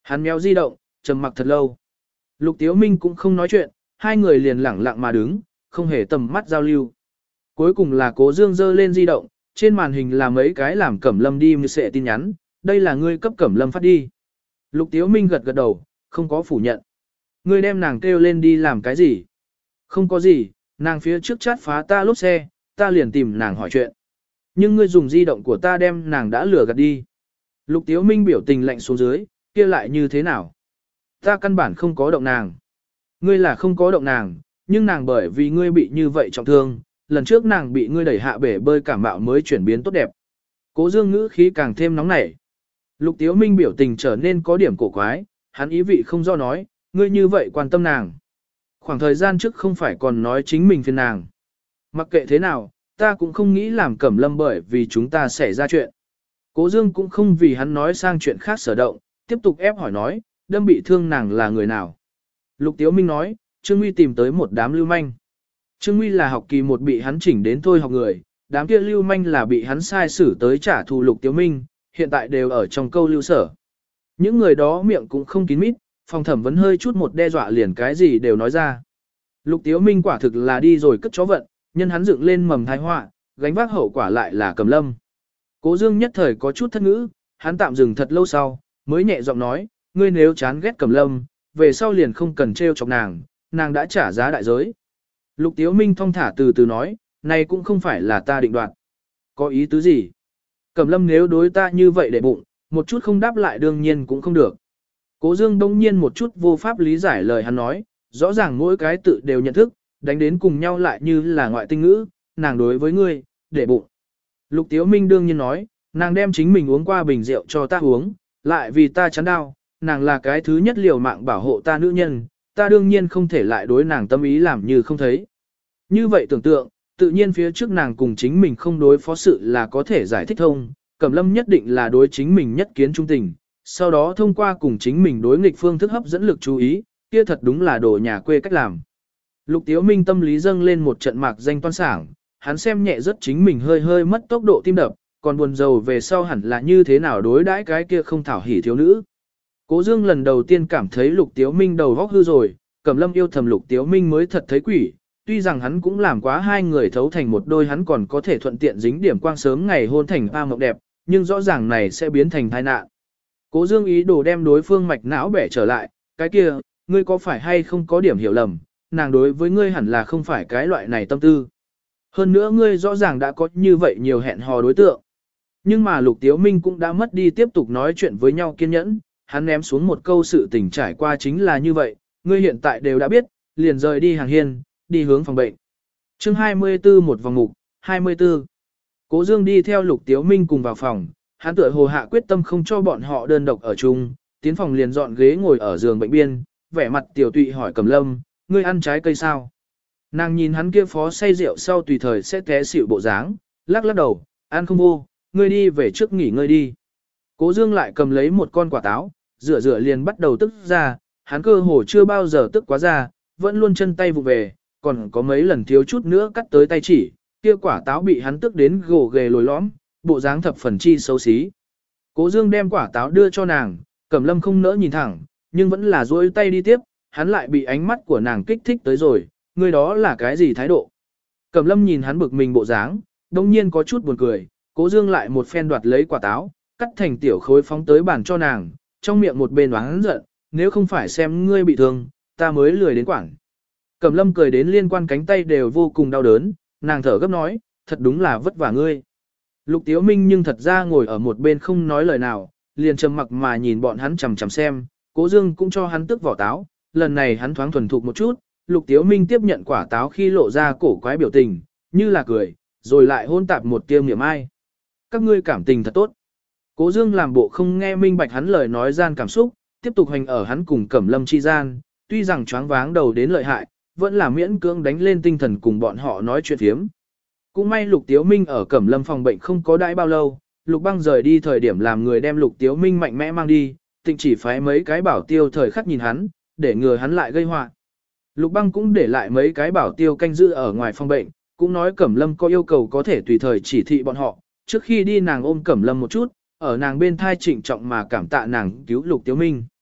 Hắn méo di động, trầm mặc thật lâu. Lục Tiếu Minh cũng không nói chuyện, hai người liền lẳng lặng mà đứng, không hề tầm mắt giao lưu. Cuối cùng là Cố Dương giơ lên di động, trên màn hình là mấy cái làm Cẩm Lâm đi như sệ tin nhắn, đây là ngươi cấp Cẩm Lâm phát đi. Lục Tiếu Minh gật gật đầu, không có phủ nhận. Ngươi đem nàng kêu lên đi làm cái gì? Không có gì, nàng phía trước chát phá ta lốp xe, ta liền tìm nàng hỏi chuyện. Nhưng ngươi dùng di động của ta đem nàng đã lừa gạt đi. Lục Tiếu Minh biểu tình lạnh xuống dưới, kia lại như thế nào? Ta căn bản không có động nàng. Ngươi là không có động nàng, nhưng nàng bởi vì ngươi bị như vậy trọng thương, lần trước nàng bị ngươi đẩy hạ bể bơi cảm mạo mới chuyển biến tốt đẹp. Cố Dương ngữ khí càng thêm nóng nảy. Lục Tiếu Minh biểu tình trở nên có điểm cổ quái, hắn ý vị không do nói, ngươi như vậy quan tâm nàng. Khoảng thời gian trước không phải còn nói chính mình phiền nàng. Mặc kệ thế nào, ta cũng không nghĩ làm Cẩm Lâm bởi vì chúng ta xảy ra chuyện. Cố Dương cũng không vì hắn nói sang chuyện khác sở động, tiếp tục ép hỏi nói, đâm bị thương nàng là người nào. Lục Tiếu Minh nói, Trương Nguy tìm tới một đám lưu manh. Trương Nguy là học kỳ một bị hắn chỉnh đến thôi học người, đám kia lưu manh là bị hắn sai xử tới trả thù Lục Tiếu Minh, hiện tại đều ở trong câu lưu sở. Những người đó miệng cũng không kín mít, phòng thẩm vấn hơi chút một đe dọa liền cái gì đều nói ra. Lục Tiếu Minh quả thực là đi rồi cất chó vận, nhân hắn dựng lên mầm tai họa, gánh vác hậu quả lại là Cẩm Lâm. Cố Dương nhất thời có chút thất ngữ, hắn tạm dừng thật lâu sau, mới nhẹ giọng nói, ngươi nếu chán ghét Cẩm Lâm, về sau liền không cần trêu chọc nàng, nàng đã trả giá đại giới. Lục Tiếu Minh thong thả từ từ nói, này cũng không phải là ta định đoạt. Có ý tứ gì? Cẩm Lâm nếu đối ta như vậy để bụng, một chút không đáp lại đương nhiên cũng không được. Cố Dương đông nhiên một chút vô pháp lý giải lời hắn nói, rõ ràng mỗi cái tự đều nhận thức, đánh đến cùng nhau lại như là ngoại tinh ngữ, nàng đối với ngươi, để bụng. Lục Tiếu Minh đương nhiên nói, nàng đem chính mình uống qua bình rượu cho ta uống, lại vì ta chán đau, nàng là cái thứ nhất liều mạng bảo hộ ta nữ nhân, ta đương nhiên không thể lại đối nàng tâm ý làm như không thấy. Như vậy tưởng tượng, tự nhiên phía trước nàng cùng chính mình không đối phó sự là có thể giải thích thông, Cẩm Lâm nhất định là đối chính mình nhất kiến trung tình, sau đó thông qua cùng chính mình đối nghịch phương thức hấp dẫn lực chú ý, kia thật đúng là đồ nhà quê cách làm. Lục Tiếu Minh tâm lý dâng lên một trận mạc danh toan sảng, hắn xem nhẹ rất chính mình hơi hơi mất tốc độ tim đập, còn buồn rầu về sau hẳn là như thế nào đối đãi cái kia không thảo hỉ thiếu nữ. Cố Dương lần đầu tiên cảm thấy Lục Tiếu Minh đầu vóc hư rồi, Cẩm Lâm yêu thầm Lục Tiếu Minh mới thật thấy quỷ, tuy rằng hắn cũng làm quá hai người thấu thành một đôi, hắn còn có thể thuận tiện dính điểm quang sớm ngày hôn thành a mộng đẹp, nhưng rõ ràng này sẽ biến thành tai nạn. Cố Dương ý đồ đem đối phương mạch não bẻ trở lại, cái kia, ngươi có phải hay không có điểm hiểu lầm, nàng đối với ngươi hẳn là không phải cái loại này tâm tư. Hơn nữa ngươi rõ ràng đã có như vậy nhiều hẹn hò đối tượng. Nhưng mà Lục Tiếu Minh cũng đã mất đi tiếp tục nói chuyện với nhau kiên nhẫn, hắn ném xuống một câu sự tình trải qua chính là như vậy, ngươi hiện tại đều đã biết, liền rời đi hàng hiên, đi hướng phòng bệnh. Chương 24 một vòng mục, 24. Cố Dương đi theo Lục Tiếu Minh cùng vào phòng, hắn tựa hồ hạ quyết tâm không cho bọn họ đơn độc ở chung, tiến phòng liền dọn ghế ngồi ở giường bệnh biên, vẻ mặt tiểu tụy hỏi Cẩm Lâm, ngươi ăn trái cây sao? Nàng nhìn hắn kia phó say rượu sau tùy thời sẽ té xỉu bộ dáng, lắc lắc đầu, ăn không vô, ngươi đi về trước nghỉ ngơi đi. Cố Dương lại cầm lấy một con quả táo, rửa rửa liền bắt đầu tức ra, hắn cơ hồ chưa bao giờ tức quá ra, vẫn luôn chân tay vụ về, còn có mấy lần thiếu chút nữa cắt tới tay chỉ, kia quả táo bị hắn tức đến gồ ghề lồi lõm, bộ dáng thập phần chi xấu xí. Cố Dương đem quả táo đưa cho nàng, Cẩm Lâm không nỡ nhìn thẳng, nhưng vẫn là duỗi tay đi tiếp, hắn lại bị ánh mắt của nàng kích thích tới rồi, người đó là cái gì thái độ. Cẩm Lâm nhìn hắn bực mình bộ dáng, đông nhiên có chút buồn cười, Cố Dương lại một phen đoạt lấy quả táo, cắt thành tiểu khối phóng tới bàn cho nàng, trong miệng một bên oán giận, nếu không phải xem ngươi bị thương, ta mới lười đến quảng. Cẩm Lâm cười đến liên quan cánh tay đều vô cùng đau đớn, nàng thở gấp nói, thật đúng là vất vả ngươi. Lục Tiếu Minh nhưng thật ra ngồi ở một bên không nói lời nào, liền trầm mặc mà nhìn bọn hắn chằm chằm xem, Cố Dương cũng cho hắn tức vỏ táo, lần này hắn thoáng thuần thục một chút, Lục Tiếu Minh tiếp nhận quả táo khi lộ ra cổ quái biểu tình, như là cười, rồi lại hôn tạp một tia miệng ai. Các ngươi cảm tình thật tốt. Cố Dương làm bộ không nghe minh bạch hắn lời nói gian cảm xúc, tiếp tục hành ở hắn cùng Cẩm Lâm chi gian, tuy rằng choáng váng đầu đến lợi hại, vẫn là miễn cưỡng đánh lên tinh thần cùng bọn họ nói chuyện phiếm. Cũng may Lục Tiếu Minh ở Cẩm Lâm phòng bệnh không có đãi bao lâu, Lục Băng rời đi thời điểm làm người đem Lục Tiếu Minh mạnh mẽ mang đi, Tịnh chỉ phái mấy cái bảo tiêu thời khắc nhìn hắn, để ngừa hắn lại gây họa. Lục Băng cũng để lại mấy cái bảo tiêu canh giữ ở ngoài phòng bệnh, cũng nói Cẩm Lâm có yêu cầu có thể tùy thời chỉ thị bọn họ, trước khi đi nàng ôm Cẩm Lâm một chút, ở nàng bên thai trịnh trọng mà cảm tạ nàng cứu Lục Tiếu Minh.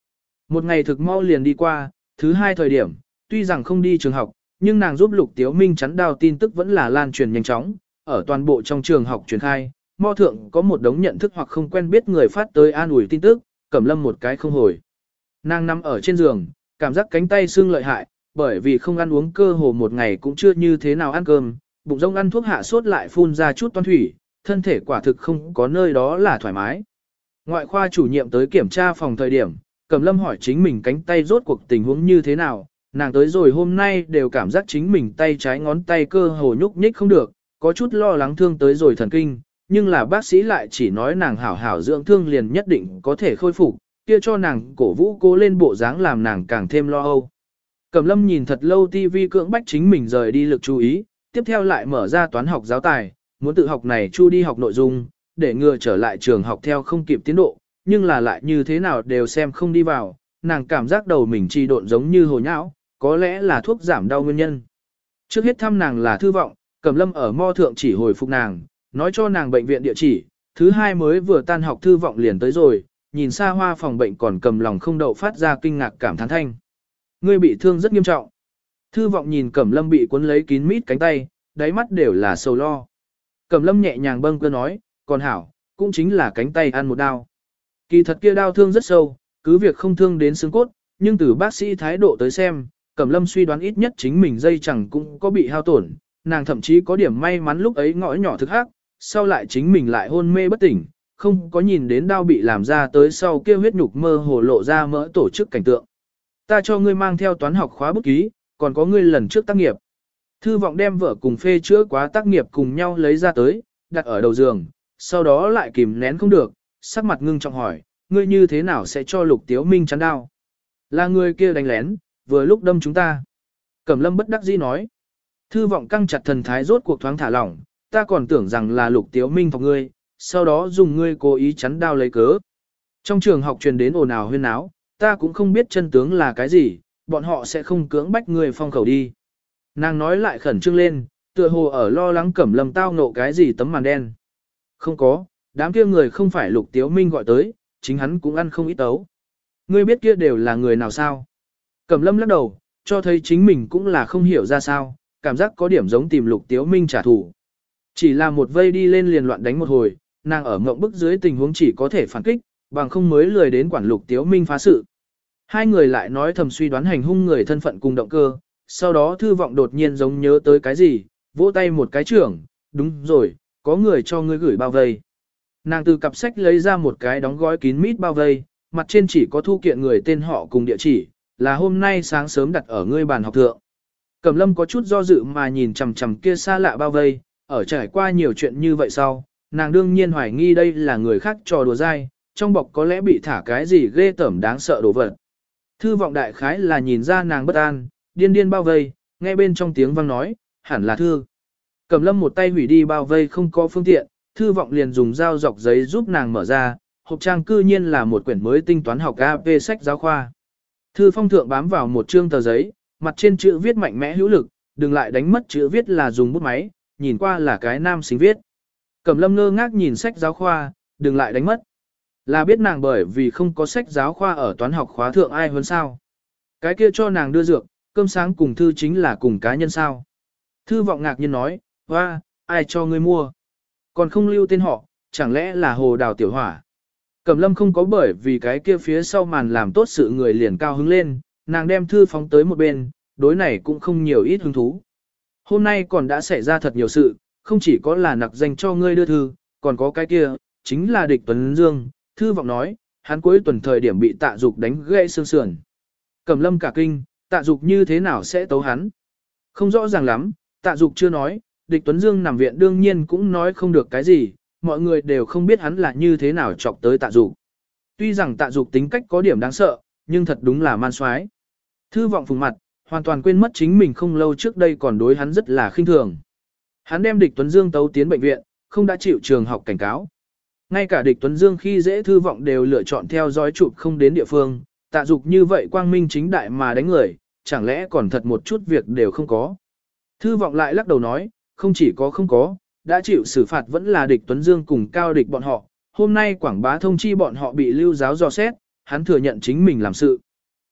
Một ngày thực mau liền đi qua, thứ hai thời điểm, tuy rằng không đi trường học, nhưng nàng giúp Lục Tiếu Minh chắn đao tin tức vẫn là lan truyền nhanh chóng, ở toàn bộ trong trường học truyền khai, mo thượng có một đống nhận thức hoặc không quen biết người phát tới an ủi tin tức, Cẩm Lâm một cái không hồi. Nàng nằm ở trên giường, cảm giác cánh tay sưng lợi hại, bởi vì không ăn uống cơ hồ một ngày cũng chưa như thế nào ăn cơm, bụng rông ăn thuốc hạ sốt lại phun ra chút toan thủy, thân thể quả thực không có nơi đó là thoải mái. Ngoại khoa chủ nhiệm tới kiểm tra phòng thời điểm, Cẩm Lâm hỏi chính mình cánh tay rốt cuộc tình huống như thế nào, nàng tới rồi hôm nay đều cảm giác chính mình tay trái ngón tay cơ hồ nhúc nhích không được, có chút lo lắng thương tới rồi thần kinh, nhưng là bác sĩ lại chỉ nói nàng hảo hảo dưỡng thương liền nhất định có thể khôi phục, kia cho nàng cổ vũ cố lên bộ dáng làm nàng càng thêm lo âu. Cẩm Lâm nhìn thật lâu tivi cưỡng bách chính mình rời đi lực chú ý, tiếp theo lại mở ra toán học giáo tài, muốn tự học này chu đi học nội dung, để ngừa trở lại trường học theo không kịp tiến độ, nhưng là lại như thế nào đều xem không đi vào, nàng cảm giác đầu mình trì độn giống như hồ nhão, có lẽ là thuốc giảm đau nguyên nhân. Trước hết thăm nàng là Thư Vọng, Cẩm Lâm ở mo thượng chỉ hồi phục nàng, nói cho nàng bệnh viện địa chỉ, thứ hai mới vừa tan học Thư Vọng liền tới rồi, nhìn xa hoa phòng bệnh còn cầm lòng không đậu phát ra kinh ngạc cảm thán thanh. Ngươi bị thương rất nghiêm trọng. Thư Vọng nhìn Cẩm Lâm bị cuốn lấy kín mít cánh tay, đáy mắt đều là sầu lo. Cẩm Lâm nhẹ nhàng bâng cơ nói, còn hảo, cũng chính là cánh tay ăn một đao. Kỳ thật kia đao thương rất sâu, cứ việc không thương đến xương cốt, nhưng từ bác sĩ thái độ tới xem, Cẩm Lâm suy đoán ít nhất chính mình dây chẳng cũng có bị hao tổn, nàng thậm chí có điểm may mắn lúc ấy ngõ nhỏ thực hắc, sau lại chính mình lại hôn mê bất tỉnh, không có nhìn đến đao bị làm ra tới sau kia huyết nhục mơ hồ lộ ra mỡ tổ chức cảnh tượng. Ta cho ngươi mang theo toán học khóa bút ký, còn có ngươi lần trước tác nghiệp. Thư Vọng đem vở cùng phê chữa quá tác nghiệp cùng nhau lấy ra tới, đặt ở đầu giường, sau đó lại kìm nén không được, sắc mặt ngưng trọng hỏi, ngươi như thế nào sẽ cho Lục Tiếu Minh chắn đao? Là người kia đánh lén, vừa lúc đâm chúng ta. Cẩm Lâm bất đắc dĩ nói. Thư Vọng căng chặt thần thái rốt cuộc thoáng thả lỏng, ta còn tưởng rằng là Lục Tiếu Minh thọc ngươi, sau đó dùng ngươi cố ý chắn đao lấy cớ. Trong trường học truyền đến ồn ào huyên náo, ta cũng không biết chân tướng là cái gì, bọn họ sẽ không cưỡng bách ngươi phong khẩu đi. Nàng nói lại khẩn trương lên, tựa hồ ở lo lắng Cẩm Lâm tao ngộ cái gì tấm màn đen. Không có, đám kia người không phải Lục Tiếu Minh gọi tới, chính hắn cũng ăn không ít tấu. Ngươi biết kia đều là người nào sao? Cẩm Lâm lắc đầu, cho thấy chính mình cũng là không hiểu ra sao, cảm giác có điểm giống tìm Lục Tiếu Minh trả thù. Chỉ là một vây đi lên liền loạn đánh một hồi, nàng ở ngộng bức dưới tình huống chỉ có thể phản kích, bằng không mới lười đến quản Lục Tiếu Minh phá sự. Hai người lại nói thầm suy đoán hành hung người thân phận cùng động cơ, sau đó Thư Vọng đột nhiên giống nhớ tới cái gì, vỗ tay một cái trưởng, đúng rồi, có người cho ngươi gửi bao vây. Nàng từ cặp sách lấy ra một cái đóng gói kín mít bao vây, mặt trên chỉ có thu kiện người tên họ cùng địa chỉ, là hôm nay sáng sớm đặt ở ngươi bàn học thượng. Cẩm Lâm có chút do dự mà nhìn chằm chằm kia xa lạ bao vây, ở trải qua nhiều chuyện như vậy sau, nàng đương nhiên hoài nghi đây là người khác trò đùa dai, trong bọc có lẽ bị thả cái gì ghê tởm đáng sợ đồ vật. Thư Vọng đại khái là nhìn ra nàng bất an, điên điên bao vây, nghe bên trong tiếng vang nói, hẳn là thư. Cẩm Lâm một tay hủy đi bao vây không có phương tiện, Thư Vọng liền dùng dao dọc giấy giúp nàng mở ra, hộp trang cư nhiên là một quyển mới tinh toán học AP sách giáo khoa. Thư phong thượng bám vào một chương tờ giấy, mặt trên chữ viết mạnh mẽ hữu lực, đừng lại đánh mất chữ viết là dùng bút máy, nhìn qua là cái nam sinh viết. Cẩm Lâm ngơ ngác nhìn sách giáo khoa, đừng lại đánh mất. Là biết nàng bởi vì không có sách giáo khoa ở toán học khóa thượng ai hơn sao. Cái kia cho nàng đưa dược, cơm sáng cùng thư chính là cùng cá nhân sao. Thư Vọng ngạc nhiên nói, hoa, ai cho ngươi mua? Còn không lưu tên họ, chẳng lẽ là Hồ Đào Tiểu Hỏa? Cẩm Lâm không có bởi vì cái kia phía sau màn làm tốt sự người liền cao hứng lên, nàng đem thư phóng tới một bên, đối này cũng không nhiều ít hứng thú. Hôm nay còn đã xảy ra thật nhiều sự, không chỉ có là nặc danh cho ngươi đưa thư, còn có cái kia, chính là địch Tuấn Dương. Thư Vọng nói, hắn cuối tuần thời điểm bị Tạ Dục đánh gãy xương sườn. Cẩm Lâm cả kinh, Tạ Dục như thế nào sẽ tấu hắn? Không rõ ràng lắm, Tạ Dục chưa nói, địch Tuấn Dương nằm viện đương nhiên cũng nói không được cái gì, mọi người đều không biết hắn là như thế nào chọc tới Tạ Dục. Tuy rằng Tạ Dục tính cách có điểm đáng sợ, nhưng thật đúng là man soái. Thư Vọng phùng mặt, hoàn toàn quên mất chính mình không lâu trước đây còn đối hắn rất là khinh thường. Hắn đem địch Tuấn Dương tấu tiến bệnh viện, không đã chịu trường học cảnh cáo. Ngay cả địch Tuấn Dương khi dễ Thư Vọng đều lựa chọn theo dõi chụp không đến địa phương, Tạ Dục như vậy quang minh chính đại mà đánh người, chẳng lẽ còn thật một chút việc đều không có. Thư Vọng lại lắc đầu nói, không chỉ có không có, đã chịu xử phạt vẫn là địch Tuấn Dương cùng cao địch bọn họ, hôm nay quảng bá thông chi bọn họ bị lưu giáo dò xét, hắn thừa nhận chính mình làm sự.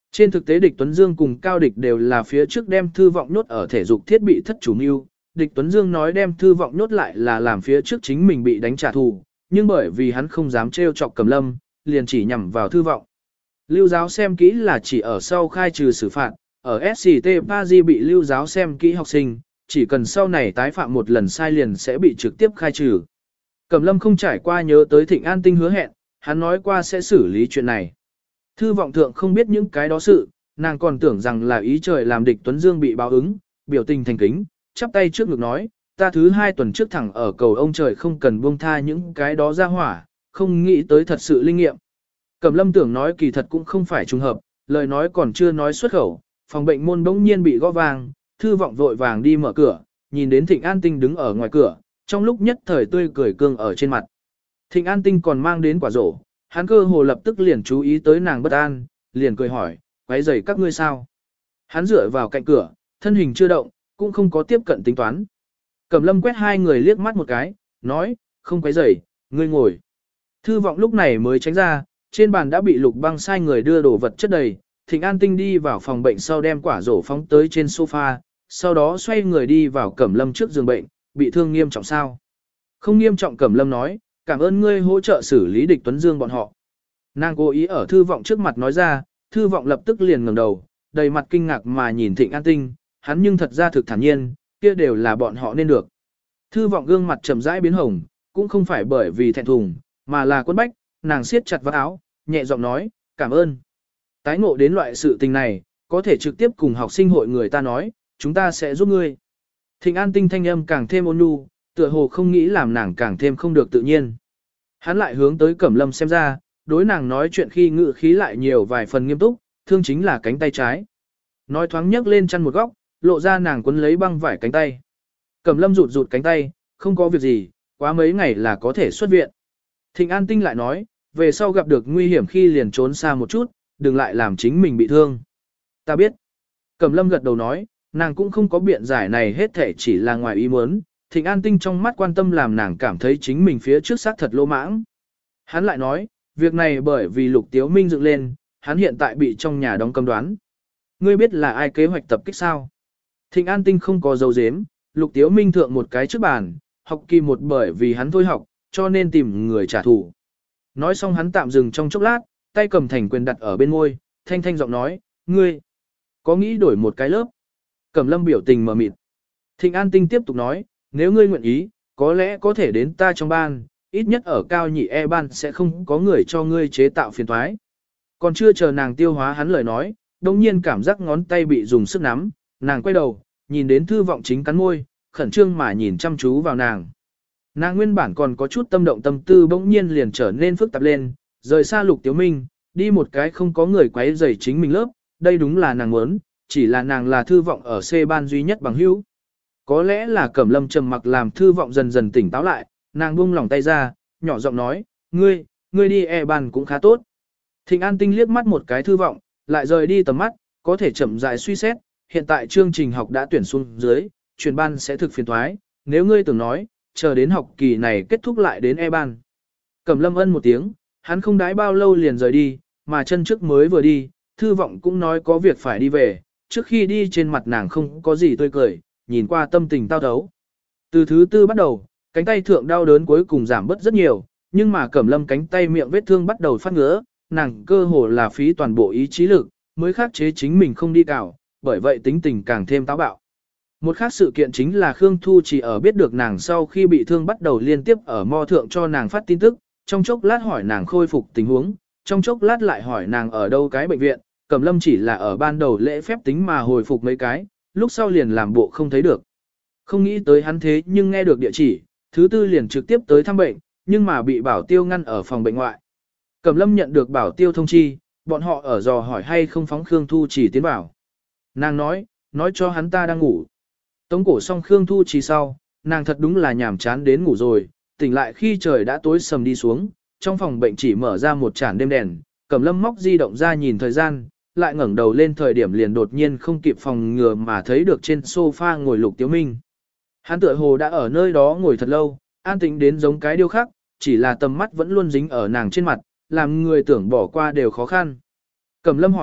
Trên thực tế Địch Tuấn Dương cùng Cao Địch đều là phía trước đem Thư Vọng nhốt ở thể dục thiết bị thất chủ mưu. Địch Tuấn Dương nói đem Thư Vọng nhốt lại là làm phía trước chính mình bị đánh trả thù, nhưng bởi vì hắn không dám trêu chọc Cẩm Lâm, liền chỉ nhằm vào Thư Vọng. Lưu giáo xem kỹ là chỉ ở sau khai trừ xử phạt, ở SCT Paris bị lưu giáo xem kỹ học sinh, chỉ cần sau này tái phạm một lần sai liền sẽ bị trực tiếp khai trừ. Cẩm Lâm không trải qua nhớ tới Thịnh An Tinh hứa hẹn, hắn nói qua sẽ xử lý chuyện này. Thư Vọng thượng không biết những cái đó sự, nàng còn tưởng rằng là ý trời làm Địch Tuấn Dương bị báo ứng, biểu tình thành kính, chắp tay trước ngực nói, ta thứ 2 tuần trước thẳng ở cầu ông trời không cần buông tha những cái đó ra hỏa, không nghĩ tới thật sự linh nghiệm. Cẩm Lâm tưởng nói kỳ thật cũng không phải trùng hợp, lời nói còn chưa nói xuất khẩu, phòng bệnh môn bỗng nhiên bị gõ vang, Thư Vọng vội vàng đi mở cửa, nhìn đến Thịnh An Tinh đứng ở ngoài cửa, trong lúc nhất thời tươi cười cương ở trên mặt. Thịnh An Tinh còn mang đến quả rổ, hắn cơ hồ lập tức liền chú ý tới nàng bất an, liền cười hỏi, quấy rầy các ngươi sao? Hắn dựa vào cạnh cửa, thân hình chưa động, cũng không có tiếp cận tính toán. Cẩm Lâm quét hai người liếc mắt một cái, nói, không quấy rầy, ngươi ngồi. Thư Vọng lúc này mới tránh ra, trên bàn đã bị Lục Băng sai người đưa đồ vật chất đầy. Thịnh An Tinh đi vào phòng bệnh sau đem quả rổ phóng tới trên sofa, sau đó xoay người đi vào Cẩm Lâm trước giường bệnh, bị thương nghiêm trọng sao? Không nghiêm trọng. Cẩm Lâm nói, cảm ơn ngươi hỗ trợ xử lý Địch Tuấn Dương bọn họ. Nàng cố ý ở Thư Vọng trước mặt nói ra, Thư Vọng lập tức liền ngẩng đầu, đầy mặt kinh ngạc mà nhìn Thịnh An Tinh, hắn nhưng thật ra thực thản nhiên, kia đều là bọn họ nên được. Thư Vọng gương mặt chậm rãi biến hồng, cũng không phải bởi vì thẹn thùng, mà là quấn bách, nàng siết chặt vạt áo, nhẹ giọng nói, cảm ơn. Tái ngộ đến loại sự tình này, có thể trực tiếp cùng học sinh hội người ta nói, chúng ta sẽ giúp ngươi. Thịnh An Tinh thanh âm càng thêm ôn nhu, tựa hồ không nghĩ làm nàng càng thêm không được tự nhiên. Hắn lại hướng tới Cẩm Lâm xem ra, đối nàng nói chuyện khi ngự khí lại nhiều vài phần nghiêm túc, thương chính là cánh tay trái. Nói thoáng nhấc lên chăn một góc, lộ ra nàng quấn lấy băng vải cánh tay. Cẩm Lâm rụt rụt cánh tay, không có việc gì, quá mấy ngày là có thể xuất viện. Thịnh An Tinh lại nói, về sau gặp được nguy hiểm khi liền trốn xa một chút, đừng lại làm chính mình bị thương. Ta biết. Cẩm Lâm gật đầu nói, nàng cũng không có biện giải này hết thể chỉ là ngoài ý muốn. Thịnh An Tinh trong mắt quan tâm làm nàng cảm thấy chính mình phía trước xác thật lỗ mãng. Hắn lại nói, việc này bởi vì Lục Tiếu Minh dựng lên, hắn hiện tại bị trong nhà đóng cấm đoán. Ngươi biết là ai kế hoạch tập kích sao? Thịnh An Tinh không có dấu dếm, Lục Tiếu Minh thượng một cái trước bàn, học kỳ một bởi vì hắn thôi học, cho nên tìm người trả thù. Nói xong hắn tạm dừng trong chốc lát, tay cầm thành quyền đặt ở bên môi, thanh thanh giọng nói, ngươi, có nghĩ đổi một cái lớp? Cẩm Lâm biểu tình mờ mịt. Thịnh An Tinh tiếp tục nói, nếu ngươi nguyện ý, có lẽ có thể đến ta trong ban, ít nhất ở cao nhị E ban sẽ không có người cho ngươi chế tạo phiền toái. Còn chưa chờ nàng tiêu hóa hắn lời nói, đồng nhiên cảm giác ngón tay bị dùng sức nắm, nàng quay đầu, nhìn đến Thư Vọng chính cắn môi, khẩn trương mà nhìn chăm chú vào nàng. Nàng nguyên bản còn có chút tâm động tâm tư bỗng nhiên liền trở nên phức tạp lên, rời xa Lục Tiếu Minh, đi một cái không có người quấy rầy chính mình lớp, đây đúng là nàng muốn, chỉ là nàng là Thư Vọng ở C ban duy nhất bằng hữu. Có lẽ là Cẩm Lâm trầm mặc làm Thư Vọng dần dần tỉnh táo lại, nàng buông lỏng tay ra, nhỏ giọng nói, ngươi đi E ban cũng khá tốt. Thịnh An Tinh liếc mắt một cái Thư Vọng, lại rời đi tầm mắt, có thể chậm rãi suy xét, hiện tại chương trình học đã tuyển xuống dưới, chuyển ban sẽ thực phiền toái, nếu ngươi tưởng nói, chờ đến học kỳ này kết thúc lại đến E ban. Cẩm Lâm ân một tiếng, hắn không đái bao lâu liền rời đi, mà chân trước mới vừa đi, Thư Vọng cũng nói có việc phải đi về, trước khi đi trên mặt nàng không có gì tươi cười, nhìn qua tâm tình tao thấu. Từ thứ tư bắt đầu, cánh tay thượng đau đớn cuối cùng giảm bớt rất nhiều, nhưng mà Cẩm Lâm cánh tay miệng vết thương bắt đầu phát ngứa, nàng cơ hồ là phí toàn bộ ý chí lực, mới khắc chế chính mình không đi cào, bởi vậy tính tình càng thêm táo bạo. Một khác sự kiện chính là Khương Thu chỉ ở biết được nàng sau khi bị thương bắt đầu liên tiếp ở mo thượng cho nàng phát tin tức, trong chốc lát hỏi nàng khôi phục tình huống, trong chốc lát lại hỏi nàng ở đâu cái bệnh viện, Cẩm Lâm chỉ là ở ban đầu lễ phép tính mà hồi phục mấy cái, lúc sau liền làm bộ không thấy được. Không nghĩ tới hắn thế nhưng nghe được địa chỉ, thứ tư liền trực tiếp tới thăm bệnh, nhưng mà bị Bảo Tiêu ngăn ở phòng bệnh ngoại. Cẩm Lâm nhận được Bảo Tiêu thông chi, bọn họ ở dò hỏi hay không phóng Khương Thu chỉ tiến vào. Nàng nói cho hắn ta đang ngủ. Tống cổ xong Khương Thu chỉ sau, nàng thật đúng là nhàm chán đến ngủ rồi, tỉnh lại khi trời đã tối sầm đi xuống, trong phòng bệnh chỉ mở ra một chản đêm đèn, Cẩm Lâm móc di động ra nhìn thời gian, lại ngẩng đầu lên thời điểm liền đột nhiên không kịp phòng ngừa mà thấy được trên sofa ngồi Lục Tiếu Minh. Hắn tựa hồ đã ở nơi đó ngồi thật lâu, an tĩnh đến giống cái điêu khắc, chỉ là tầm mắt vẫn luôn dính ở nàng trên mặt, làm người tưởng bỏ qua đều khó khăn. Cẩm Lâm hỏi,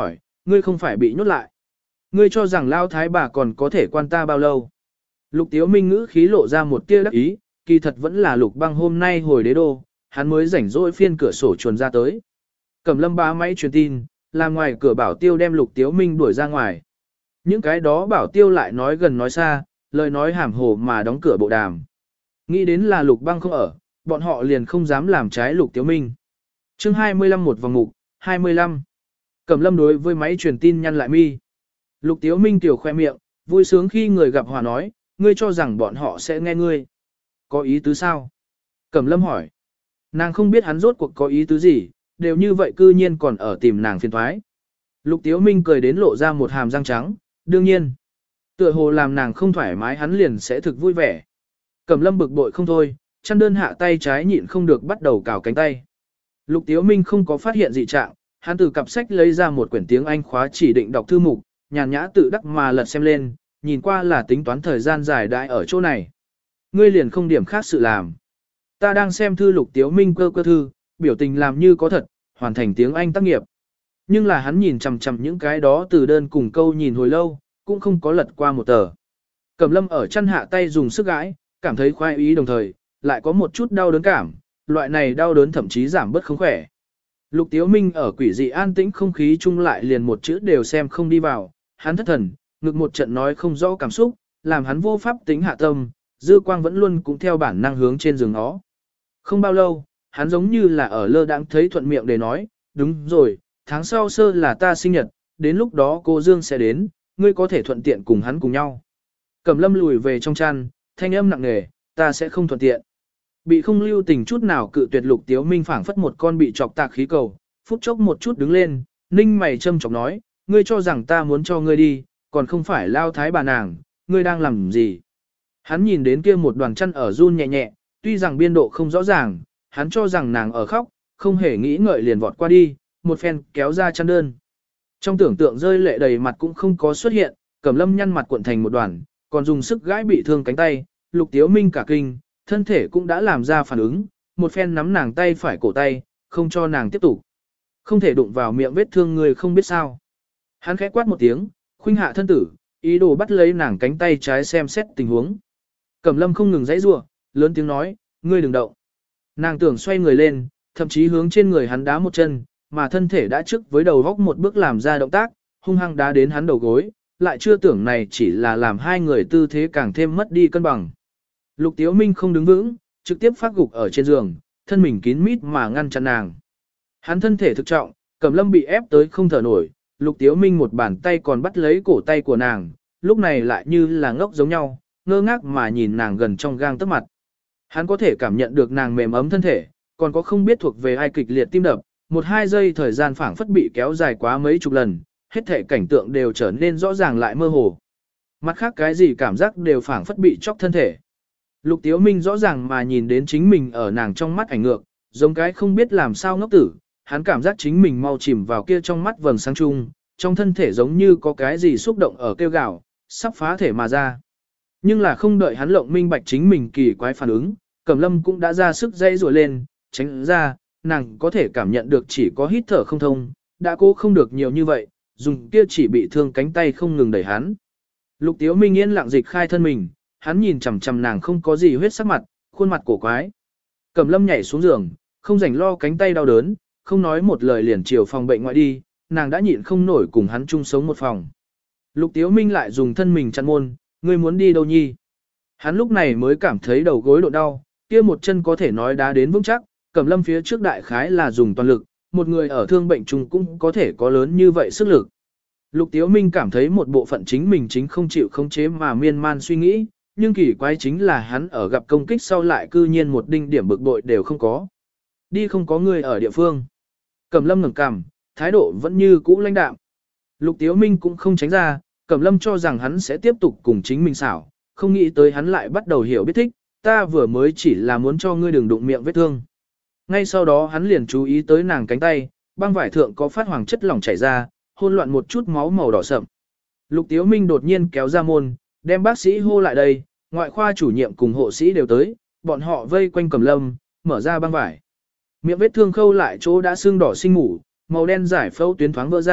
ngươi không phải bị nhốt lại. Ngươi cho rằng lao thái bà còn có thể quan ta bao lâu. Lục Tiếu Minh ngữ khí lộ ra một tia đắc ý, kỳ thật vẫn là Lục Băng hôm nay hồi đế đô, hắn mới rảnh rỗi phiên cửa sổ chuồn ra tới. Cẩm Lâm bá máy truyền tin, làm ngoài cửa bảo tiêu đem Lục Tiếu Minh đuổi ra ngoài. Những cái đó bảo tiêu lại nói gần nói xa, lời nói hàm hồ mà đóng cửa bộ đàm. Nghĩ đến là Lục Băng không ở, bọn họ liền không dám làm trái Lục Tiếu Minh. Chương 25 một vòng mục, 25. Cẩm Lâm đối với máy truyền tin nhăn lại mi. Lục Tiếu Minh tiểu khoe miệng, vui sướng khi người gặp hòa nói, ngươi cho rằng bọn họ sẽ nghe ngươi. Có ý tứ sao? Cẩm Lâm hỏi. Nàng không biết hắn rốt cuộc có ý tứ gì, đều như vậy cư nhiên còn ở tìm nàng phiền thoái. Lục Tiếu Minh cười đến lộ ra một hàm răng trắng, đương nhiên. Tựa hồ làm nàng không thoải mái hắn liền sẽ thực vui vẻ. Cẩm Lâm bực bội không thôi, chăn đơn hạ tay trái nhịn không được bắt đầu cào cánh tay. Lục Tiếu Minh không có phát hiện dị trạng, hắn từ cặp sách lấy ra một quyển tiếng Anh khóa chỉ định đọc thư mục, nhàn nhã tự đắc mà lật xem lên, nhìn qua là tính toán thời gian dài đãi ở chỗ này. Ngươi liền không điểm khác sự làm. Ta đang xem thư. Lục Tiếu Minh cơ thư, biểu tình làm như có thật, hoàn thành tiếng Anh tác nghiệp. Nhưng là hắn nhìn chằm chằm những cái đó từ đơn cùng câu nhìn hồi lâu, cũng không có lật qua một tờ. Cẩm Lâm ở chân hạ tay dùng sức gãi, cảm thấy khoái ý đồng thời, lại có một chút đau đớn cảm, loại này đau đớn thậm chí giảm bớt không khỏe. Lục Tiếu Minh ở quỷ dị an tĩnh không khí chung lại liền một chữ đều xem không đi vào, hắn thất thần, ngực một trận nói không rõ cảm xúc, làm hắn vô pháp tính hạ tâm, dư quang vẫn luôn cũng theo bản năng hướng trên giường nó. Không bao lâu, hắn giống như là ở lơ đãng thấy thuận miệng để nói, đúng rồi, tháng sau sơ là ta sinh nhật, đến lúc đó cô Dương sẽ đến, ngươi có thể thuận tiện cùng hắn cùng nhau. Cẩm Lâm lùi về trong chăn, thanh âm nặng nề, ta sẽ không thuận tiện. Bị không lưu tình chút nào cự tuyệt. Lục Tiếu Minh phảng phất một con bị chọc tạc khí cầu, phút chốc một chút đứng lên, ninh mày châm chọc nói, ngươi cho rằng ta muốn cho ngươi đi, còn không phải lao thái bà nàng, ngươi đang làm gì? Hắn nhìn đến kia một đoàn chăn ở run nhẹ nhẹ, tuy rằng biên độ không rõ ràng, hắn cho rằng nàng ở khóc, không hề nghĩ ngợi liền vọt qua đi, một phen kéo ra chăn đơn. Trong tưởng tượng rơi lệ đầy mặt cũng không có xuất hiện, Cẩm Lâm nhăn mặt cuộn thành một đoàn, còn dùng sức gãi bị thương cánh tay, Lục Tiếu Minh cả kinh, thân thể cũng đã làm ra phản ứng, một phen nắm nàng tay phải cổ tay, không cho nàng tiếp tục. Không thể đụng vào miệng vết thương người không biết sao. Hắn khẽ quát một tiếng, khuynh hạ thân tử, ý đồ bắt lấy nàng cánh tay trái xem xét tình huống. Cẩm Lâm không ngừng giãy giụa, lớn tiếng nói, ngươi đừng động. Nàng tưởng xoay người lên, thậm chí hướng trên người hắn đá một chân, mà thân thể đã trước với đầu góc một bước làm ra động tác, hung hăng đá đến hắn đầu gối, lại chưa tưởng này chỉ là làm hai người tư thế càng thêm mất đi cân bằng. Lục Tiếu Minh không đứng vững, trực tiếp phát gục ở trên giường, thân mình kín mít mà ngăn chặn nàng. Hắn thân thể thực trọng, Cẩm Lâm bị ép tới không thở nổi, Lục Tiếu Minh một bàn tay còn bắt lấy cổ tay của nàng, lúc này lại như là ngốc giống nhau, ngơ ngác mà nhìn nàng gần trong gang tấc mặt. Hắn có thể cảm nhận được nàng mềm ấm thân thể, còn có không biết thuộc về ai kịch liệt tim đập, một hai giây thời gian phảng phất bị kéo dài quá mấy chục lần, hết thể cảnh tượng đều trở nên rõ ràng lại mơ hồ. Mặt khác cái gì cảm giác đều phảng phất bị chóc thân thể. Lục Tiếu Minh rõ ràng mà nhìn đến chính mình ở nàng trong mắt ảnh ngược, giống cái không biết làm sao ngốc tử, hắn cảm giác chính mình mau chìm vào kia trong mắt vầng sáng chung, trong thân thể giống như có cái gì xúc động ở kêu gào, sắp phá thể mà ra. Nhưng là không đợi hắn lộng minh bạch chính mình kỳ quái phản ứng, Cẩm Lâm cũng đã ra sức dây rùa lên, tránh ra, nàng có thể cảm nhận được chỉ có hít thở không thông, đã cố không được nhiều như vậy, dùng kia chỉ bị thương cánh tay không ngừng đẩy hắn. Lục Tiếu Minh yên lặng dịch khai thân mình, hắn nhìn chằm chằm nàng không có gì huyết sắc mặt, khuôn mặt cổ quái. Cẩm Lâm nhảy xuống giường, không rảnh lo cánh tay đau đớn, không nói một lời liền chiều phòng bệnh ngoại đi, nàng đã nhịn không nổi cùng hắn chung sống một phòng. Lục Tiếu Minh lại dùng thân mình chặn môn, ngươi muốn đi đâu nhi? Hắn lúc này mới cảm thấy đầu gối độ đau, kia một chân có thể nói đá đến vững chắc, Cẩm Lâm phía trước đại khái là dùng toàn lực, một người ở thương bệnh chung cũng có thể có lớn như vậy sức lực. Lục Tiếu Minh cảm thấy một bộ phận chính mình chính không chịu khống chế mà miên man suy nghĩ, nhưng kỳ quái chính là hắn ở gặp công kích sau lại cư nhiên một đinh điểm bực bội đều không có. Đi không có người ở địa phương. Cẩm Lâm ngẩng cằm, thái độ vẫn như cũ lãnh đạm. Lục Tiếu Minh cũng không tránh ra, Cẩm Lâm cho rằng hắn sẽ tiếp tục cùng chính mình xảo, không nghĩ tới hắn lại bắt đầu hiểu biết thích, ta vừa mới chỉ là muốn cho ngươi đừng đụng miệng vết thương. Ngay sau đó hắn liền chú ý tới nàng cánh tay, băng vải thượng có phát hoàng chất lỏng chảy ra, hỗn loạn một chút máu màu đỏ sậm. Lục Tiếu Minh đột nhiên kéo ra môn, đem bác sĩ hô lại đây, ngoại khoa chủ nhiệm cùng hộ sĩ đều tới, bọn họ vây quanh Cẩm Lâm, mở ra băng vải. Miệng vết thương khâu lại chỗ đã sưng đỏ sinh mủ, màu đen giải phẫu tuyến thoáng vỡ ra,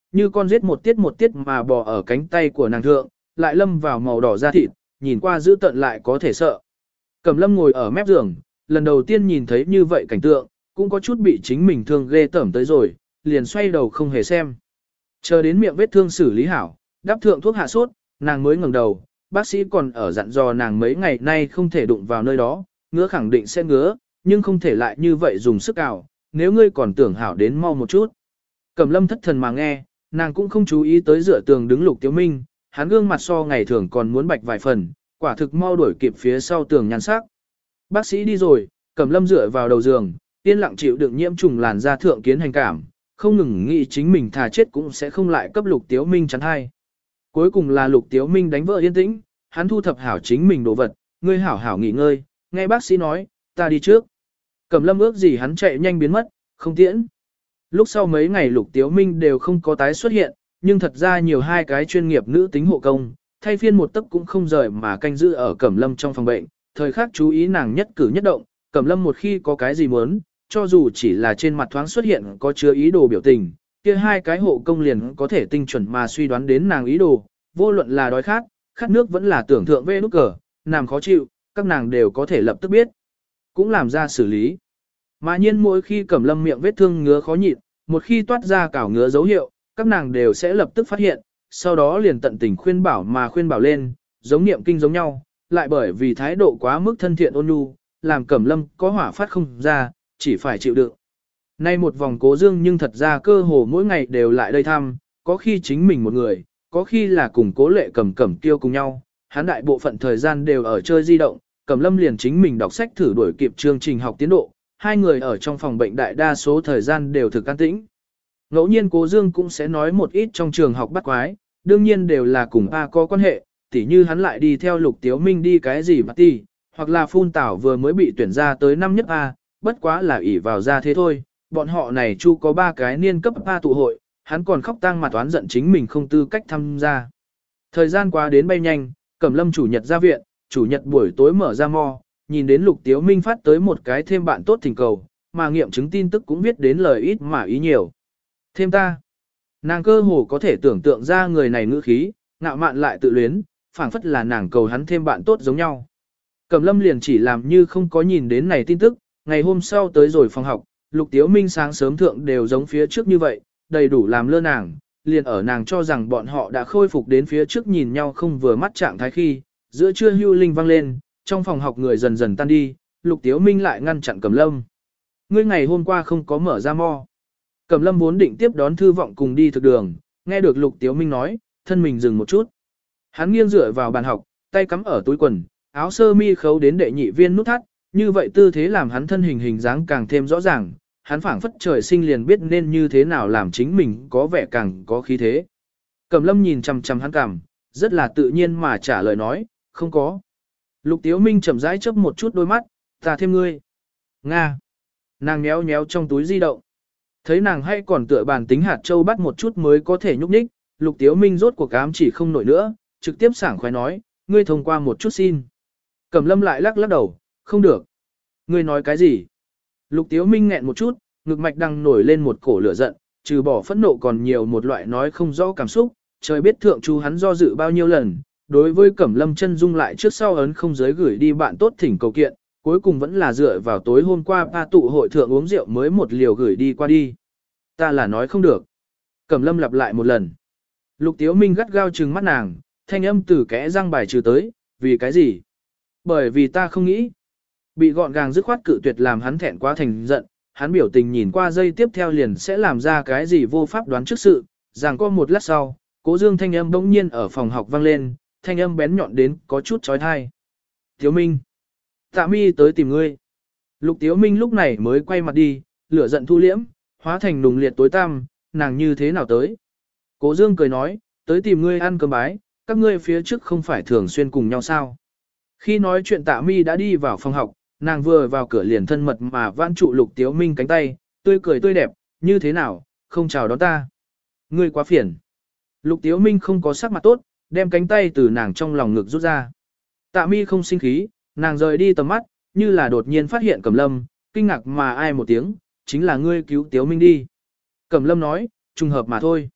như con giết một tiết mà bò ở cánh tay của nàng thượng, lại lâm vào màu đỏ da thịt, nhìn qua dữ tợn lại có thể sợ. Cẩm Lâm ngồi ở mép giường, lần đầu tiên nhìn thấy như vậy cảnh tượng, cũng có chút bị chính mình thương ghê tởm tới rồi, liền xoay đầu không hề xem. Chờ đến miệng vết thương xử lý hảo, đắp thượng thuốc hạ sốt, nàng mới ngẩng đầu, bác sĩ còn ở dặn dò nàng mấy ngày nay không thể đụng vào nơi đó, ngứa khẳng định sẽ ngứa, nhưng không thể lại như vậy dùng sức cào, nếu ngươi còn tưởng hảo đến mau một chút. Cẩm Lâm thất thần mà nghe, nàng cũng không chú ý tới dựa tường đứng Lục Tiếu Minh, hắn gương mặt so ngày thường còn muốn bạch vài phần, quả thực mau đuổi kịp phía sau tường nhan sắc. Bác sĩ đi rồi, Cẩm Lâm dựa vào đầu giường, yên lặng chịu đựng nhiễm trùng làn da thượng kiến hành cảm, không ngừng nghĩ chính mình thà chết cũng sẽ không lại cấp Lục Tiếu Minh chắn hay. Cuối cùng là Lục Tiếu Minh đánh vỡ yên tĩnh, hắn thu thập hảo chính mình đồ vật, ngươi hảo hảo nghỉ ngơi, nghe bác sĩ nói, ta đi trước. Cẩm Lâm ước gì hắn chạy nhanh biến mất, không tiễn. Lúc sau mấy ngày Lục Tiếu Minh đều không có tái xuất hiện, nhưng thật ra nhiều hai cái chuyên nghiệp nữ tính hộ công, thay phiên một tấc cũng không rời mà canh giữ ở Cẩm Lâm trong phòng bệnh, thời khắc chú ý nàng nhất cử nhất động, Cẩm Lâm một khi có cái gì muốn, cho dù chỉ là trên mặt thoáng xuất hiện có chứa ý đồ biểu tình, kia hai cái hộ công liền có thể tinh chuẩn mà suy đoán đến nàng ý đồ, vô luận là đói khát, khát nước vẫn là tưởng thượng về nút cờ, nàng khó chịu, các nàng đều có thể lập tức biết, cũng làm ra xử lý. Mà nhiên mỗi khi Cẩm Lâm miệng vết thương ngứa khó nhịn, một khi toát ra cào ngứa dấu hiệu, các nàng đều sẽ lập tức phát hiện, sau đó liền tận tình khuyên bảo lên, giống niệm kinh giống nhau, lại bởi vì thái độ quá mức thân thiện ôn nhu, làm Cẩm Lâm có hỏa phát không ra, chỉ phải chịu đựng. Nay một vòng Cố Dương nhưng thật ra cơ hồ mỗi ngày đều lại đây thăm, có khi chính mình một người, có khi là cùng Cố Lệ Cẩm Kiêu cùng nhau, hắn đại bộ phận thời gian đều ở chơi di động, Cẩm Lâm liền chính mình đọc sách thử đuổi kịp chương trình học tiến độ, hai người ở trong phòng bệnh đại đa số thời gian đều thực an tĩnh. Ngẫu nhiên Cố Dương cũng sẽ nói một ít trong trường học bắt quái, đương nhiên đều là cùng A có quan hệ, tỉ như hắn lại đi theo Lục Tiếu Minh đi cái gì party, hoặc là Phun Tảo vừa mới bị tuyển ra tới năm nhất A, bất quá là ỷ vào ra thế thôi, bọn họ này chu có 3 cái niên cấp A tụ hội, hắn còn khóc tang mặt toán giận chính mình không tư cách tham gia. Thời gian qua đến bay nhanh, Cẩm Lâm chủ nhật ra viện, chủ nhật buổi tối mở ra mo, nhìn đến Lục Tiếu Minh phát tới một cái thêm bạn tốt thỉnh cầu, mà nghiệm chứng tin tức cũng viết đến lời ít mà ý nhiều. Thêm ta. Nàng cơ hồ có thể tưởng tượng ra người này ngữ khí, ngạo mạn lại tự luyến, phảng phất là nàng cầu hắn thêm bạn tốt giống nhau. Cẩm Lâm liền chỉ làm như không có nhìn đến này tin tức, ngày hôm sau tới rồi phòng học, Lục Tiếu Minh sáng sớm thượng đều giống phía trước như vậy, đầy đủ làm lơ nàng, liền ở nàng cho rằng bọn họ đã khôi phục đến phía trước nhìn nhau không vừa mắt trạng thái khi, giữa trưa hưu linh vang lên, trong phòng học người dần dần tan đi, Lục Tiếu Minh lại ngăn chặn Cẩm Lâm. Ngươi ngày hôm qua không có mở ra mo. Cẩm Lâm vốn định tiếp đón Thư Vọng cùng đi thực đường, nghe được Lục Tiếu Minh nói, thân mình dừng một chút. Hắn nghiêng dựa vào bàn học, tay cắm ở túi quần, áo sơ mi khấu đến đệ nhị viên nút thắt, như vậy tư thế làm hắn thân hình dáng càng thêm rõ ràng, hắn phảng phất trời sinh liền biết nên như thế nào làm chính mình có vẻ càng có khí thế. Cẩm Lâm nhìn chằm chằm hắn cằm, rất là tự nhiên mà trả lời nói, không có. Lục Tiếu Minh chậm rãi chớp một chút đôi mắt, ta thêm ngươi. Nga. Nàng méo méo trong túi di động. Thấy nàng hay còn tựa bàn tính hạt châu bắt một chút mới có thể nhúc nhích, Lục Tiếu Minh rốt cuộc ám chỉ không nổi nữa, trực tiếp sảng khoái nói, ngươi thông qua một chút xin. Cẩm Lâm lại lắc lắc đầu, không được. Ngươi nói cái gì? Lục Tiếu Minh nghẹn một chút, ngực mạch đang nổi lên một cổ lửa giận, trừ bỏ phẫn nộ còn nhiều một loại nói không rõ cảm xúc, trời biết thượng chu hắn do dự bao nhiêu lần, đối với Cẩm Lâm chân dung lại trước sau ấn không giới gửi đi bạn tốt thỉnh cầu kiện, cuối cùng vẫn là dựa vào tối hôm qua ba tụ hội thượng uống rượu mới một liều gửi đi qua đi. Ta là nói không được. Cẩm Lâm lặp lại một lần. Lục Tiếu Minh gắt gao trừng mắt nàng, thanh âm từ kẽ răng bài trừ tới, vì cái gì? Bởi vì ta không nghĩ. Bị gọn gàng dứt khoát cự tuyệt làm hắn thẹn quá thành giận, hắn biểu tình nhìn qua giây tiếp theo liền sẽ làm ra cái gì vô pháp đoán trước sự, rằng có một lát sau, Cố Dương thanh âm bỗng nhiên ở phòng học vang lên, thanh âm bén nhọn đến có chút chói tai. Tiếu Minh, Tạ Mi tới tìm ngươi. Lục Tiếu Minh lúc này mới quay mặt đi, lửa giận thu liễm, hóa thành nùng liệt tối tăm, nàng như thế nào tới? Cố Dương cười nói, tới tìm ngươi ăn cơm bái, các ngươi phía trước không phải thường xuyên cùng nhau sao? Khi nói chuyện Tạ Mi đã đi vào phòng học, nàng vừa vào cửa liền thân mật mà vãn trụ Lục Tiếu Minh cánh tay, tươi cười tươi đẹp, như thế nào, không chào đón ta. Ngươi quá phiền. Lục Tiếu Minh không có sắc mặt tốt, đem cánh tay từ nàng trong lòng ngực rút ra. Tạ Mi không sinh khí, nàng rời đi tầm mắt, như là đột nhiên phát hiện Cẩm Lâm, kinh ngạc mà ai một tiếng, chính là ngươi cứu Tiếu Minh đi. Cẩm Lâm nói, trùng hợp mà thôi.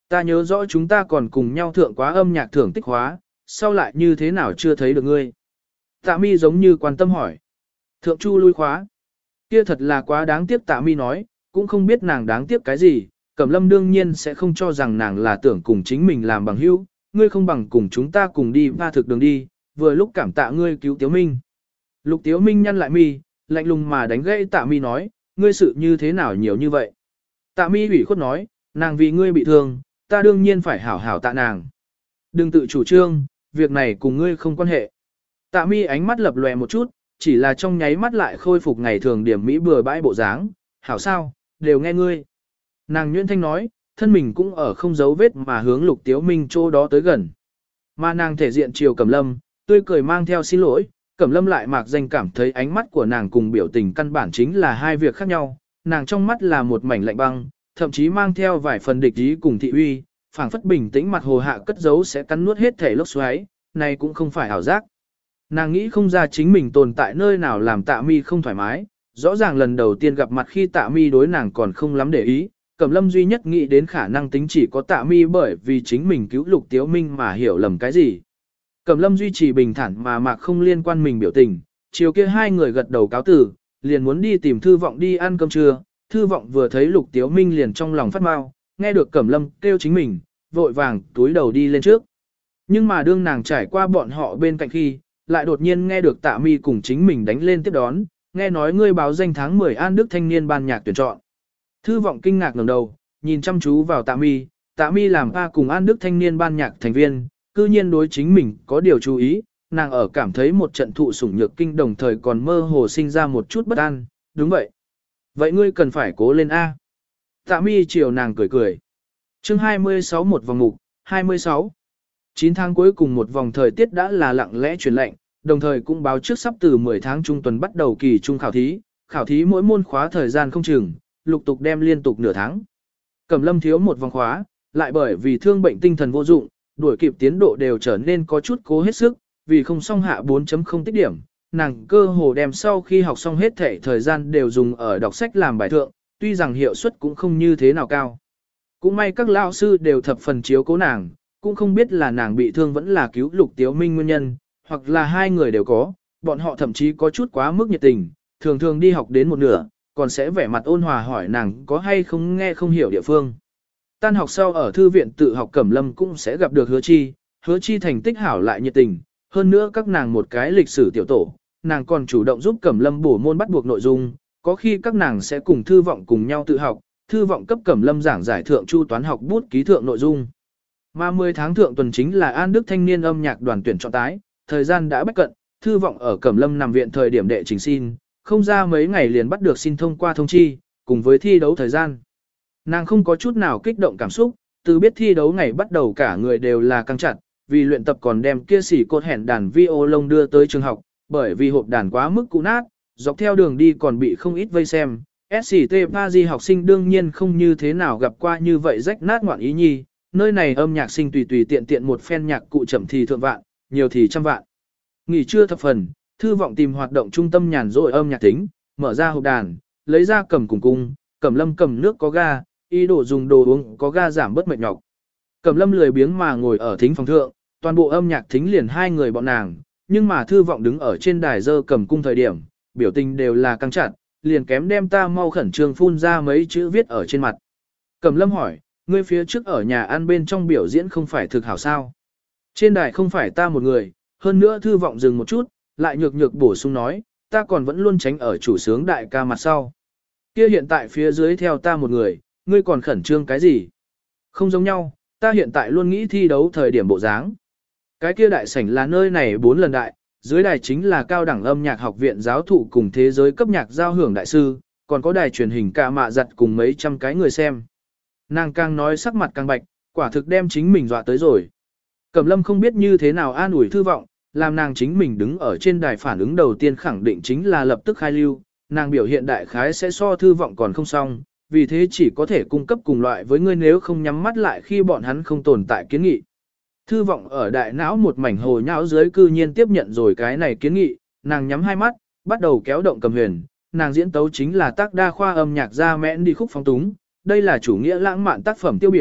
Ta nhớ rõ chúng ta còn cùng nhau thượng quá âm nhạc thưởng tích hóa, sau lại như thế nào chưa thấy được ngươi. Tạ mi giống như quan tâm hỏi. Thượng chu lui khóa. Kia thật là quá đáng tiếc Tạ mi nói, cũng không biết nàng đáng tiếc cái gì, Cẩm Lâm đương nhiên sẽ không cho rằng nàng là tưởng cùng chính mình làm bằng hữu, ngươi không bằng cùng chúng ta cùng đi va thực đường đi, vừa lúc cảm tạ ngươi cứu Tiếu Minh. Lục Tiếu Minh nhăn lại mi, lạnh lùng mà đánh gãy Tạ mi nói, ngươi sự như thế nào nhiều như vậy. Tạ mi ủy khuất nói, nàng vì ngươi bị thương, ta đương nhiên phải hảo hảo tạ nàng. Đừng tự chủ trương, việc này cùng ngươi không quan hệ. Tạ mi ánh mắt lập lòe một chút, chỉ là trong nháy mắt lại khôi phục ngày thường điểm mỹ bừa bãi bộ dáng, hảo sao, đều nghe ngươi. Nàng nhuyễn thanh nói, thân mình cũng ở không giấu vết mà hướng Lục Tiếu Minh chỗ đó tới gần. Mà nàng thể diện chiều Cẩm Lâm, tươi cười mang theo xin lỗi, Cẩm Lâm lại mạc danh cảm thấy ánh mắt của nàng cùng biểu tình căn bản chính là hai việc khác nhau, nàng trong mắt là một mảnh lạnh băng, thậm chí mang theo vài phần địch ý cùng thị uy, phảng phất bình tĩnh mặt hồ hạ cất giấu sẽ cắn nuốt hết thể lốc xoáy, này cũng không phải ảo giác. Nàng nghĩ không ra chính mình tồn tại nơi nào làm Tạ Mi không thoải mái, rõ ràng lần đầu tiên gặp mặt khi Tạ Mi đối nàng còn không lắm để ý, Cẩm Lâm duy nhất nghĩ đến khả năng tính chỉ có Tạ Mi bởi vì chính mình cứu Lục Tiếu Minh mà hiểu lầm cái gì. Cẩm Lâm duy trì bình thản mà mạc không liên quan mình biểu tình, chiều kia hai người gật đầu cáo tử, liền muốn đi tìm Thư Vọng đi ăn cơm trưa, Thư Vọng vừa thấy Lục Tiếu Minh liền trong lòng phát mau, nghe được Cẩm Lâm kêu chính mình, vội vàng túi đầu đi lên trước. Nhưng mà đương nàng trải qua bọn họ bên cạnh khi, lại đột nhiên nghe được Tạ Mi cùng chính mình đánh lên tiếp đón, nghe nói ngươi báo danh tháng 10 An Đức thanh niên ban nhạc tuyển chọn. Thư Vọng kinh ngạc ngẩng đầu, nhìn chăm chú vào Tạ Mi làm pa cùng An Đức thanh niên ban nhạc thành viên, cư nhiên đối chính mình có điều chú ý, nàng ở cảm thấy một trận thụ sủng nhược kinh đồng thời còn mơ hồ sinh ra một chút bất an, đúng vậy. Vậy ngươi cần phải cố lên A. Tạ Mi chiều nàng cười cười. Chương 26 một vòng mục, 26. 9 tháng cuối cùng một vòng thời tiết đã là lặng lẽ chuyển lạnh, đồng thời cũng báo trước sắp từ 10 tháng trung tuần bắt đầu kỳ trung khảo thí mỗi môn khóa thời gian không chừng, lục tục đem liên tục nửa tháng. Cẩm Lâm thiếu một vòng khóa, lại bởi vì thương bệnh tinh thần vô dụng, đuổi kịp tiến độ đều trở nên có chút cố hết sức, vì không xong hạ 4.0 tích điểm, nàng cơ hồ đem sau khi học xong hết thể thời gian đều dùng ở đọc sách làm bài thượng, tuy rằng hiệu suất cũng không như thế nào cao. Cũng may các lão sư đều thập phần chiếu cố nàng, cũng không biết là nàng bị thương vẫn là cứu Lục Tiếu Minh nguyên nhân, hoặc là hai người đều có, bọn họ thậm chí có chút quá mức nhiệt tình, thường thường đi học đến một nửa, còn sẽ vẻ mặt ôn hòa hỏi nàng có hay không nghe không hiểu địa phương. Tan học sau ở thư viện tự học Cẩm Lâm cũng sẽ gặp được Hứa Chi thành tích hảo lại nhiệt tình, hơn nữa các nàng một cái lịch sử tiểu tổ, nàng còn chủ động giúp Cẩm Lâm bổ môn bắt buộc nội dung, có khi các nàng sẽ cùng Thư Vọng cùng nhau tự học, Thư Vọng cấp Cẩm Lâm giảng giải thượng chu toán học bút ký thượng nội dung. Mà 10 tháng thượng tuần chính là An Đức thanh niên âm nhạc đoàn tuyển chọn tái, thời gian đã bách cận, Thư Vọng ở Cẩm Lâm nằm viện thời điểm đệ trình xin, không ra mấy ngày liền bắt được xin thông qua thông chi, cùng với thi đấu thời gian. Nàng không có chút nào kích động cảm xúc, từ biết thi đấu ngày bắt đầu cả người đều là căng chặt, vì luyện tập còn đem kia xỉ cột hẹn đàn violon đưa tới trường học, bởi vì hộp đàn quá mức cũ nát, dọc theo đường đi còn bị không ít vây xem. SCT Paris học sinh đương nhiên không như thế nào gặp qua như vậy rách nát ngoạn ý nhi, nơi này âm nhạc sinh tùy tùy tiện tiện một phen nhạc cụ chậm thì thượng vạn, nhiều thì trăm vạn. Nghỉ trưa thập phần, Thư Vọng tìm hoạt động trung tâm nhàn rỗi âm nhạc tính, mở ra hộp đàn, lấy ra cầm cùng cung, Cẩm Lâm cầm nước có ga, ý đồ dùng đồ uống có ga giảm bớt mệt nhọc. Cẩm Lâm lười biếng mà ngồi ở thính phòng thượng, toàn bộ âm nhạc thính liền hai người bọn nàng, nhưng mà Thư Vọng đứng ở trên đài dơ cầm cung thời điểm, biểu tình đều là căng chặt, liền kém đem ta mau khẩn trương phun ra mấy chữ viết ở trên mặt. Cẩm Lâm hỏi, ngươi phía trước ở nhà ăn bên trong biểu diễn không phải thực hảo sao? Trên đài không phải ta một người, hơn nữa Thư Vọng dừng một chút, lại nhược nhược bổ sung nói, ta còn vẫn luôn tránh ở chủ sướng đại ca mặt sau. Kia hiện tại phía dưới theo ta một người, ngươi còn khẩn trương cái gì? Không giống nhau, ta hiện tại luôn nghĩ thi đấu thời điểm bộ dáng. Cái kia đại sảnh là nơi này 4 lần đại, dưới đài chính là cao đẳng âm nhạc học viện giáo thụ cùng thế giới cấp nhạc giao hưởng đại sư, còn có đài truyền hình cả mạ giặt cùng mấy trăm cái người xem. Nàng càng nói sắc mặt càng bạch, quả thực đem chính mình dọa tới rồi. Cẩm Lâm không biết như thế nào an ủi Thư Vọng, làm nàng chính mình đứng ở trên đài phản ứng đầu tiên khẳng định chính là lập tức khai lưu, nàng biểu hiện đại khái sẽ so Thư Vọng còn không xong, vì thế chỉ có thể cung cấp cùng loại với ngươi nếu không nhắm mắt lại khi bọn hắn không tồn tại kiến nghị. Thư Vọng ở đại não một mảnh hồ nhão dưới cư nhiên tiếp nhận rồi cái này kiến nghị, nàng nhắm hai mắt, bắt đầu kéo động cầm huyền, nàng diễn tấu chính là tác đa khoa âm nhạc ra mẽn đi khúc phóng túng, đây là chủ nghĩa lãng mạn tác phẩm tiêu biểu,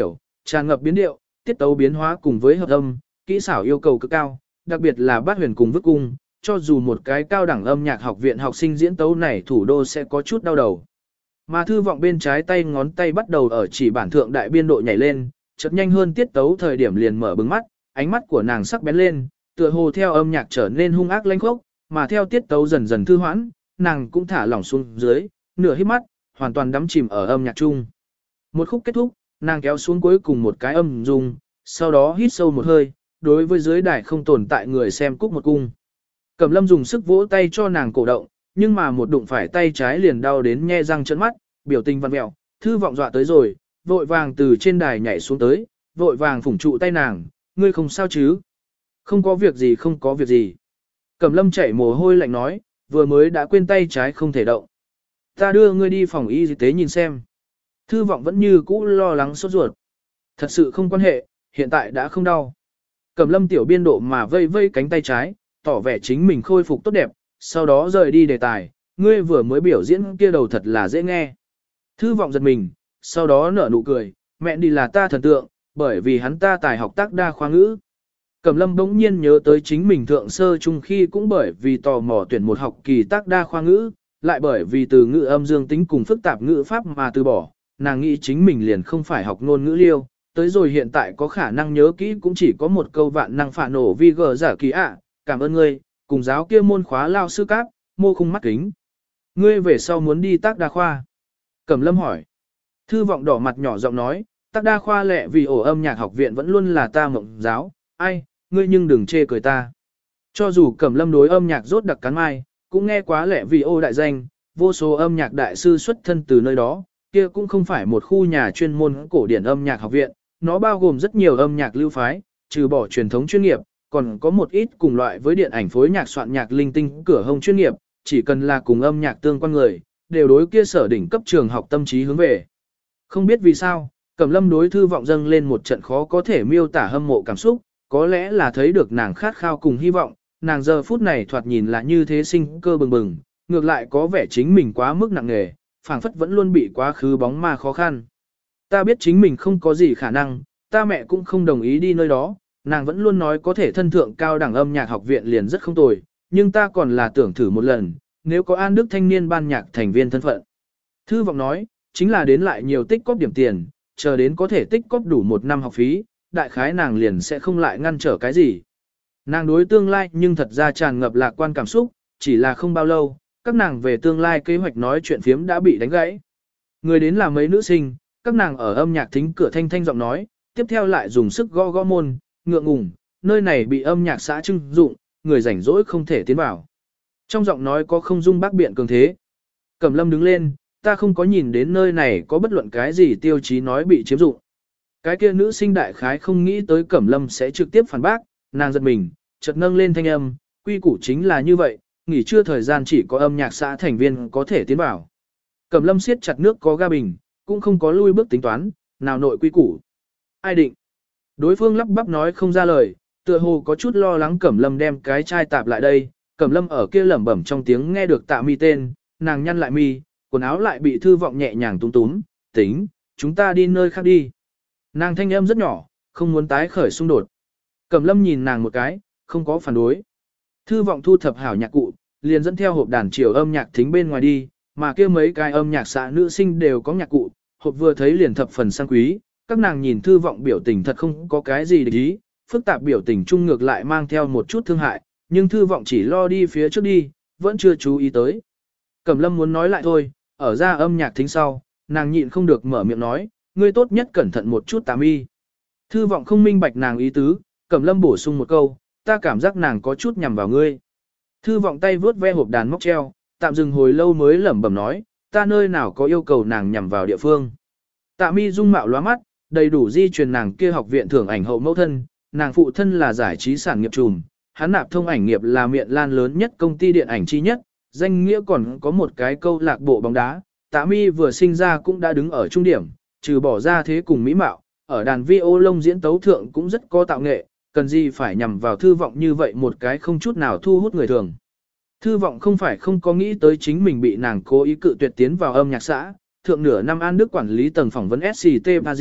tràn ngập biến điệu, tiết tấu biến hóa cùng với hợp âm, kỹ xảo yêu cầu cực cao, đặc biệt là bát huyền cùng vức cung, cho dù một cái cao đẳng âm nhạc học viện học sinh diễn tấu này thủ đô sẽ có chút đau đầu. Mà thư vọng bên trái tay ngón tay bắt đầu ở chỉ bản thượng đại biên độ nhảy lên, chợt nhanh hơn tiết tấu thời điểm liền mở bừng mắt, ánh mắt của nàng sắc bén lên, tựa hồ theo âm nhạc trở nên hung ác lanh khốc, mà theo tiết tấu dần dần thư hoãn, nàng cũng thả lỏng xuống dưới, nửa hít mắt, hoàn toàn đắm chìm ở âm nhạc chung. Một khúc kết thúc, nàng kéo xuống cuối cùng một cái âm dung, sau đó hít sâu một hơi, đối với dưới đài không tồn tại người xem cúc một cung. Cẩm Lâm dùng sức vỗ tay cho nàng cổ động, nhưng mà một đụng phải tay trái liền đau đến nhe răng trợn mắt, biểu tình văn mẹo, thư vọng dọa tới rồi, vội vàng từ trên đài nhảy xuống tới, vội vàng phủng trụ tay nàng, ngươi không sao chứ? Không có việc gì, không có việc gì. Cẩm Lâm chảy mồ hôi lạnh nói, vừa mới đã quên tay trái không thể động. Ta đưa ngươi đi phòng y tế nhìn xem. Thư vọng vẫn như cũ lo lắng sốt ruột. Thật sự không quan hệ, hiện tại đã không đau. Cẩm Lâm tiểu biên độ mà vây vây cánh tay trái, tỏ vẻ chính mình khôi phục tốt đẹp, sau đó rời đi đề tài, ngươi vừa mới biểu diễn kia đầu thật là dễ nghe. Thư vọng giật mình, sau đó nở nụ cười, mẹ đi là ta thần tượng, bởi vì hắn ta tài học tác đa khoa ngữ. Cẩm Lâm bỗng nhiên nhớ tới chính mình thượng sơ trung khi cũng bởi vì tò mò tuyển một học kỳ tác đa khoa ngữ, lại bởi vì từ ngữ âm dương tính cùng phức tạp ngữ pháp mà từ bỏ, nàng nghĩ chính mình liền không phải học ngôn ngữ liêu, tới rồi hiện tại có khả năng nhớ kỹ cũng chỉ có một câu vạn năng phả nổ vi gờ giả kỳ ạ, cảm ơn ngươi, cùng giáo kia môn khóa lao sư cáp, mô khung mắt kính. Ngươi về sau muốn đi tác đa khoa. Cẩm Lâm hỏi. Thư vọng đỏ mặt nhỏ giọng nói, tác đa khoa lẹ vì ổ âm nhạc học viện vẫn luôn là ta mộng giáo, ai, ngươi nhưng đừng chê cười ta. Cho dù Cẩm Lâm đối âm nhạc rốt đặc cắn mai, cũng nghe quá lẹ vì ô đại danh, vô số âm nhạc đại sư xuất thân từ nơi đó, kia cũng không phải một khu nhà chuyên môn cổ điển âm nhạc học viện, nó bao gồm rất nhiều âm nhạc lưu phái, trừ bỏ truyền thống chuyên nghiệp, còn có một ít cùng loại với điện ảnh phối nhạc soạn nhạc linh tinh cửa hông chuyên nghiệp, chỉ cần là cùng âm nhạc tương quan người, đều đối kia sở đỉnh cấp trường học tâm trí hướng về. Không biết vì sao, Cẩm Lâm đối thư vọng dâng lên một trận khó có thể miêu tả hâm mộ cảm xúc, có lẽ là thấy được nàng khát khao cùng hy vọng, nàng giờ phút này thoạt nhìn là như thế sinh cơ bừng bừng, ngược lại có vẻ chính mình quá mức nặng nề, phảng phất vẫn luôn bị quá khứ bóng ma khó khăn. Ta biết chính mình không có gì khả năng, ta mẹ cũng không đồng ý đi nơi đó, nàng vẫn luôn nói có thể thân thượng cao đẳng âm nhạc học viện liền rất không tồi, nhưng ta còn là tưởng thử một lần, nếu có An Đức thanh niên ban nhạc thành viên thân phận. Thư vọng nói, chính là đến lại nhiều tích cóp điểm tiền, chờ đến có thể tích cóp đủ một năm học phí, đại khái nàng liền sẽ không lại ngăn trở cái gì. Nàng đối tương lai nhưng thật ra tràn ngập lạc quan cảm xúc, chỉ là không bao lâu, các nàng về tương lai kế hoạch nói chuyện phiếm đã bị đánh gãy. Người đến là mấy nữ sinh, các nàng ở âm nhạc thính cửa thanh thanh giọng nói, tiếp theo lại dùng sức gõ gõ môn, ngượng ngùng, nơi này bị âm nhạc xã trưng dụng, người rảnh rỗi không thể tiến vào. Trong giọng nói có không dung bác biện cường thế. Cẩm Lâm đứng lên, ta không có nhìn đến nơi này có bất luận cái gì tiêu chí nói bị chiếm dụng. Cái kia nữ sinh đại khái không nghĩ tới Cẩm Lâm sẽ trực tiếp phản bác, nàng giật mình, chợt nâng lên thanh âm, quy củ chính là như vậy, nghỉ trưa thời gian chỉ có âm nhạc xã thành viên có thể tiến vào. Cẩm Lâm siết chặt nước có ga bình, cũng không có lui bước tính toán, nào nội quy củ. Ai định? Đối phương lắp bắp nói không ra lời, tựa hồ có chút lo lắng Cẩm Lâm đem cái chai tạp lại đây, Cẩm Lâm ở kia lẩm bẩm trong tiếng nghe được Tạ Mi tên, nàng nhăn lại mi, quần áo lại bị thư vọng nhẹ nhàng túm túm, tính, chúng ta đi nơi khác đi. Nàng thanh âm rất nhỏ, không muốn tái khởi xung đột. Cẩm Lâm nhìn nàng một cái, không có phản đối. Thư vọng thu thập hảo nhạc cụ, liền dẫn theo hộp đàn chiều âm nhạc thính bên ngoài đi, mà kia mấy cái âm nhạc xã nữ sinh đều có nhạc cụ, hộp vừa thấy liền thập phần sang quý, các nàng nhìn thư vọng biểu tình thật không có cái gì để ý, phức tạp biểu tình chung ngược lại mang theo một chút thương hại, nhưng thư vọng chỉ lo đi phía trước đi, vẫn chưa chú ý tới. Cẩm Lâm muốn nói lại thôi, ở ra âm nhạc thính sau, nàng nhịn không được mở miệng nói, ngươi tốt nhất cẩn thận một chút Tạ Mi. Thư vọng không minh bạch nàng ý tứ, Cẩm Lâm bổ sung một câu, ta cảm giác nàng có chút nhằm vào ngươi. Thư vọng tay vướt ve hộp đàn móc treo, tạm dừng hồi lâu mới lẩm bẩm nói, ta nơi nào có yêu cầu nàng nhằm vào địa phương. Tạ Mi dung mạo lóa mắt, đầy đủ di truyền nàng kia học viện thưởng ảnh hậu mẫu thân, nàng phụ thân là giải trí sản nghiệp trùm, hắn nạp thông ảnh nghiệp là miện lan lớn nhất công ty điện ảnh chi nhất, danh nghĩa còn có một cái câu lạc bộ bóng đá. Tạ Mi vừa sinh ra cũng đã đứng ở trung điểm, trừ bỏ ra thế cùng mỹ mạo, ở đàn vi ô lông diễn tấu thượng cũng rất có tạo nghệ, cần gì phải nhằm vào thư vọng như vậy một cái không chút nào thu hút người thường. Thư vọng không phải không có nghĩ tới chính mình bị nàng cố ý cự tuyệt tiến vào âm nhạc xã, thượng nửa năm An Đức quản lý tầng phỏng vấn SCT Paris,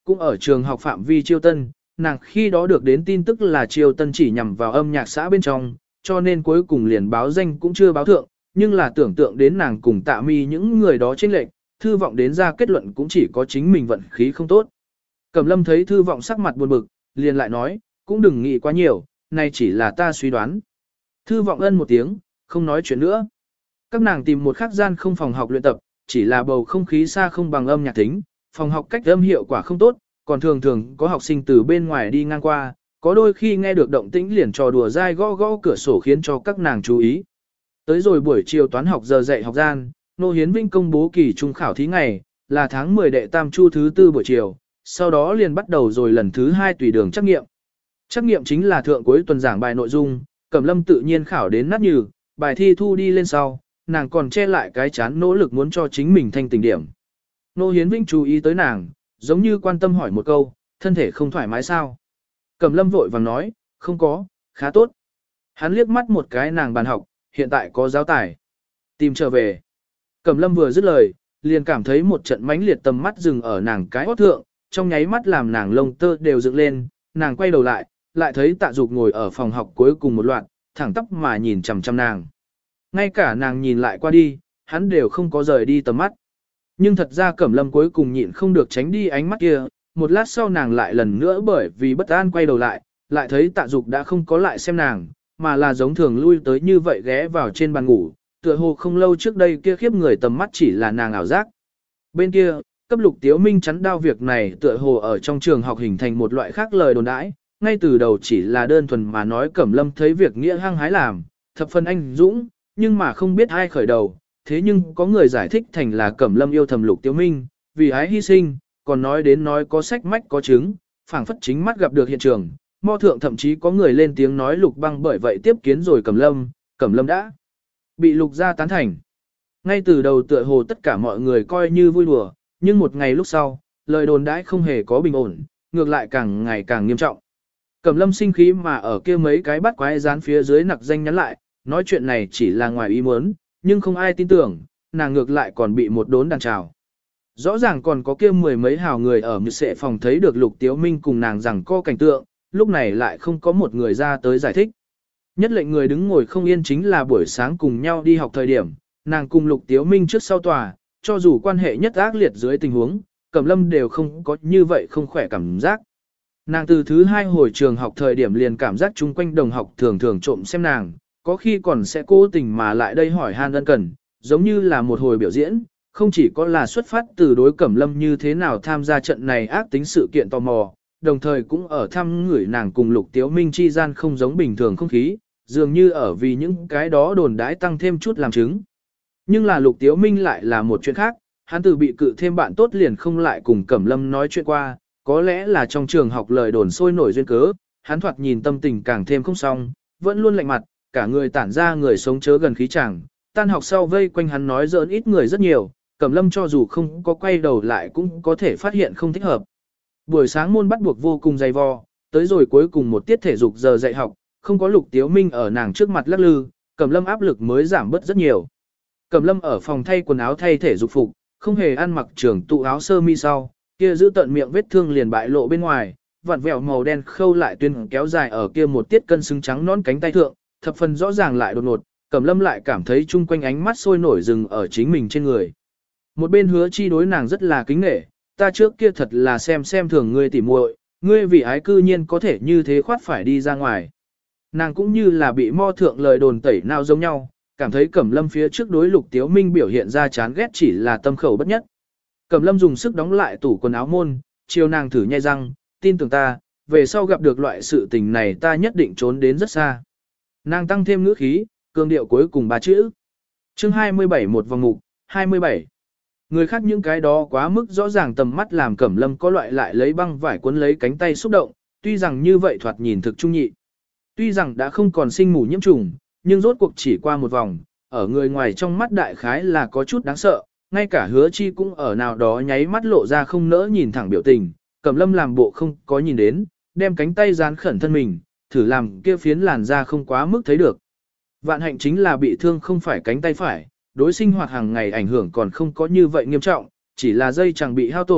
cũng ở trường học phạm vi chiêu tân, nàng khi đó được đến tin tức là chiêu tân chỉ nhằm vào âm nhạc xã bên trong, cho nên cuối cùng liền báo danh cũng chưa báo thượng, nhưng là tưởng tượng đến nàng cùng Tạ Mi những người đó trên lệnh, Thư Vọng đến ra kết luận cũng chỉ có chính mình vận khí không tốt. Cẩm Lâm thấy Thư Vọng sắc mặt buồn bực, liền lại nói, cũng đừng nghĩ quá nhiều, này chỉ là ta suy đoán. Thư Vọng ân một tiếng, không nói chuyện nữa. Các nàng tìm một khắc gian không phòng học luyện tập, chỉ là bầu không khí xa không bằng âm nhạc thính, phòng học cách âm hiệu quả không tốt, còn thường thường có học sinh từ bên ngoài đi ngang qua, có đôi khi nghe được động tĩnh liền trò đùa dai gõ gõ cửa sổ khiến cho các nàng chú ý. Tới rồi buổi chiều toán học giờ dạy học gian, Nô Hiến Vinh công bố kỳ trung khảo thí ngày, là tháng 10 đệ tam chu thứ tư buổi chiều, sau đó liền bắt đầu rồi lần thứ 2 tùy đường trắc nghiệm. Trắc nghiệm chính là thượng cuối tuần giảng bài nội dung, Cẩm Lâm tự nhiên khảo đến nát nhừ, bài thi thu đi lên sau, nàng còn che lại cái chán nỗ lực muốn cho chính mình thanh tỉnh điểm. Nô Hiến Vinh chú ý tới nàng, giống như quan tâm hỏi một câu, thân thể không thoải mái sao? Cẩm Lâm vội vàng nói, không có, khá tốt. Hắn liếc mắt một cái nàng bàn học, hiện tại có giáo tải. Tìm trở về. Cẩm Lâm vừa dứt lời, liền cảm thấy một trận mãnh liệt tầm mắt dừng ở nàng cái hót thượng, trong nháy mắt làm nàng lông tơ đều dựng lên, nàng quay đầu lại thấy Tạ Dục ngồi ở phòng học cuối cùng một loạt, thẳng tóc mà nhìn chằm chằm nàng. Ngay cả nàng nhìn lại qua đi, hắn đều không có rời đi tầm mắt. Nhưng thật ra Cẩm Lâm cuối cùng nhịn không được tránh đi ánh mắt kia, một lát sau nàng lại lần nữa bởi vì bất an quay đầu lại thấy Tạ Dục đã không có lại xem nàng, mà là giống thường lui tới như vậy ghé vào trên bàn ngủ, tựa hồ không lâu trước đây kia khiếp người tầm mắt chỉ là nàng ảo giác. Bên kia, cấp Lục Tiếu Minh chắn đau việc này tựa hồ ở trong trường học hình thành một loại khác lời đồn đãi, ngay từ đầu chỉ là đơn thuần mà nói Cẩm Lâm thấy việc nghĩa hăng hái làm, thập phần anh dũng, nhưng mà không biết ai khởi đầu, thế nhưng có người giải thích thành là Cẩm Lâm yêu thầm Lục Tiếu Minh, vì ái hy sinh, còn nói có sách mách có chứng, phảng phất chính mắt gặp được hiện trường, mo thượng thậm chí có người lên tiếng nói Lục Băng bởi vậy tiếp kiến rồi Cẩm Lâm đã bị Lục gia tán thành. Ngay từ đầu tựa hồ tất cả mọi người coi như vui đùa, nhưng một ngày lúc sau, lời đồn đãi không hề có bình ổn, ngược lại càng ngày càng nghiêm trọng. Cẩm Lâm sinh khí mà ở kia mấy cái bắt quái dán phía dưới nặc danh nhắn lại, nói chuyện này chỉ là ngoài ý muốn, nhưng không ai tin tưởng, nàng ngược lại còn bị một đốn đàn trào. Rõ ràng còn có kia mười mấy hào người ở như sệ phòng thấy được Lục Tiếu Minh cùng nàng rằng co cảnh tượng, lúc này lại không có một người ra tới giải thích. Nhất lệnh người đứng ngồi không yên chính là buổi sáng cùng nhau đi học thời điểm, nàng cùng Lục Tiếu Minh trước sau tòa, cho dù quan hệ nhất ác liệt dưới tình huống, Cẩm Lâm đều không có như vậy không khỏe cảm giác. Nàng từ thứ 2 hồi trường học thời điểm liền cảm giác chung quanh đồng học thường thường trộm xem nàng, có khi còn sẽ cố tình mà lại đây hỏi han ân cần, giống như là một hồi biểu diễn, không chỉ có là xuất phát từ đối Cẩm Lâm như thế nào tham gia trận này ác tính sự kiện tò mò, đồng thời cũng ở thăm ngửi nàng cùng Lục Tiếu Minh chi gian không giống bình thường không khí, dường như ở vì những cái đó đồn đãi tăng thêm chút làm chứng. Nhưng là Lục Tiếu Minh lại là một chuyện khác, hắn từ bị cự thêm bạn tốt liền không lại cùng Cẩm Lâm nói chuyện qua, có lẽ là trong trường học lời đồn sôi nổi duyên cớ, hắn thoạt nhìn tâm tình càng thêm không xong, vẫn luôn lạnh mặt, cả người tản ra người sống chớ gần khí chàng. Tan học sau vây quanh hắn nói giỡn ít người rất nhiều, Cẩm Lâm cho dù không có quay đầu lại cũng có thể phát hiện không thích hợp. Buổi sáng môn bắt buộc vô cùng dày vò, tới rồi cuối cùng một tiết thể dục giờ dạy học, không có Lục Tiếu Minh ở nàng trước mặt lắc lư, Cẩm Lâm áp lực mới giảm bớt rất nhiều. Cẩm Lâm ở phòng thay quần áo thay thể dục phục, không hề ăn mặc trường tụ áo sơ mi sau, kia giữ tận miệng vết thương liền bại lộ bên ngoài, vặn vẹo màu đen khâu lại tuyên kéo dài ở kia một tiết cân xứng trắng nón cánh tay thượng, thập phần rõ ràng lại đột ngột, Cẩm Lâm lại cảm thấy chung quanh ánh mắt sôi nổi dừng ở chính mình trên người. Một bên Hứa Chi đối nàng rất là kính nể, ta trước kia thật là xem thường ngươi tỉ muội, ngươi vì ái cư nhiên có thể như thế khoát phải đi ra ngoài. Nàng cũng như là bị mo thượng lời đồn tẩy nào giống nhau, cảm thấy Cẩm Lâm phía trước đối Lục Tiếu Minh biểu hiện ra chán ghét chỉ là tâm khẩu bất nhất. Cẩm Lâm dùng sức đóng lại tủ quần áo môn, chiều nàng thử nhai răng, tin tưởng ta, về sau gặp được loại sự tình này ta nhất định trốn đến rất xa. Nàng tăng thêm ngữ khí, cường điệu cuối cùng 3 chữ. Chương 27 một vòng mục, 27. Người khác những cái đó quá mức rõ ràng tầm mắt làm Cẩm Lâm có loại lại lấy băng vải cuốn lấy cánh tay xúc động, tuy rằng như vậy thoạt nhìn thực trung nhị. Tuy rằng đã không còn sinh mù nhiễm trùng, nhưng rốt cuộc chỉ qua một vòng, ở người ngoài trong mắt đại khái là có chút đáng sợ, ngay cả Hứa Chi cũng ở nào đó nháy mắt lộ ra không nỡ nhìn thẳng biểu tình, Cẩm Lâm làm bộ không có nhìn đến, đem cánh tay dán khẩn thân mình, thử làm kia phiến làn da không quá mức thấy được. Vạn hạnh chính là bị thương không phải cánh tay phải, đối sinh hoạt hàng ngày ảnh hưởng còn không có như vậy nghiêm trọng, chỉ là dây chẳng bị hao tổn,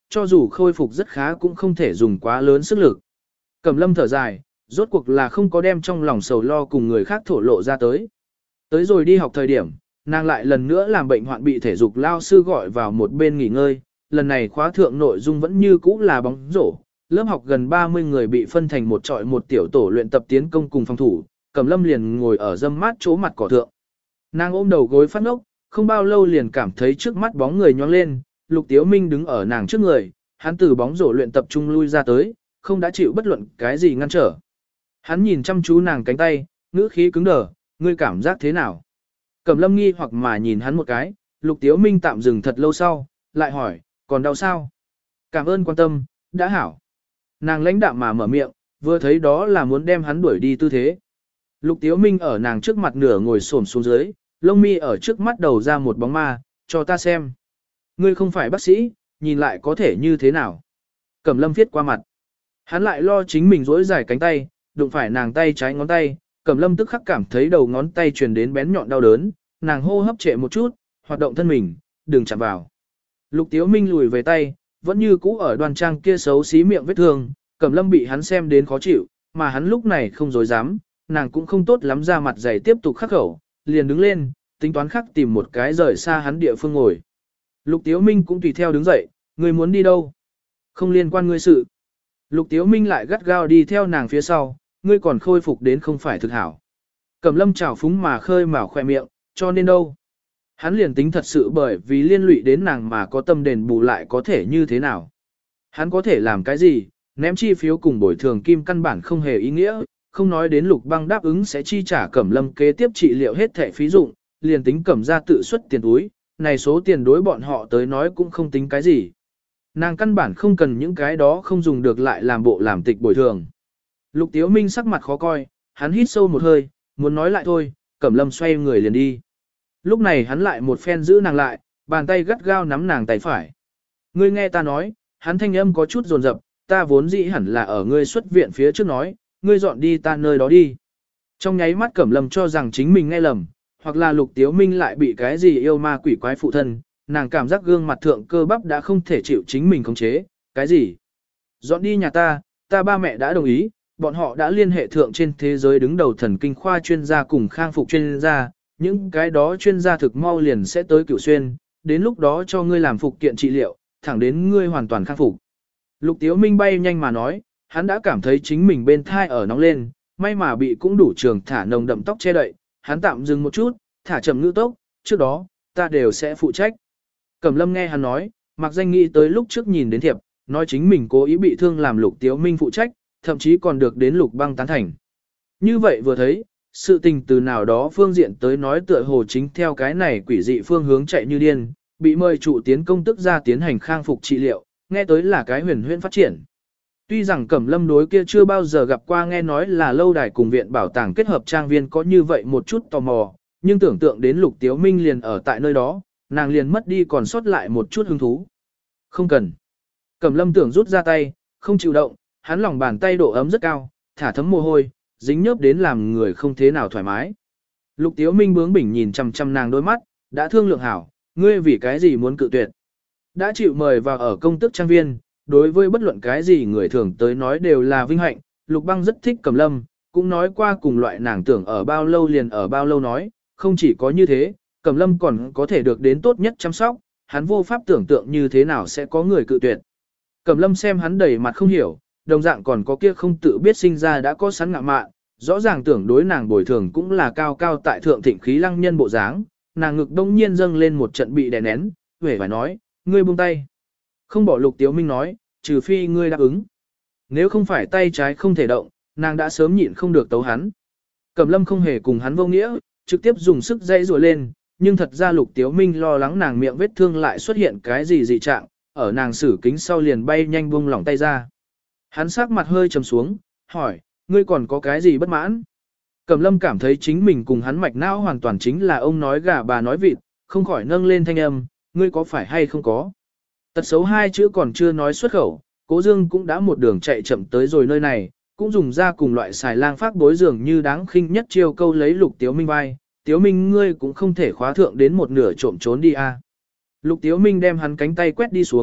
cho dù khôi phục rất khá cũng không thể dùng quá lớn sức lực. Cẩm Lâm thở dài, rốt cuộc là không có đem trong lòng sầu lo cùng người khác thổ lộ ra tới. Tới rồi đi học thời điểm, nàng lại lần nữa làm bệnh hoạn bị thể dục lao sư gọi vào một bên nghỉ ngơi, lần này khóa thượng nội dung vẫn như cũ là bóng rổ. Lớp học gần 30 người bị phân thành một trọi một tiểu tổ luyện tập tiến công cùng phòng thủ, Cẩm Lâm liền ngồi ở râm mát chỗ mặt cỏ thượng. Nàng ôm đầu gối phát ngốc, không bao lâu liền cảm thấy trước mắt bóng người nhoáng lên, Lục Tiếu Minh đứng ở nàng trước người, hắn từ bóng rổ luyện tập trung lui ra tới, không đã chịu bất luận cái gì ngăn trở. Hắn nhìn chăm chú nàng cánh tay, ngữ khí cứng đờ, ngươi cảm giác thế nào? Cẩm Lâm nghi hoặc mà nhìn hắn một cái, Lục Tiếu Minh tạm dừng thật lâu sau, lại hỏi, còn đau sao? Cảm ơn quan tâm, đã hảo. Nàng lãnh đạm mà mở miệng, vừa thấy đó là muốn đem hắn đuổi đi tư thế. Lục Tiếu Minh ở nàng trước mặt nửa ngồi xổm xuống dưới, lông mi ở trước mắt đầu ra một bóng ma, cho ta xem. Ngươi không phải bác sĩ, nhìn lại có thể như thế nào? Cẩm Lâm viết qua mặt. Hắn lại lo chính mình rỗi dài cánh tay, đụng phải nàng tay trái ngón tay, Cẩm Lâm tức khắc cảm thấy đầu ngón tay truyền đến bén nhọn đau đớn, nàng hô hấp trệ một chút, hoạt động thân mình, đừng chạm vào. Lục Tiếu Minh lùi về tay, vẫn như cũ ở đoan trang kia xấu xí miệng vết thương, Cẩm Lâm bị hắn xem đến khó chịu, mà hắn lúc này không dối dám, nàng cũng không tốt lắm ra mặt dày tiếp tục khắc khẩu, liền đứng lên, tính toán khắc tìm một cái rời xa hắn địa phương ngồi. Lục Tiếu Minh cũng tùy theo đứng dậy, ngươi muốn đi đâu? Không liên quan ngươi sự. Lục Tiếu Minh lại gắt gao đi theo nàng phía sau, ngươi còn khôi phục đến không phải thực hảo. Cẩm Lâm trào phúng mà khơi mào khoe miệng, cho nên đâu? Hắn liền tính thật sự bởi vì liên lụy đến nàng mà có tâm đền bù lại có thể như thế nào? Hắn có thể làm cái gì? Ném chi phiếu cùng bồi thường kim căn bản không hề ý nghĩa, không nói đến Lục Băng đáp ứng sẽ chi trả Cẩm Lâm kế tiếp trị liệu hết thẻ phí dụng, liền tính Cẩm ra tự xuất tiền túi, này số tiền đối bọn họ tới nói cũng không tính cái gì. Nàng căn bản không cần những cái đó không dùng được lại làm bộ làm tịch bồi thường. Lục Tiếu Minh sắc mặt khó coi, hắn hít sâu một hơi, muốn nói lại thôi, Cẩm Lâm xoay người liền đi. Lúc này hắn lại một phen giữ nàng lại, bàn tay gắt gao nắm nàng tay phải. Ngươi nghe ta nói, hắn thanh âm có chút dồn dập, ta vốn dĩ hẳn là ở ngươi xuất viện phía trước nói, ngươi dọn đi ta nơi đó đi. Trong nháy mắt Cẩm Lâm cho rằng chính mình nghe lầm, hoặc là Lục Tiếu Minh lại bị cái gì yêu ma quỷ quái phụ thân, nàng cảm giác gương mặt thượng cơ bắp đã không thể chịu chính mình khống chế, cái gì? Dọn đi nhà ta ba mẹ đã đồng ý, bọn họ đã liên hệ thượng trên thế giới đứng đầu thần kinh khoa chuyên gia cùng khang phục chuyên gia, những cái đó chuyên gia thực mau liền sẽ tới Cửu Xuyên, đến lúc đó cho ngươi làm phục kiện trị liệu, thẳng đến ngươi hoàn toàn khang phục. Lục Tiếu Minh bay nhanh mà nói, hắn đã cảm thấy chính mình bên thai ở nóng lên, may mà bị cũng đủ trường thả nồng đậm tóc che đậy, hắn tạm dừng một chút, thả chậm ngữ tốc, trước đó, ta đều sẽ phụ trách. Cẩm Lâm nghe hắn nói, mặc danh nghĩ tới lúc trước nhìn đến thiệp, nói chính mình cố ý bị thương làm Lục Tiếu Minh phụ trách, thậm chí còn được đến Lục Băng tán thành. Như vậy vừa thấy, sự tình từ nào đó phương diện tới nói tựa hồ chính theo cái này quỷ dị phương hướng chạy như điên, bị mời trụ tiến công tức ra tiến hành khang phục trị liệu, nghe tới là cái huyền huyễn phát triển. Tuy rằng Cẩm Lâm đối kia chưa bao giờ gặp qua nghe nói là lâu đài cùng viện bảo tàng kết hợp trang viên có như vậy một chút tò mò, nhưng tưởng tượng đến Lục Tiếu Minh liền ở tại nơi đó, nàng liền mất đi còn sót lại một chút hứng thú. Không cần. Cẩm Lâm tưởng rút ra tay, không chịu động, hắn lòng bàn tay độ ấm rất cao, thả thấm mồ hôi, dính nhớp đến làm người không thế nào thoải mái. Lục Tiếu Minh bướng bỉnh nhìn chằm chằm nàng đôi mắt, đã thương lượng hảo, ngươi vì cái gì muốn cự tuyệt. Đã chịu mời vào ở công tước trang viên, đối với bất luận cái gì người thường tới nói đều là vinh hạnh, Lục Băng rất thích Cẩm Lâm, cũng nói qua cùng loại nàng tưởng ở bao lâu liền ở bao lâu nói, không chỉ có như thế, Cẩm Lâm còn có thể được đến tốt nhất chăm sóc, hắn vô pháp tưởng tượng như thế nào sẽ có người cự tuyệt. Cẩm Lâm xem hắn đầy mặt không hiểu, đồng dạng còn có kia không tự biết sinh ra đã có sẵn ngạ mạn, rõ ràng tưởng đối nàng bồi thường cũng là cao cao tại thượng thịnh khí lăng nhân bộ dáng, nàng ngực đông nhiên dâng lên một trận bị đè nén, vẻ phải nói, ngươi buông tay. Không bỏ Lục Tiếu Minh nói, trừ phi ngươi đáp ứng. Nếu không phải tay trái không thể động, nàng đã sớm nhịn không được tấu hắn. Cẩm Lâm không hề cùng hắn vô nghĩa, trực tiếp dùng sức dây rùa lên, nhưng thật ra Lục Tiếu Minh lo lắng nàng miệng vết thương lại xuất hiện cái gì dị trạng, ở nàng xử kính sau liền bay nhanh buông lỏng tay ra. Hắn sắc mặt hơi trầm xuống, hỏi, ngươi còn có cái gì bất mãn? Cẩm Lâm cảm thấy chính mình cùng hắn mạch não hoàn toàn chính là ông nói gà bà nói vịt, không khỏi nâng lên thanh âm, ngươi có phải hay không có? Tật xấu hai chữ còn chưa nói xuất khẩu, Cố Dương cũng đã một đường chạy chậm tới rồi nơi này, cũng dùng ra cùng loại xài lang phác bối dường như đáng khinh nhất chiêu câu lấy Lục Tiếu Minh vai, Tiếu Minh ngươi cũng không thể khóa thượng đến một nửa trộm trốn đi a. Lục Tiếu Minh đem hắn cánh tay quét đi xuống,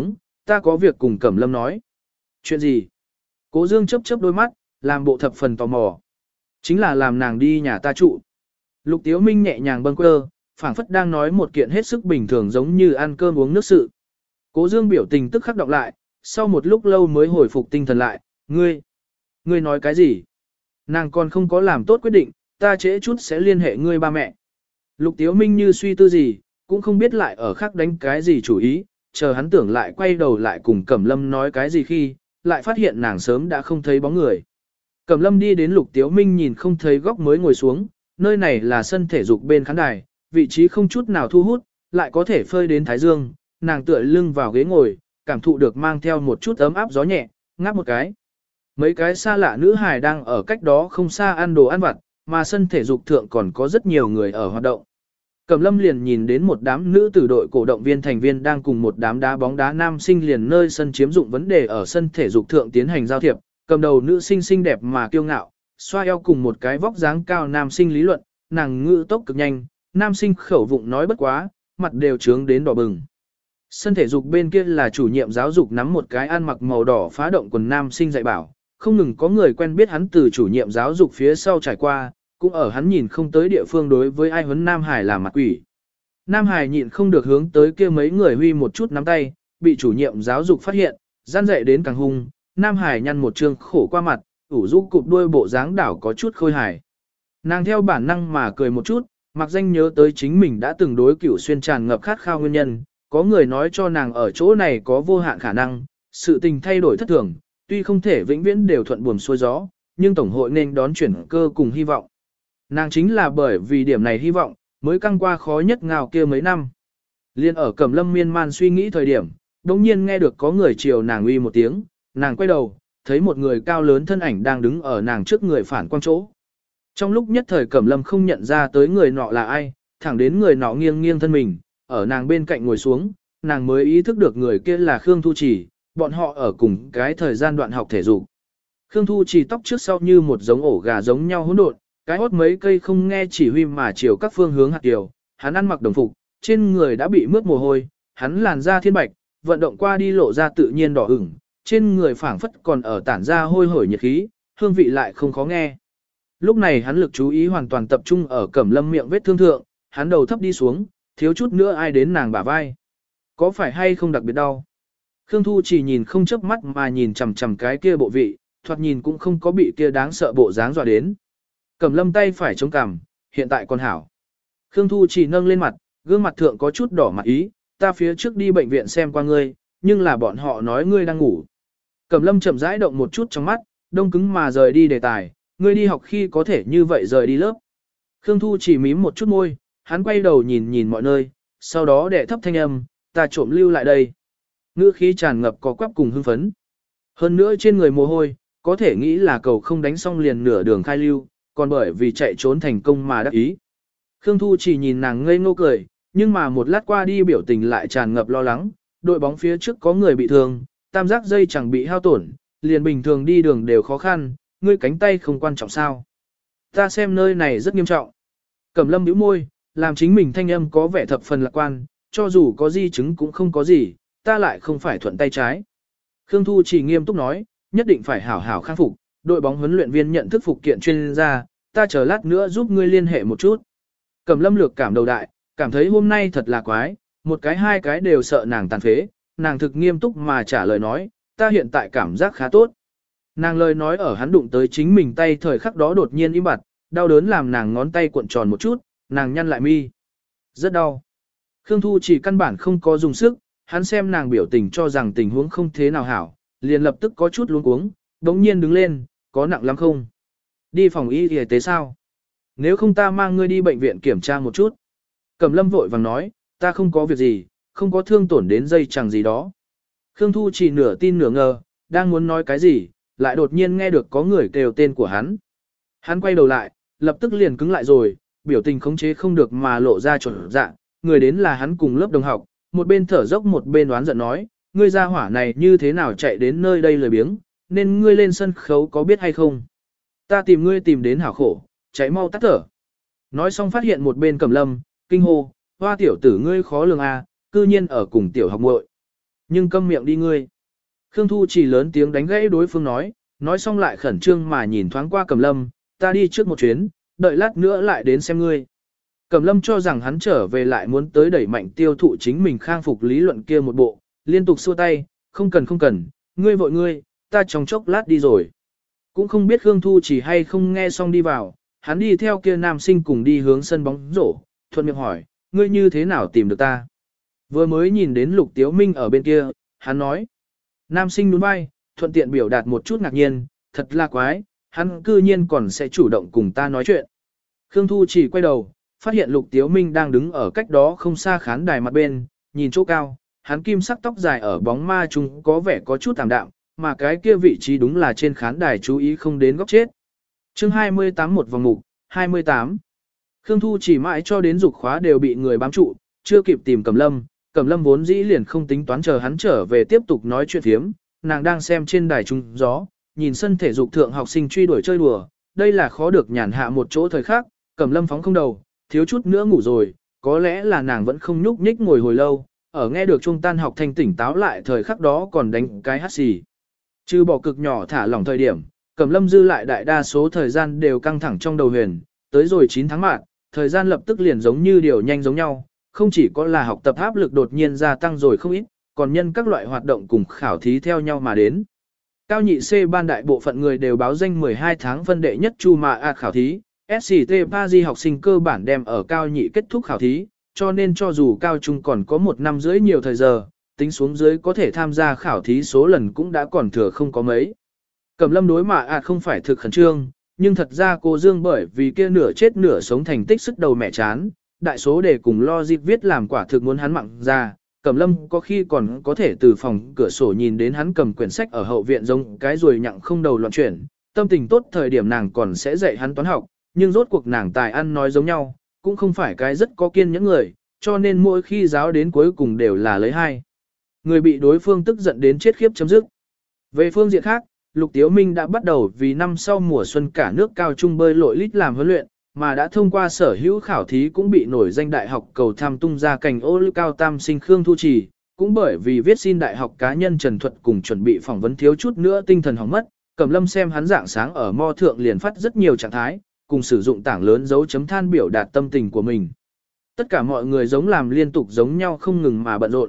ta có việc cùng Cẩm Lâm nói. Chuyện gì? Cố Dương chớp chớp đôi mắt, làm bộ thập phần tò mò. Chính là làm nàng đi nhà ta trụ. Lục Tiếu Minh nhẹ nhàng bâng quơ, phảng phất đang nói một kiện hết sức bình thường giống như ăn cơm uống nước sự. Cố Dương biểu tình tức khắc đọc lại, sau một lúc lâu mới hồi phục tinh thần lại, ngươi nói cái gì? Nàng còn không có làm tốt quyết định, ta trễ chút sẽ liên hệ ngươi ba mẹ. Lục Tiếu Minh như suy tư gì, cũng không biết lại ở khác đánh cái gì chủ ý, chờ hắn tưởng lại quay đầu lại cùng Cẩm Lâm nói cái gì khi, lại phát hiện nàng sớm đã không thấy bóng người. Cẩm Lâm đi đến Lục Tiếu Minh nhìn không thấy góc mới ngồi xuống, nơi này là sân thể dục bên khán đài, vị trí không chút nào thu hút, lại có thể phơi đến thái dương, nàng tựa lưng vào ghế ngồi, cảm thụ được mang theo một chút ấm áp gió nhẹ, ngáp một cái. Mấy cái xa lạ nữ hài đang ở cách đó không xa ăn đồ ăn vặt, mà sân thể dục thượng còn có rất nhiều người ở hoạt động. Cẩm Lâm liền nhìn đến một đám nữ tử đội cổ động viên thành viên đang cùng một đám đá bóng đá nam sinh liền nơi sân chiếm dụng vấn đề ở sân thể dục thượng tiến hành giao thiệp, cầm đầu nữ sinh xinh đẹp mà kiêu ngạo, xoa eo cùng một cái vóc dáng cao nam sinh lý luận, nàng ngữ tốc cực nhanh, nam sinh khẩu vụng nói bất quá, mặt đều trướng đến đỏ bừng. Sân thể dục bên kia là chủ nhiệm giáo dục nắm một cái ăn mặc màu đỏ phá động quần nam sinh dạy bảo, không ngừng có người quen biết hắn từ chủ nhiệm giáo dục phía sau trải qua, cũng ở hắn nhìn không tới địa phương đối với ai huấn Nam Hải là mặt quỷ. Nam Hải nhịn không được hướng tới kia mấy người huy một chút nắm tay, bị chủ nhiệm giáo dục phát hiện, gian dậy đến càng hung, Nam Hải nhăn một trương khổ qua mặt, ủ rũ cụp đuôi bộ dáng đảo có chút khôi hài. Nàng theo bản năng mà cười một chút, mặc danh nhớ tới chính mình đã từng đối Cửu Xuyên tràn ngập khát khao nguyên nhân, có người nói cho nàng ở chỗ này có vô hạn khả năng, sự tình thay đổi thất thường, tuy không thể vĩnh viễn đều thuận buồm xuôi gió, nhưng tổng hội nên đón chuyển cơ cùng hy vọng. Nàng chính là bởi vì điểm này hy vọng, mới căng qua khó nhất ngào kia mấy năm. Liên ở Cẩm Lâm miên man suy nghĩ thời điểm, đồng nhiên nghe được có người chiều nàng uy một tiếng, nàng quay đầu, thấy một người cao lớn thân ảnh đang đứng ở nàng trước người phản quang chỗ. Trong lúc nhất thời Cẩm Lâm không nhận ra tới người nọ là ai, thẳng đến người nọ nghiêng nghiêng thân mình, ở nàng bên cạnh ngồi xuống, nàng mới ý thức được người kia là Khương Thu Chỉ, bọn họ ở cùng cái thời gian đoạn học thể dục. Khương Thu Chỉ tóc trước sau như một giống ổ gà giống nhau hỗn độn, cái hốt mấy cây không nghe chỉ huy mà chiều các phương hướng hạt điều, hắn ăn mặc đồng phục, trên người đã bị mướt mồ hôi, hắn làn da thiên bạch, vận động qua đi lộ ra tự nhiên đỏ ửng, trên người phảng phất còn ở tản ra hôi hổi nhiệt khí, hương vị lại không khó nghe. Lúc này hắn lực chú ý hoàn toàn tập trung ở Cẩm Lâm miệng vết thương thượng, hắn đầu thấp đi xuống, thiếu chút nữa ai đến nàng bả vai. Có phải hay không đặc biệt đau? Khương Thu chỉ nhìn không chớp mắt mà nhìn chằm chằm cái kia bộ vị, thoạt nhìn cũng không có bị kia đáng sợ bộ dáng dọa đến. Cẩm Lâm tay phải chống cằm, hiện tại còn hảo. Khương Thu chỉ nâng lên mặt, gương mặt thượng có chút đỏ mặt ý, ta phía trước đi bệnh viện xem qua ngươi, nhưng là bọn họ nói ngươi đang ngủ. Cẩm Lâm chậm rãi động một chút trong mắt, đông cứng mà rời đi đề tài, ngươi đi học khi có thể như vậy rời đi lớp. Khương Thu chỉ mím một chút môi, hắn quay đầu nhìn nhìn mọi nơi, sau đó đệ thấp thanh âm, ta trộm lưu lại đây. Ngữ khí tràn ngập có quắp cùng hưng phấn. Hơn nữa trên người mồ hôi, có thể nghĩ là cầu không đánh xong liền nửa đường khai lưu, còn bởi vì chạy trốn thành công mà đắc ý. Khương Thu chỉ nhìn nàng ngây ngô cười, nhưng mà một lát qua đi biểu tình lại tràn ngập lo lắng, đội bóng phía trước có người bị thương, tam giác dây chẳng bị hao tổn, liền bình thường đi đường đều khó khăn, ngươi cánh tay không quan trọng sao. Ta xem nơi này rất nghiêm trọng. Cẩm Lâm bĩu môi, làm chính mình thanh âm có vẻ thập phần lạc quan, cho dù có di chứng cũng không có gì, ta lại không phải thuận tay trái. Khương Thu chỉ nghiêm túc nói, nhất định phải hảo hảo khắc phục, đội bóng huấn luyện viên nhận thức phục kiện chuyên gia, ta chờ lát nữa giúp ngươi liên hệ một chút. Cẩm Lâm lược cảm đầu đại, cảm thấy hôm nay thật là quái, một cái hai cái đều sợ nàng tàn phế, nàng thực nghiêm túc mà trả lời nói, ta hiện tại cảm giác khá tốt. Nàng lời nói ở hắn đụng tới chính mình tay thời khắc đó đột nhiên im bặt, đau đớn làm nàng ngón tay cuộn tròn một chút, nàng nhăn lại mi. Rất đau. Khương Thu chỉ căn bản không có dùng sức, hắn xem nàng biểu tình cho rằng tình huống không thế nào hảo, liền lập tức có chút luống cuống, đống nhiên đứng lên, có nặng lắm không? Đi phòng y tế sao? Nếu không ta mang ngươi đi bệnh viện kiểm tra một chút. Cẩm Lâm vội vàng nói, ta không có việc gì, không có thương tổn đến dây chẳng gì đó. Khương Thu chỉ nửa tin nửa ngờ, đang muốn nói cái gì, lại đột nhiên nghe được có người kêu tên của hắn. Hắn quay đầu lại, lập tức liền cứng lại rồi, biểu tình khống chế không được mà lộ ra chuẩn dạ, người đến là hắn cùng lớp đồng học, một bên thở dốc một bên đoán giận nói, ngươi ra hỏa này như thế nào chạy đến nơi đây lười biếng, nên ngươi lên sân khấu có biết hay không? Ta tìm ngươi tìm đến hảo khổ, chạy mau tắt thở. Nói xong phát hiện một bên Cẩm Lâm, kinh hô, hoa tiểu tử ngươi khó lường a, cư nhiên ở cùng tiểu học muội. Nhưng câm miệng đi ngươi. Khương Thu chỉ lớn tiếng đánh gãy đối phương nói xong lại khẩn trương mà nhìn thoáng qua Cẩm Lâm, ta đi trước một chuyến, đợi lát nữa lại đến xem ngươi. Cẩm Lâm cho rằng hắn trở về lại muốn tới đẩy mạnh tiêu thụ chính mình khang phục lý luận kia một bộ, liên tục xua tay, không cần, ngươi vội ngươi, ta trong chốc lát đi rồi. Cũng không biết Khương Thu chỉ hay không nghe xong đi vào, hắn đi theo kia nam sinh cùng đi hướng sân bóng rổ, thuận miệng hỏi, ngươi như thế nào tìm được ta? Vừa mới nhìn đến Lục Tiếu Minh ở bên kia, hắn nói. Nam sinh nhún vai, thuận tiện biểu đạt một chút ngạc nhiên, thật là quái, hắn cư nhiên còn sẽ chủ động cùng ta nói chuyện. Khương Thu chỉ quay đầu, phát hiện Lục Tiếu Minh đang đứng ở cách đó không xa khán đài mặt bên, nhìn chỗ cao, hắn kim sắc tóc dài ở bóng ma chung có vẻ có chút tạm đạm, mà cái kia vị trí đúng là trên khán đài chú ý không đến góc chết. Chương 28 một vòng mục, 28. Khương Thu chỉ mãi cho đến dục khóa đều bị người bám trụ, chưa kịp tìm Cẩm Lâm. Cẩm Lâm vốn dĩ liền không tính toán chờ hắn trở về tiếp tục nói chuyện thiếm, nàng đang xem trên đài trung gió, nhìn sân thể dục thượng học sinh truy đuổi chơi đùa, đây là khó được nhàn hạ một chỗ thời khắc, Cẩm Lâm phóng không đầu, thiếu chút nữa ngủ rồi, có lẽ là nàng vẫn không nhúc nhích ngồi hồi lâu, ở nghe được trung tan học thanh tỉnh táo lại thời khắc đó còn đánh cái hắt xì. Trừ bỏ cực nhỏ thả lỏng thời điểm, Cẩm Lâm dư lại đại đa số thời gian đều căng thẳng trong đầu huyền, tới rồi 9 tháng mạng, thời gian lập tức liền giống như điều nhanh giống nhau, không chỉ có là học tập áp lực đột nhiên gia tăng rồi không ít, còn nhân các loại hoạt động cùng khảo thí theo nhau mà đến. Cao nhị C ban đại bộ phận người đều báo danh 12 tháng phân đệ nhất chu mà khảo thí, SCT Paris học sinh cơ bản đem ở cao nhị kết thúc khảo thí, cho nên cho dù cao trung còn có 1 năm rưỡi nhiều thời giờ, tính xuống dưới có thể tham gia khảo thí số lần cũng đã còn thừa không có mấy. Cẩm Lâm đối mà không phải thực khẩn trương, nhưng thật ra cô Dương bởi vì kia nửa chết nửa sống thành tích sức đầu mẹ chán, đại số đề cùng logic viết làm quả thực muốn hắn mặn ra. Cẩm Lâm có khi còn có thể từ phòng cửa sổ nhìn đến hắn cầm quyển sách ở hậu viện giống cái ruồi nhặng không đầu loạn chuyển, tâm tình tốt thời điểm nàng còn sẽ dạy hắn toán học, nhưng rốt cuộc nàng tài ăn nói giống nhau, cũng không phải cái rất có kiên những người, cho nên mỗi khi giáo đến cuối cùng đều là lấy hai. Người bị đối phương tức giận đến chết khiếp chấm dứt. Về phương diện khác, Lục Tiếu Minh đã bắt đầu vì năm sau mùa xuân cả nước cao trung bơi lội lít làm huấn luyện, mà đã thông qua sở hữu khảo thí cũng bị nổi danh đại học cầu tham tung ra cành ô lưu cao tam sinh Khương Thu Trì, cũng bởi vì viết xin đại học cá nhân Trần Thuật cùng chuẩn bị phỏng vấn thiếu chút nữa tinh thần hỏng mất, Cẩm Lâm xem hắn dạng sáng ở mo thượng liền phát rất nhiều trạng thái, cùng sử dụng tảng lớn dấu chấm than biểu đạt tâm tình của mình. Tất cả mọi người giống làm liên tục giống nhau không ngừng mà bận rộn.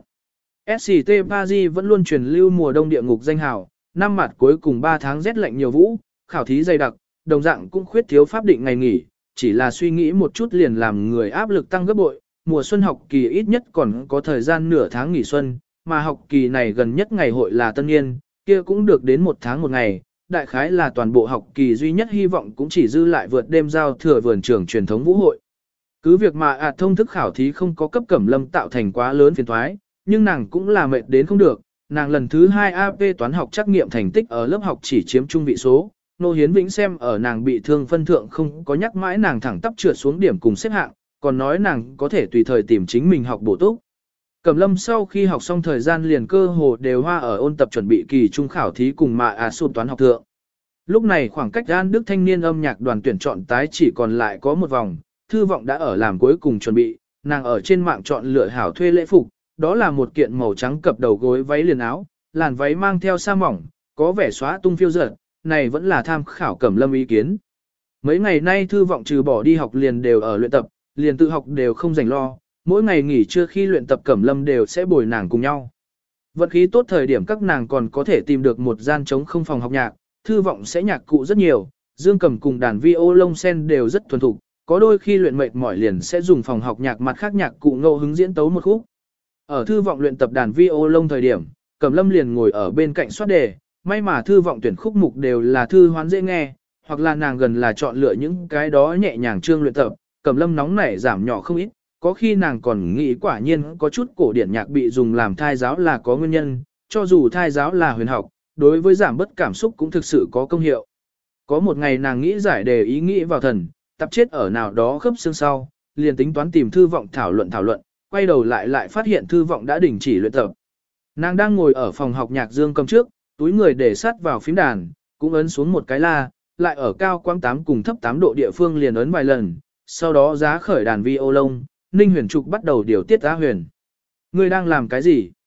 SCT Paris vẫn luôn truyền lưu mùa đông địa ngục danh hào, năm mặt cuối cùng 3 tháng rét lạnh nhiều vũ, khảo thí dày đặc, đồng dạng cũng khuyết thiếu pháp định ngày nghỉ, chỉ là suy nghĩ một chút liền làm người áp lực tăng gấp bội, mùa xuân học kỳ ít nhất còn có thời gian nửa tháng nghỉ xuân, mà học kỳ này gần nhất ngày hội là tân niên, kia cũng được đến 1 tháng 1 ngày, đại khái là toàn bộ học kỳ duy nhất hy vọng cũng chỉ dư lại vượt đêm giao thừa vườn trường truyền thống vũ hội. Cứ việc mà thông thức khảo thí không có cấp Cẩm Lâm tạo thành quá lớn phiền toái, nhưng nàng cũng là mệt đến không được, nàng lần thứ 2 AP toán học trắc nghiệm thành tích ở lớp học chỉ chiếm trung vị số, Nô Hiến Vĩnh xem ở nàng bị thương phân thượng không có nhắc mãi nàng thẳng tắp trượt xuống điểm cùng xếp hạng, còn nói nàng có thể tùy thời tìm chính mình học bổ túc. Cẩm Lâm sau khi học xong thời gian liền cơ hồ đều hoa ở ôn tập chuẩn bị kỳ trung khảo thí cùng mà sôn toán học thượng. Lúc này khoảng cách An Đức thanh niên âm nhạc đoàn tuyển chọn tái chỉ còn lại có một vòng, Thư Vọng đã ở làm cuối cùng chuẩn bị, nàng ở trên mạng chọn lựa hảo thuê lễ phục, đó là một kiện màu trắng cập đầu gối váy liền áo, làn váy mang theo sa mỏng, có vẻ xóa tung phiêu dật, này vẫn là tham khảo Cẩm Lâm ý kiến. Mấy ngày nay Thư Vọng trừ bỏ đi học liền đều ở luyện tập, liền tự học đều không rảnh lo, mỗi ngày nghỉ trưa khi luyện tập Cẩm Lâm đều sẽ bồi nàng cùng nhau. Vận khí tốt thời điểm các nàng còn có thể tìm được một gian trống không phòng học nhạc, Thư Vọng sẽ nhạc cụ rất nhiều, dương cầm cùng đàn vi ô lông sen đều rất thuần thục, có đôi khi luyện mệt mỏi liền sẽ dùng phòng học nhạc mặt khác nhạc cụ ngẫu hứng diễn tấu một khúc. Ở Thư Vọng luyện tập đàn vi ô lông thời điểm, Cẩm Lâm liền ngồi ở bên cạnh soát đề, may mà Thư Vọng tuyển khúc mục đều là thư hoán dễ nghe, hoặc là nàng gần là chọn lựa những cái đó nhẹ nhàng chương luyện tập, Cẩm Lâm nóng nảy giảm nhỏ không ít, có khi nàng còn nghĩ quả nhiên có chút cổ điển nhạc bị dùng làm thai giáo là có nguyên nhân, cho dù thai giáo là huyền học, đối với giảm bất cảm xúc cũng thực sự có công hiệu. Có một ngày nàng nghĩ giải đề ý nghĩ vào thần, tập chết ở nào đó khớp xương sau, liền tính toán tìm Thư Vọng thảo luận, quay đầu lại phát hiện Thư Vọng đã đình chỉ luyện tập. Nàng đang ngồi ở phòng học nhạc dương cầm trước, túi người để sát vào phím đàn, cũng ấn xuống một cái la, lại ở cao quang 8 cùng thấp 8 độ địa phương liền ấn vài lần, sau đó giá khởi đàn vi ô lông, Ninh Huyền Trục bắt đầu điều tiết Á Huyền. Ngươi đang làm cái gì?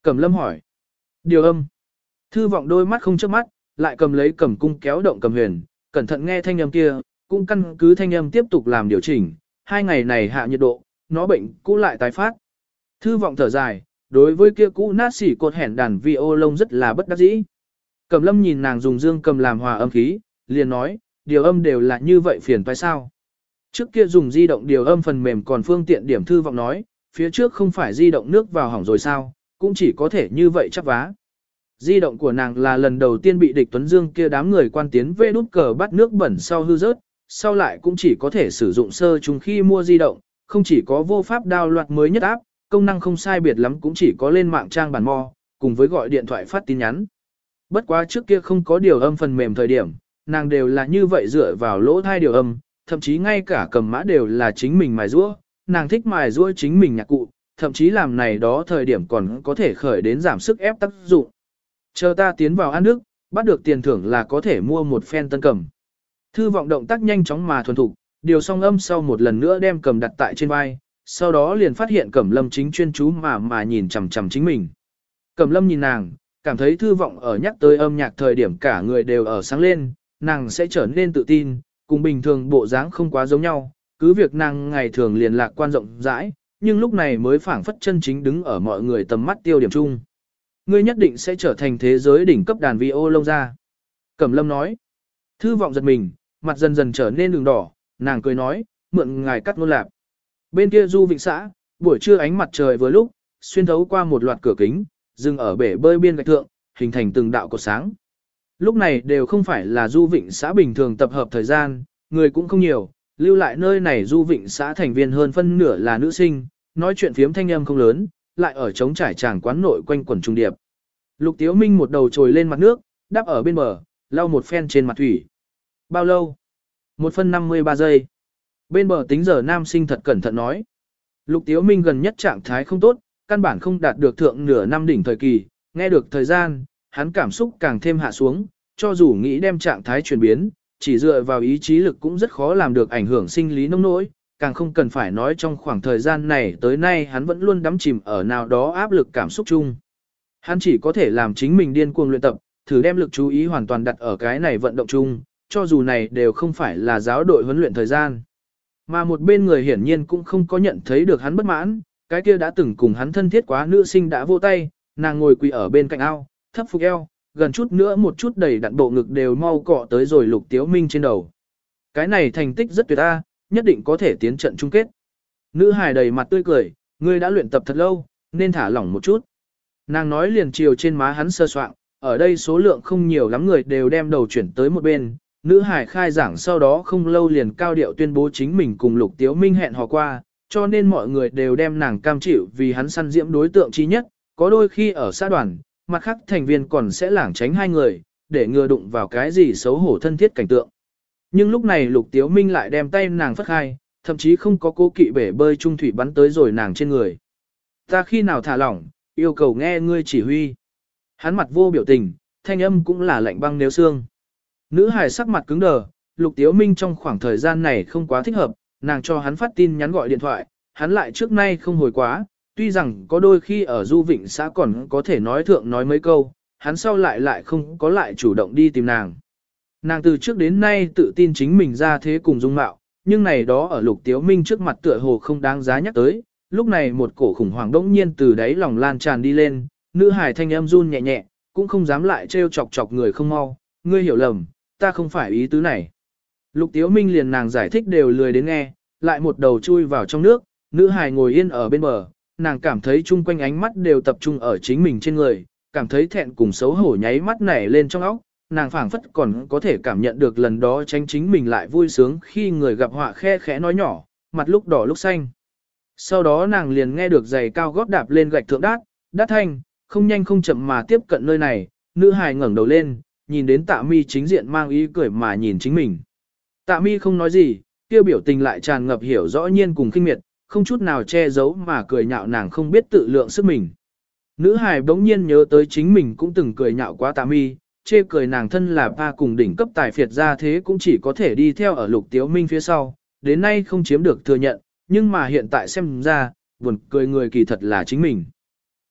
Cẩm lâm hỏi. Điều âm. Thư vọng đôi mắt không chớp mắt, lại cầm lấy cầm cung kéo động cầm huyền, cẩn thận nghe thanh âm kia, cũng căn cứ thanh âm tiếp tục làm điều chỉnh. 2 ngày này hạ nhiệt độ, nó bệnh cũ lại tái phát. Thư vọng thở dài, đối với kia cũ nát xỉ cột hẻn đàn vi ô lông rất là bất đắc dĩ. Cẩm lâm nhìn nàng dùng dương cầm làm hòa âm khí, liền nói, điều âm đều là như vậy phiền phải sao. Trước kia dùng di động điều âm phần mềm còn phương tiện điểm thư vọng nói, phía trước không phải di động nước vào hỏng rồi sao, cũng chỉ có thể như vậy chắp vá. Di động của nàng là lần đầu tiên bị địch Tuấn Dương kia đám người quan tiến về đút cờ bắt nước bẩn sau hư rớt, sau lại cũng chỉ có thể sử dụng sơ trùng khi mua di động, không chỉ có vô pháp đao loạt mới nhất áp, công năng không sai biệt lắm cũng chỉ có lên mạng trang bản mò, cùng với gọi điện thoại phát tin nhắn. Bất quá trước kia không có điều âm phần mềm thời điểm, nàng đều là như vậy dựa vào lỗ thai điều âm, thậm chí ngay cả cầm mã đều là chính mình mài rũa, nàng thích mài rũa chính mình nhạc cụ, thậm chí làm này đó thời điểm còn có thể khởi đến giảm sức ép tác dụng. Chờ ta tiến vào An Đức, bắt được tiền thưởng là có thể mua một phen tân cầm. Thư vọng động tác nhanh chóng mà thuần thục, điều xong âm sau một lần nữa đem cầm đặt tại trên vai, sau đó liền phát hiện Cẩm Lâm chính chuyên chú mà nhìn chằm chằm chính mình. Cẩm Lâm nhìn nàng, cảm thấy thư vọng ở nhắc tới âm nhạc thời điểm cả người đều ở sáng lên, nàng sẽ trở nên tự tin, cùng bình thường bộ dáng không quá giống nhau, cứ việc nàng ngày thường liền lạc quan rộng rãi, nhưng lúc này mới phảng phất chân chính đứng ở mọi người tầm mắt tiêu điểm chung. Ngươi nhất định sẽ trở thành thế giới đỉnh cấp đàn vi ô lông ra. Cẩm Lâm nói. Thư vọng giật mình, mặt dần dần trở nên đường đỏ, nàng cười nói, mượn ngài cắt ngôn lạp. Bên kia du vịnh xã, buổi trưa ánh mặt trời vừa lúc, xuyên thấu qua một loạt cửa kính, dừng ở bể bơi biên gạch thượng, hình thành từng đạo cột sáng. Lúc này đều không phải là du vịnh xã bình thường tập hợp thời gian, người cũng không nhiều, lưu lại nơi này du vịnh xã thành viên hơn phân nửa là nữ sinh, nói chuyện phiếm thanh âm không lớn, lại ở trống trải tràng quán nội quanh quần trung điệp. Lục Tiếu Minh một đầu trồi lên mặt nước, đáp ở bên bờ, lau một phen trên mặt thủy. Bao lâu? 1 phân 53 giây. Bên bờ tính giờ nam sinh thật cẩn thận nói. Lục Tiếu Minh gần nhất trạng thái không tốt, căn bản không đạt được thượng nửa năm đỉnh thời kỳ, nghe được thời gian, hắn cảm xúc càng thêm hạ xuống, cho dù nghĩ đem trạng thái chuyển biến, chỉ dựa vào ý chí lực cũng rất khó làm được ảnh hưởng sinh lý nông nỗi, càng không cần phải nói trong khoảng thời gian này tới nay hắn vẫn luôn đắm chìm ở nào đó áp lực cảm xúc chung. Hắn chỉ có thể làm chính mình điên cuồng luyện tập, thử đem lực chú ý hoàn toàn đặt ở cái này vận động chung, cho dù này đều không phải là giáo đội huấn luyện thời gian. Mà một bên người hiển nhiên cũng không có nhận thấy được hắn bất mãn, cái kia đã từng cùng hắn thân thiết quá nữ sinh đã vô tay, nàng ngồi quỳ ở bên cạnh ao, thấp phục eo, gần chút nữa một chút đầy đặn bộ ngực đều mau cọ tới rồi Lục Tiếu Minh trên đầu. Cái này thành tích rất tuyệt a, nhất định có thể tiến trận chung kết. Nữ hài đầy mặt tươi cười, ngươi đã luyện tập thật lâu, nên thả lỏng một chút. Nàng nói liền chiều trên má hắn sơ soạn, ở đây số lượng không nhiều lắm người đều đem đầu chuyển tới một bên. Nữ hài khai giảng sau đó không lâu liền cao điệu tuyên bố chính mình cùng Lục Tiếu Minh hẹn hò qua, cho nên mọi người đều đem nàng cam chịu vì hắn săn diễm đối tượng chí nhất, có đôi khi ở xã đoàn, mặt khác thành viên còn sẽ lảng tránh hai người, để ngừa đụng vào cái gì xấu hổ thân thiết cảnh tượng. Nhưng lúc này Lục Tiếu Minh lại đem tay nàng phất khai, thậm chí không có cố kỵ bể bơi trung thủy bắn tới rồi nàng trên người. Ta khi nào thả lỏng, yêu cầu nghe ngươi chỉ huy. Hắn mặt vô biểu tình, thanh âm cũng là lạnh băng nếu xương. Nữ hài sắc mặt cứng đờ, Lục Tiếu Minh trong khoảng thời gian này không quá thích hợp, nàng cho hắn phát tin nhắn gọi điện thoại, hắn lại trước nay không hồi quá, tuy rằng có đôi khi ở du vịnh xã còn có thể nói thượng nói mấy câu, hắn sau lại không có lại chủ động đi tìm nàng. Nàng từ trước đến nay tự tin chính mình ra thế cùng dung mạo, nhưng này đó ở Lục Tiếu Minh trước mặt tựa hồ không đáng giá nhắc tới, lúc này một cổ khủng hoảng đống nhiên từ đáy lòng lan tràn đi lên, nữ hài thanh âm run nhẹ nhẹ, cũng không dám lại trêu chọc chọc người không mau, ngươi hiểu lầm, ta không phải ý tứ này. Lục Tiếu Minh liền nàng giải thích đều lười đến nghe, lại một đầu chui vào trong nước, nữ hài ngồi yên ở bên bờ, nàng cảm thấy chung quanh ánh mắt đều tập trung ở chính mình trên người, cảm thấy thẹn cùng xấu hổ nháy mắt nảy lên trong óc, nàng phảng phất còn có thể cảm nhận được lần đó tránh chính mình lại vui sướng khi người gặp họa khe khẽ nói nhỏ, mặt lúc đỏ lúc xanh. Sau đó nàng liền nghe được giày cao gót đạp lên gạch thượng đát thanh, không nhanh không chậm mà tiếp cận nơi này, nữ hài ngẩng đầu lên, nhìn đến Tạ Mi chính diện mang ý cười mà nhìn chính mình. Tạ Mi không nói gì, kia biểu tình lại tràn ngập hiểu rõ nhiên cùng khinh miệt, không chút nào che giấu mà cười nhạo nàng không biết tự lượng sức mình. Nữ hài bỗng nhiên nhớ tới chính mình cũng từng cười nhạo quá Tạ Mi, chê cười nàng thân là pa cùng đỉnh cấp tài phiệt ra thế cũng chỉ có thể đi theo ở Lục Tiếu Minh phía sau, đến nay không chiếm được thừa nhận, nhưng mà hiện tại xem ra, buồn cười người kỳ thật là chính mình.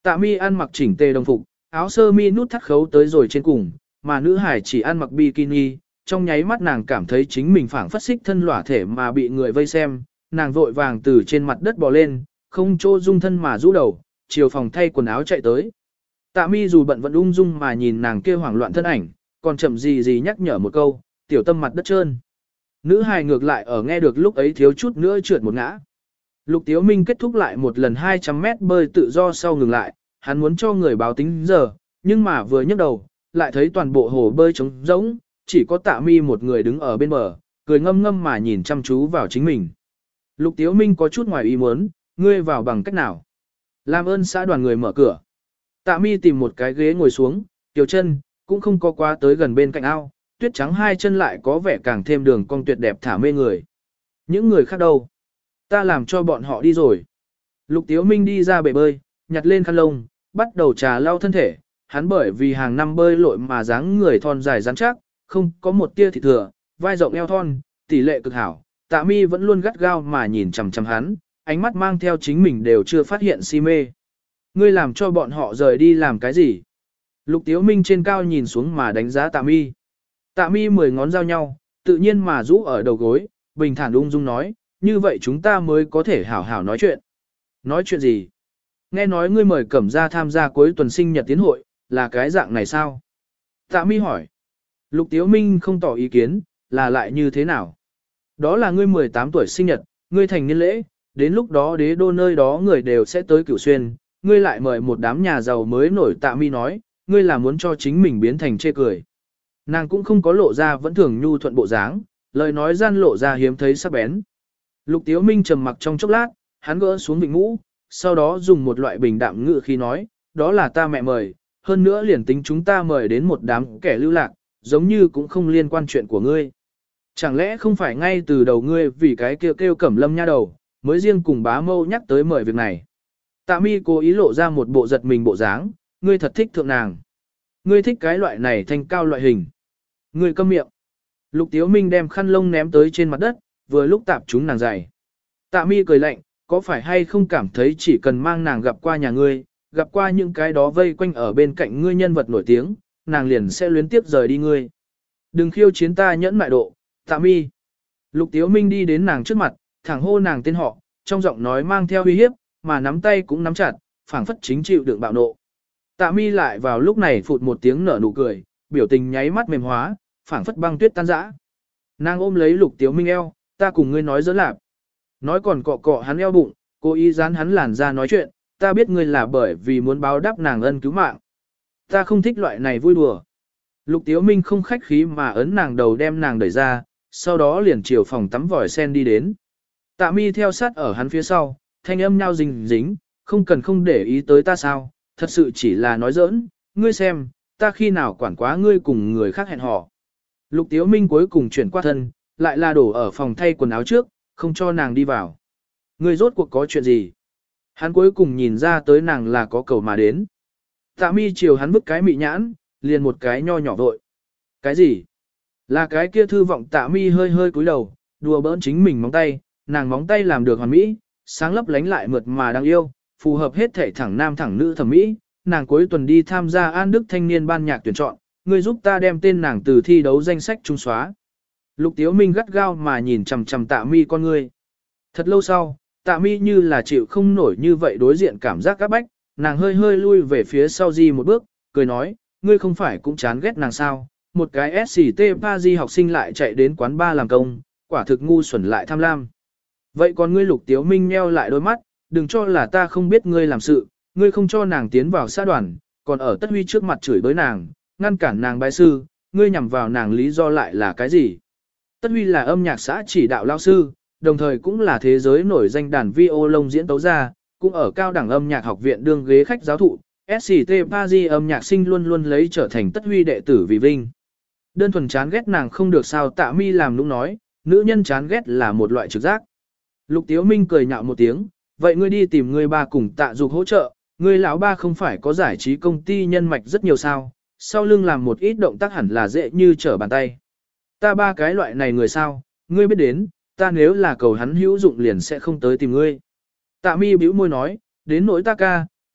Tạ mi ăn mặc chỉnh tề đồng phục, áo sơ mi nút thắt khấu tới rồi trên cùng, mà nữ hải chỉ ăn mặc bikini, trong nháy mắt nàng cảm thấy chính mình phảng phất xích thân lỏa thể mà bị người vây xem, nàng vội vàng từ trên mặt đất bò lên, không chỗ dung thân mà rũ đầu, chiều phòng thay quần áo chạy tới. Tạ mi dù bận vẫn ung dung mà nhìn nàng kia hoảng loạn thân ảnh, còn chậm gì nhắc nhở một câu, tiểu tâm mặt đất trơn. Nữ hài ngược lại ở nghe được lúc ấy thiếu chút nữa trượt một ngã. Lục Tiếu Minh kết thúc lại một lần 200 mét bơi tự do sau ngừng lại, hắn muốn cho người báo tính giờ, nhưng mà vừa nhấc đầu, lại thấy toàn bộ hồ bơi trống rỗng, chỉ có Tạ mi một người đứng ở bên bờ, cười ngâm ngâm mà nhìn chăm chú vào chính mình. Lục Tiếu Minh có chút ngoài ý muốn, ngươi vào bằng cách nào? Làm ơn xã đoàn người mở cửa. Tạ mi tìm một cái ghế ngồi xuống, tiểu chân, cũng không có quá tới gần bên cạnh ao, tuyết trắng hai chân lại có vẻ càng thêm đường cong tuyệt đẹp thả mê người. Những người khác đâu? Ta làm cho bọn họ đi rồi. Lục Tiếu Minh đi ra bể bơi, nhặt lên khăn lông, bắt đầu trà lau thân thể, hắn bởi vì hàng năm bơi lội mà dáng người thon dài rắn chắc, không có một tia thịt thừa, vai rộng eo thon, tỷ lệ cực hảo. Tạ mi vẫn luôn gắt gao mà nhìn chằm chằm hắn, ánh mắt mang theo chính mình đều chưa phát hiện si mê. Ngươi làm cho bọn họ rời đi làm cái gì? Lục Tiếu Minh trên cao nhìn xuống mà đánh giá Tạ mi. Tạ mi 10 ngón giao nhau, tự nhiên mà rũ ở đầu gối, bình thản ung dung nói, như vậy chúng ta mới có thể hảo hảo nói chuyện. Nói chuyện gì? Nghe nói ngươi mời Cẩm Gia tham gia cuối tuần sinh nhật tiến hội, là cái dạng này sao? Tạ mi hỏi. Lục Tiếu Minh không tỏ ý kiến, là lại như thế nào? Đó là ngươi 18 tuổi sinh nhật, ngươi thành niên lễ, đến lúc đó đế đô nơi đó người đều sẽ tới Cửu Xuyên, ngươi lại mời một đám nhà giàu mới nổi. Tạ mi nói, ngươi là muốn cho chính mình biến thành chê cười. Nàng cũng không có lộ ra vẫn thường nhu thuận bộ dáng, lời nói gian lộ ra hiếm thấy sắc bén. Lục Tiếu Minh trầm mặc trong chốc lát, hắn gỡ xuống vịnh mũ, sau đó dùng một loại bình đạm ngữ khi nói, đó là ta mẹ mời, hơn nữa liền tính chúng ta mời đến một đám kẻ lưu lạc, giống như cũng không liên quan chuyện của ngươi. Chẳng lẽ không phải ngay từ đầu ngươi vì cái kêu Cẩm Lâm nha đầu, mới riêng cùng bá mâu nhắc tới mời việc này. Tạ mi cố ý lộ ra một bộ giật mình bộ dáng, ngươi thật thích thượng nàng. Ngươi thích cái loại này thanh cao loại hình. Ngươi câm miệng. Lục Tiếu Minh đem khăn lông ném tới trên mặt đất, vừa lúc tạp chúng nàng giày. Tạ mi cười lạnh, có phải hay không cảm thấy chỉ cần mang nàng gặp qua nhà ngươi, gặp qua những cái đó vây quanh ở bên cạnh ngươi nhân vật nổi tiếng, nàng liền sẽ luyến tiếp rời đi ngươi. Đừng khiêu chiến ta nhẫn mại độ, Tạ mi. Lục Tiếu Minh đi đến nàng trước mặt, thẳng hô nàng tên họ, trong giọng nói mang theo uy hiếp, mà nắm tay cũng nắm chặt, phảng phất chính chịu đựng bạo nộ. Tạ mi lại vào lúc này phụt một tiếng nở nụ cười, biểu tình nháy mắt mềm hóa, phảng phất băng tuyết tan rã. Nàng ôm lấy Lục Tiếu Minh eo, ta cùng ngươi nói giỡn lạp. Nói còn cọ cọ hắn eo bụng, cố ý dán hắn làn ra nói chuyện, ta biết ngươi là bởi vì muốn báo đáp nàng ân cứu mạng. Ta không thích loại này vui đùa. Lục Tiếu Minh không khách khí mà ấn nàng đầu đem nàng đẩy ra, sau đó liền chiều phòng tắm vòi sen đi đến. Tạ mi theo sát ở hắn phía sau, thanh âm nhau dính, không cần không để ý tới ta sao, thật sự chỉ là nói giỡn, ngươi xem, ta khi nào quản quá ngươi cùng người khác hẹn hò. Lục Tiếu Minh cuối cùng chuyển qua thân, lại là đổ ở phòng thay quần áo trước, không cho nàng đi vào. Ngươi rốt cuộc có chuyện gì? Hắn cuối cùng nhìn ra tới nàng là có cầu mà đến. Tạ mi chiều hắn bức cái mị nhãn, liền một cái nho nhỏ vội. Cái gì? Là cái kia thư vọng. Tạ mi hơi cúi đầu, đùa bỡn chính mình móng tay, nàng móng tay làm được hoàn mỹ, sáng lấp lánh lại mượt mà đáng yêu, phù hợp hết thể thẳng nam thẳng nữ thẩm mỹ. Nàng cuối tuần đi tham gia An Đức thanh niên ban nhạc tuyển chọn, ngươi giúp ta đem tên nàng từ thi đấu danh sách trung xóa. Lục Tiếu Minh gắt gao mà nhìn chằm chằm Tạ mi con ngươi. Thật lâu sau, Tạ mi như là chịu không nổi như vậy đối diện cảm giác các bách, nàng hơi lui về phía sau di một bước, cười nói, ngươi không phải cũng chán ghét nàng sao, một cái SCT Paris học sinh lại chạy đến quán bar làm công, quả thực ngu xuẩn lại tham lam. Vậy còn ngươi Lục Tiếu Minh nheo lại đôi mắt, đừng cho là ta không biết ngươi làm sự, ngươi không cho nàng tiến vào xã đoàn, còn ở Tất Huy trước mặt chửi bới nàng, ngăn cản nàng bái sư, ngươi nhằm vào nàng lý do lại là cái gì? Tất Huy là âm nhạc xã chỉ đạo lao sư, đồng thời cũng là thế giới nổi danh đàn violon diễn tấu gia, cũng ở cao đẳng âm nhạc học viện đương ghế khách giáo thụ, SCT Paris âm nhạc sinh luôn luôn lấy trở thành Tất Huy đệ tử vì vinh. Đơn thuần chán ghét nàng không được sao. Tạ mi làm nũng nói, nữ nhân chán ghét là một loại trực giác. Lục Tiếu Minh cười nhạo một tiếng, vậy ngươi đi tìm ngươi ba cùng Tạ Dục hỗ trợ, ngươi lão ba không phải có giải trí công ty nhân mạch rất nhiều sao, sau lưng làm một ít động tác hẳn là dễ như trở bàn tay. Ta ba cái loại này người sao, ngươi biết đến, ta nếu là cầu hắn hữu dụng liền sẽ không tới tìm ngươi. Tạ mi bĩu môi nói, đến nỗi ta ca,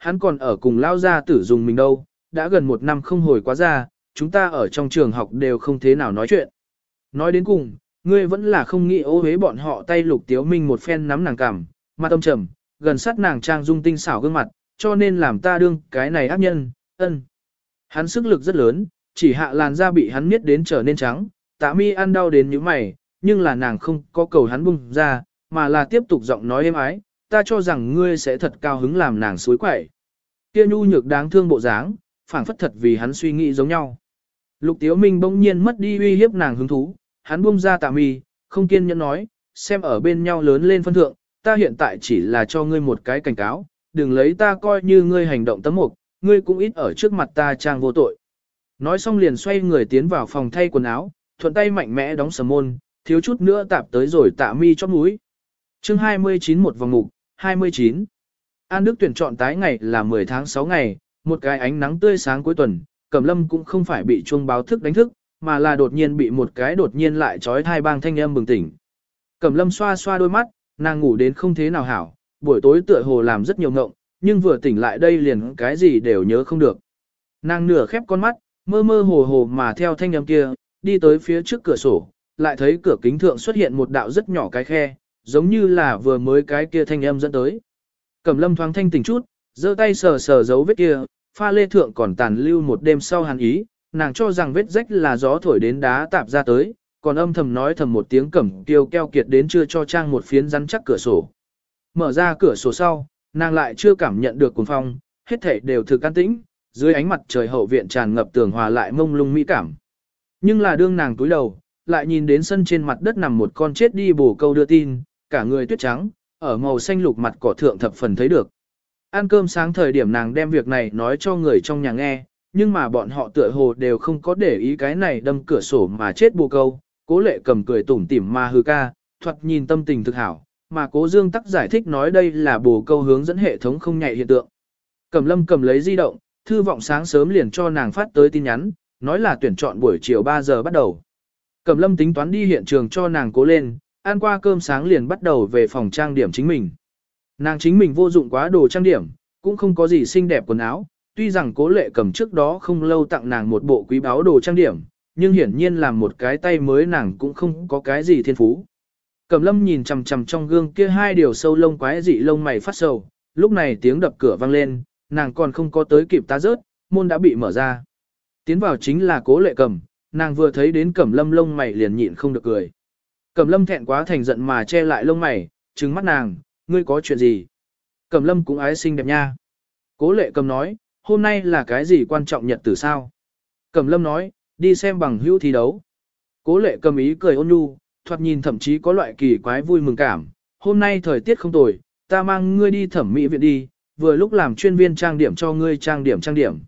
hắn còn ở cùng lao gia tử dùng mình đâu, đã gần 1 năm không hồi quá ra, chúng ta ở trong trường học đều không thế nào nói chuyện. Nói đến cùng, ngươi vẫn là không nghĩ ô hế bọn họ. Tay Lục Tiếu Minh một phen nắm nàng cằm, mặt âm trầm, gần sát nàng trang dung tinh xảo gương mặt, cho nên làm ta đương cái này ác nhân, ân. Hắn sức lực rất lớn, chỉ hạ làn da bị hắn miết đến trở nên trắng, Tạ Mi ăn đau đến như mày, nhưng là nàng không có cầu hắn buông ra, mà là tiếp tục giọng nói êm ái, ta cho rằng ngươi sẽ thật cao hứng làm nàng suối quẩy. Kia nhu nhược đáng thương bộ dáng, phảng phất thật vì hắn suy nghĩ giống nhau. Lục Tiếu Minh bỗng nhiên mất đi uy hiếp nàng hứng thú, hắn buông ra Tạ Mi, không kiên nhẫn nói, xem ở bên nhau lớn lên phân thượng, ta hiện tại chỉ là cho ngươi một cái cảnh cáo, đừng lấy ta coi như ngươi hành động tấm mục, ngươi cũng ít ở trước mặt ta trang vô tội. Nói xong liền xoay người tiến vào phòng thay quần áo, thuận tay mạnh mẽ đóng sầm môn, thiếu chút nữa tạp tới rồi Tạ Mi chóp mũi. Chương 29 một vòng mục, 29. An Đức tuyển chọn tái ngày là 10 tháng 6 ngày, một cái ánh nắng tươi sáng cuối tuần, Cẩm Lâm cũng không phải bị chuông báo thức đánh thức, mà là đột nhiên bị một cái đột nhiên lại trói thai bang thanh âm bừng tỉnh. Cẩm Lâm xoa xoa đôi mắt, nàng ngủ đến không thế nào hảo, buổi tối tựa hồ làm rất nhiều ngộng, nhưng vừa tỉnh lại đây liền cái gì đều nhớ không được. Nàng nửa khép con mắt, mơ mơ hồ hồ mà theo thanh âm kia, đi tới phía trước cửa sổ, lại thấy cửa kính thượng xuất hiện một đạo rất nhỏ cái khe, giống như là vừa mới cái kia thanh âm dẫn tới. Cẩm Lâm thoáng thanh tỉnh chút, giơ tay sờ sờ dấu vết kia, pha lê thượng còn tàn lưu một đêm sau hàn ý, nàng cho rằng vết rách là gió thổi đến đá tạp ra tới, còn âm thầm nói thầm một tiếng Cẩm Kiều keo kiệt đến chưa cho trang một phiến rắn chắc cửa sổ. Mở ra cửa sổ sau, nàng lại chưa cảm nhận được cuồng phong, hết thảy đều thực an tĩnh, dưới ánh mặt trời hậu viện tràn ngập tường hòa lại mông lung mỹ cảm. Nhưng là đương nàng túi đầu, lại nhìn đến sân trên mặt đất nằm một con chết đi bồ câu đưa tin, cả người tuyết trắng, ở màu xanh lục mặt cỏ thượng thập phần thấy được. Ăn cơm sáng thời điểm nàng đem việc này nói cho người trong nhà nghe, nhưng mà bọn họ tựa hồ đều không có để ý cái này đâm cửa sổ mà chết bồ câu. Cố Lệ cầm cười tủm tỉm mà hừ ca, thoạt nhìn tâm tình thực hảo, mà Cố Dương tắc giải thích nói đây là bồ câu hướng dẫn hệ thống không nhạy hiện tượng. Cẩm Lâm cầm lấy di động, thư vọng sáng sớm liền cho nàng phát tới tin nhắn, nói là tuyển chọn buổi chiều 3 giờ bắt đầu. Cẩm Lâm tính toán đi hiện trường cho nàng cố lên, ăn qua cơm sáng liền bắt đầu về phòng trang điểm chính mình. Nàng chính mình vô dụng quá đồ trang điểm, cũng không có gì xinh đẹp quần áo, tuy rằng Cố Lệ cầm trước đó không lâu tặng nàng một bộ quý báu đồ trang điểm, nhưng hiển nhiên làm một cái tay mới nàng cũng không có cái gì thiên phú. Cẩm Lâm nhìn chằm chằm trong gương kia hai điều sâu lông quái dị lông mày phát sầu, lúc này tiếng đập cửa vang lên, nàng còn không có tới kịp tá rớt, môn đã bị mở ra. Tiến vào chính là Cố Lệ cầm, nàng vừa thấy đến Cẩm Lâm lông mày liền nhịn không được cười. Cẩm Lâm thẹn quá thành giận mà che lại lông mày, trừng mắt nàng, ngươi có chuyện gì? Cẩm Lâm cũng ái xinh đẹp nha. Cố Lệ cầm nói, hôm nay là cái gì quan trọng nhật tử sao? Cẩm Lâm nói, đi xem bằng hữu thi đấu. Cố Lệ cầm ý cười ôn nhu, thoạt nhìn thậm chí có loại kỳ quái vui mừng cảm. Hôm nay thời tiết không tồi, ta mang ngươi đi thẩm mỹ viện đi, vừa lúc làm chuyên viên trang điểm cho ngươi trang điểm.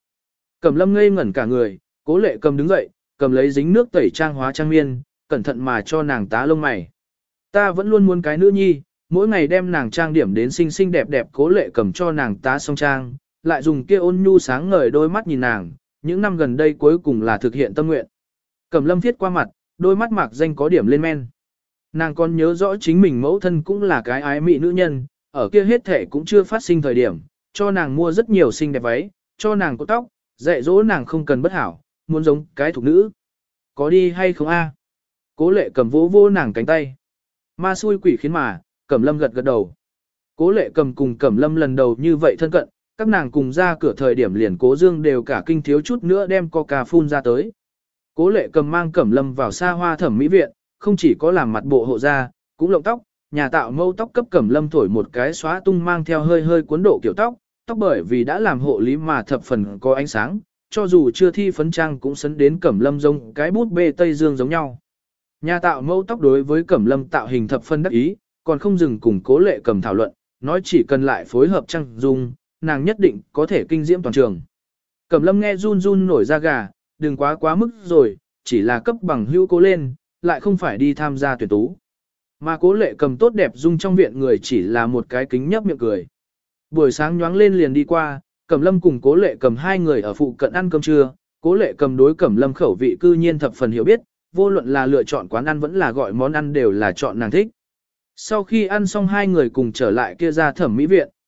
Cẩm Lâm ngây ngẩn cả người, Cố Lệ cầm đứng dậy, cầm lấy dính nước tẩy trang hóa trang miên, cẩn thận mà cho nàng tá lông mày. Ta vẫn luôn muốn cái nữ nhi, mỗi ngày đem nàng trang điểm đến xinh xinh đẹp đẹp. Cố Lệ cầm cho nàng tá xong trang, lại dùng kia ôn nhu sáng ngời đôi mắt nhìn nàng, những năm gần đây cuối cùng là thực hiện tâm nguyện. Cẩm Lâm viết qua mặt, đôi mắt mạc danh có điểm lên men. Nàng còn nhớ rõ chính mình mẫu thân cũng là cái ái mị nữ nhân, ở kia hết thể cũng chưa phát sinh thời điểm, cho nàng mua rất nhiều xinh đẹp váy, cho nàng cột tóc, dạy dỗ nàng không cần bất hảo, muốn giống cái thục nữ. Có đi hay không a? Cố Lệ cầm vỗ vỗ nàng cánh tay. Ma xui quỷ khiến mà, Cẩm Lâm gật gật đầu. Cố Lệ cầm cùng Cẩm Lâm lần đầu như vậy thân cận, các nàng cùng ra cửa thời điểm liền Cố Dương đều cả kinh thiếu chút nữa đem coca phun ra tới. Cố Lệ cầm mang Cẩm Lâm vào xa hoa thẩm mỹ viện, không chỉ có làm mặt bộ hộ da, cũng lộng tóc, nhà tạo mâu tóc cấp Cẩm Lâm thổi một cái xóa tung mang theo hơi hơi cuốn độ kiểu tóc, tóc bởi vì đã làm hộ lý mà thập phần có ánh sáng, cho dù chưa thi phấn trang cũng sấn đến Cẩm Lâm giống cái bút bê Tây Dương giống nhau. Nhà tạo mâu tóc đối với Cẩm Lâm tạo hình thập phân đắc ý, còn không dừng cùng Cố Lệ cầm thảo luận, nói chỉ cần lại phối hợp trang dung, nàng nhất định có thể kinh diễm toàn trường. Cẩm Lâm nghe run run nổi da gà, đừng quá mức rồi, chỉ là cấp bằng hữu cố lên, lại không phải đi tham gia tuyển tú. Mà Cố Lệ cầm tốt đẹp dung trong viện người chỉ là một cái kính nhấp miệng cười. Buổi sáng nhoáng lên liền đi qua, Cẩm Lâm cùng Cố Lệ cầm hai người ở phụ cận ăn cơm trưa, Cố Lệ cầm đối Cẩm Lâm khẩu vị cư nhiên thập phần hiểu biết, vô luận là lựa chọn quán ăn vẫn là gọi món ăn đều là chọn nàng thích. Sau khi ăn xong hai người cùng trở lại kia ra thẩm mỹ viện,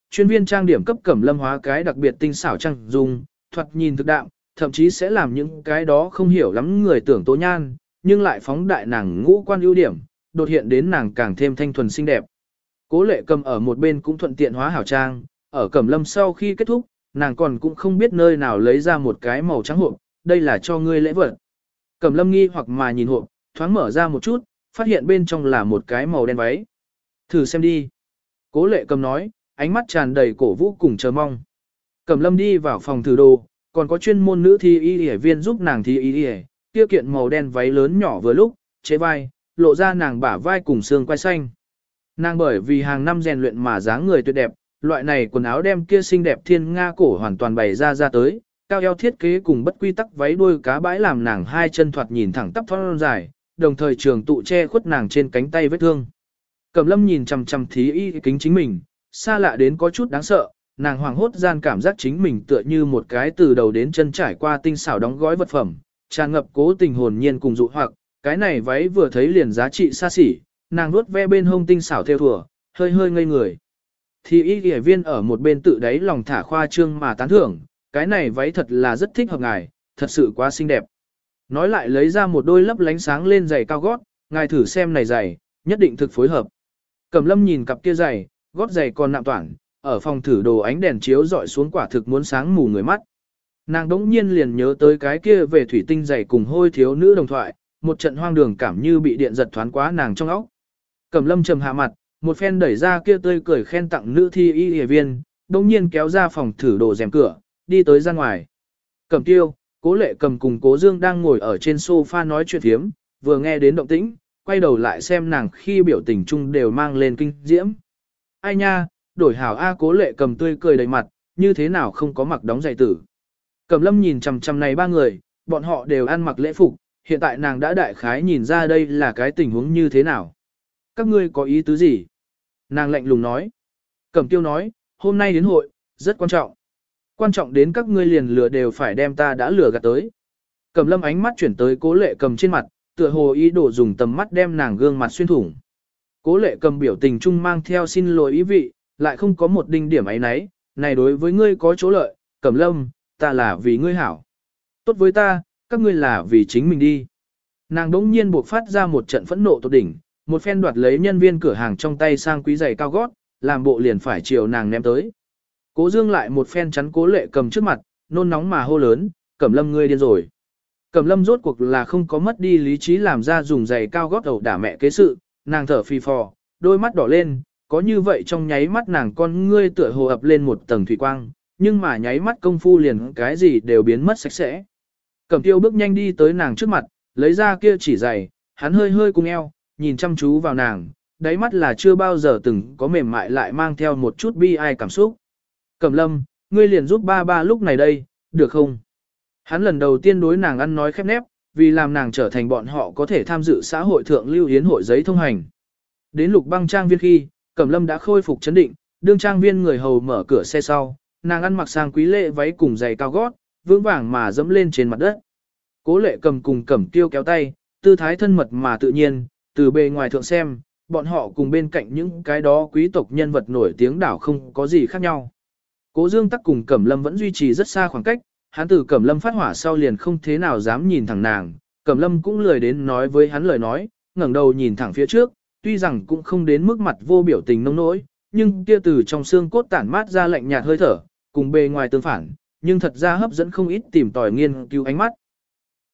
chuyên viên trang điểm cấp Cẩm Lâm hóa cái đặc biệt tinh xảo trang dung, thoạt nhìn thực đạm, thậm chí sẽ làm những cái đó không hiểu lắm người tưởng tố nhan, nhưng lại phóng đại nàng ngũ quan ưu điểm, đột hiện đến nàng càng thêm thanh thuần xinh đẹp. Cố Lệ Cầm ở một bên cũng thuận tiện hóa hảo trang, ở Cẩm Lâm sau khi kết thúc, nàng còn cũng không biết nơi nào lấy ra một cái màu trắng hộp, đây là cho ngươi lễ vật. Cẩm Lâm nghi hoặc mà nhìn hộp, thoáng mở ra một chút, phát hiện bên trong là một cái màu đen váy. Thử xem đi. Cố Lệ Cầm nói, ánh mắt tràn đầy cổ vũ cùng chờ mong. Cẩm Lâm đi vào phòng thử đồ, còn có chuyên môn nữ thi y y viên giúp nàng thi y y, kia kiện màu đen váy lớn nhỏ vừa lúc, chế vai, lộ ra nàng bả vai cùng xương quai xanh. Nàng bởi vì hàng năm rèn luyện mà dáng người tuyệt đẹp, loại này quần áo đem kia xinh đẹp thiên nga cổ hoàn toàn bày ra tới, cao eo thiết kế cùng bất quy tắc váy đuôi cá bãi làm nàng hai chân thoạt nhìn thẳng tắp thon dài, đồng thời trường tụ che khuất nàng trên cánh tay vết thương. Cẩm Lâm nhìn chằm chằm thí y kính chính mình, xa lạ đến có chút đáng sợ, nàng hoảng hốt gian cảm giác chính mình tựa như một cái từ đầu đến chân trải qua tinh xảo đóng gói vật phẩm, tràn ngập cố tình hồn nhiên cùng dụ hoặc, cái này váy vừa thấy liền giá trị xa xỉ, nàng nuốt ve bên hông tinh xảo theo thùa, hơi hơi ngây người. Thì y y viên ở một bên tự đáy lòng thả khoa trương mà tán thưởng, cái này váy thật là rất thích hợp ngài, thật sự quá xinh đẹp. Nói lại lấy ra một đôi lấp lánh sáng lên giày cao gót, ngài thử xem này giày, nhất định thực phối hợp. Cẩm Lâm nhìn cặp kia giày, gót giày còn nạm toản, ở phòng thử đồ ánh đèn chiếu dọi xuống quả thực muốn sáng mù người mắt. Nàng đống nhiên liền nhớ tới cái kia về thủy tinh giày cùng hôi thiếu nữ đồng thoại, một trận hoang đường cảm như bị điện giật thoáng quá nàng trong óc. Cẩm Lâm trầm hạ mặt, một phen đẩy ra kia tươi cười khen tặng nữ thi y y viên, đống nhiên kéo ra phòng thử đồ rèm cửa, đi tới ra ngoài. Cẩm Tiêu, Cố Lệ Cầm cùng Cố Dương đang ngồi ở trên sofa nói chuyện thiếm, vừa nghe đến động tĩnh, quay đầu lại xem nàng khi biểu tình chung đều mang lên kinh diễm. Ai nha, đổi hảo A. Cố Lệ Cầm tươi cười đầy mặt, như thế nào không có mặc đóng giày tử. Cẩm Lâm nhìn chằm chằm này ba người, bọn họ đều ăn mặc lễ phục, hiện tại nàng đã đại khái nhìn ra đây là cái tình huống như thế nào. Các ngươi có ý tứ gì? Nàng lạnh lùng nói. Cẩm Tiêu nói, hôm nay đến hội, rất quan trọng. Quan trọng đến các ngươi liền lừa đều phải đem ta đã lừa gạt tới. Cẩm Lâm ánh mắt chuyển tới Cố Lệ Cầm trên mặt, tựa hồ ý đồ dùng tầm mắt đem nàng gương mặt xuyên thủng. Cố Lệ Cầm biểu tình chung mang theo xin lỗi ý vị, lại không có một đinh điểm ấy nấy, này đối với ngươi có chỗ lợi, Cẩm Lâm, ta là vì ngươi hảo. Tốt với ta, các ngươi là vì chính mình đi. Nàng đống nhiên buộc phát ra một trận phẫn nộ tột đỉnh, một phen đoạt lấy nhân viên cửa hàng trong tay sang quý giày cao gót, làm bộ liền phải chiều nàng ném tới. Cố Dương lại một phen chắn Cố Lệ Cầm trước mặt, nôn nóng mà hô lớn, Cẩm Lâm ngươi điên rồi. Cẩm Lâm rốt cuộc là không có mất đi lý trí làm ra dùng giày cao gót đầu đả mẹ kế sự, nàng thở phì phò, đôi mắt đỏ lên, có như vậy trong nháy mắt nàng con ngươi tựa hồ ập lên một tầng thủy quang, nhưng mà nháy mắt công phu liền cái gì đều biến mất sạch sẽ. Cẩm Tiêu bước nhanh đi tới nàng trước mặt, lấy ra kia chỉ giày, hắn hơi hơi cung eo, nhìn chăm chú vào nàng, đáy mắt là chưa bao giờ từng có mềm mại lại mang theo một chút bi ai cảm xúc. Cẩm Lâm, ngươi liền giúp ba lúc này đây, được không? Hắn lần đầu tiên đối nàng ăn nói khép nép, vì làm nàng trở thành bọn họ có thể tham dự xã hội thượng lưu hiến hội giấy thông hành. Đến Lục Băng trang viên khi, Cẩm Lâm đã khôi phục chấn định, đương trang viên người hầu mở cửa xe sau, nàng ăn mặc sang quý lệ váy cùng giày cao gót, vững vàng mà dẫm lên trên mặt đất. Cố Lệ Cầm cùng Cẩm Tiêu kéo tay, tư thái thân mật mà tự nhiên, từ bề ngoài thượng xem, bọn họ cùng bên cạnh những cái đó quý tộc nhân vật nổi tiếng đảo không có gì khác nhau. Cố Dương tắc cùng Cẩm Lâm vẫn duy trì rất xa khoảng cách, hắn từ Cẩm Lâm phát hỏa sau liền không thế nào dám nhìn thẳng nàng, Cẩm Lâm cũng lười đến nói với hắn lời nói, ngẩng đầu nhìn thẳng phía trước, tuy rằng cũng không đến mức mặt vô biểu tình nông nỗi, nhưng kia từ trong xương cốt tản mát ra lạnh nhạt hơi thở, cùng bề ngoài tương phản, nhưng thật ra hấp dẫn không ít tìm tòi nghiên cứu ánh mắt.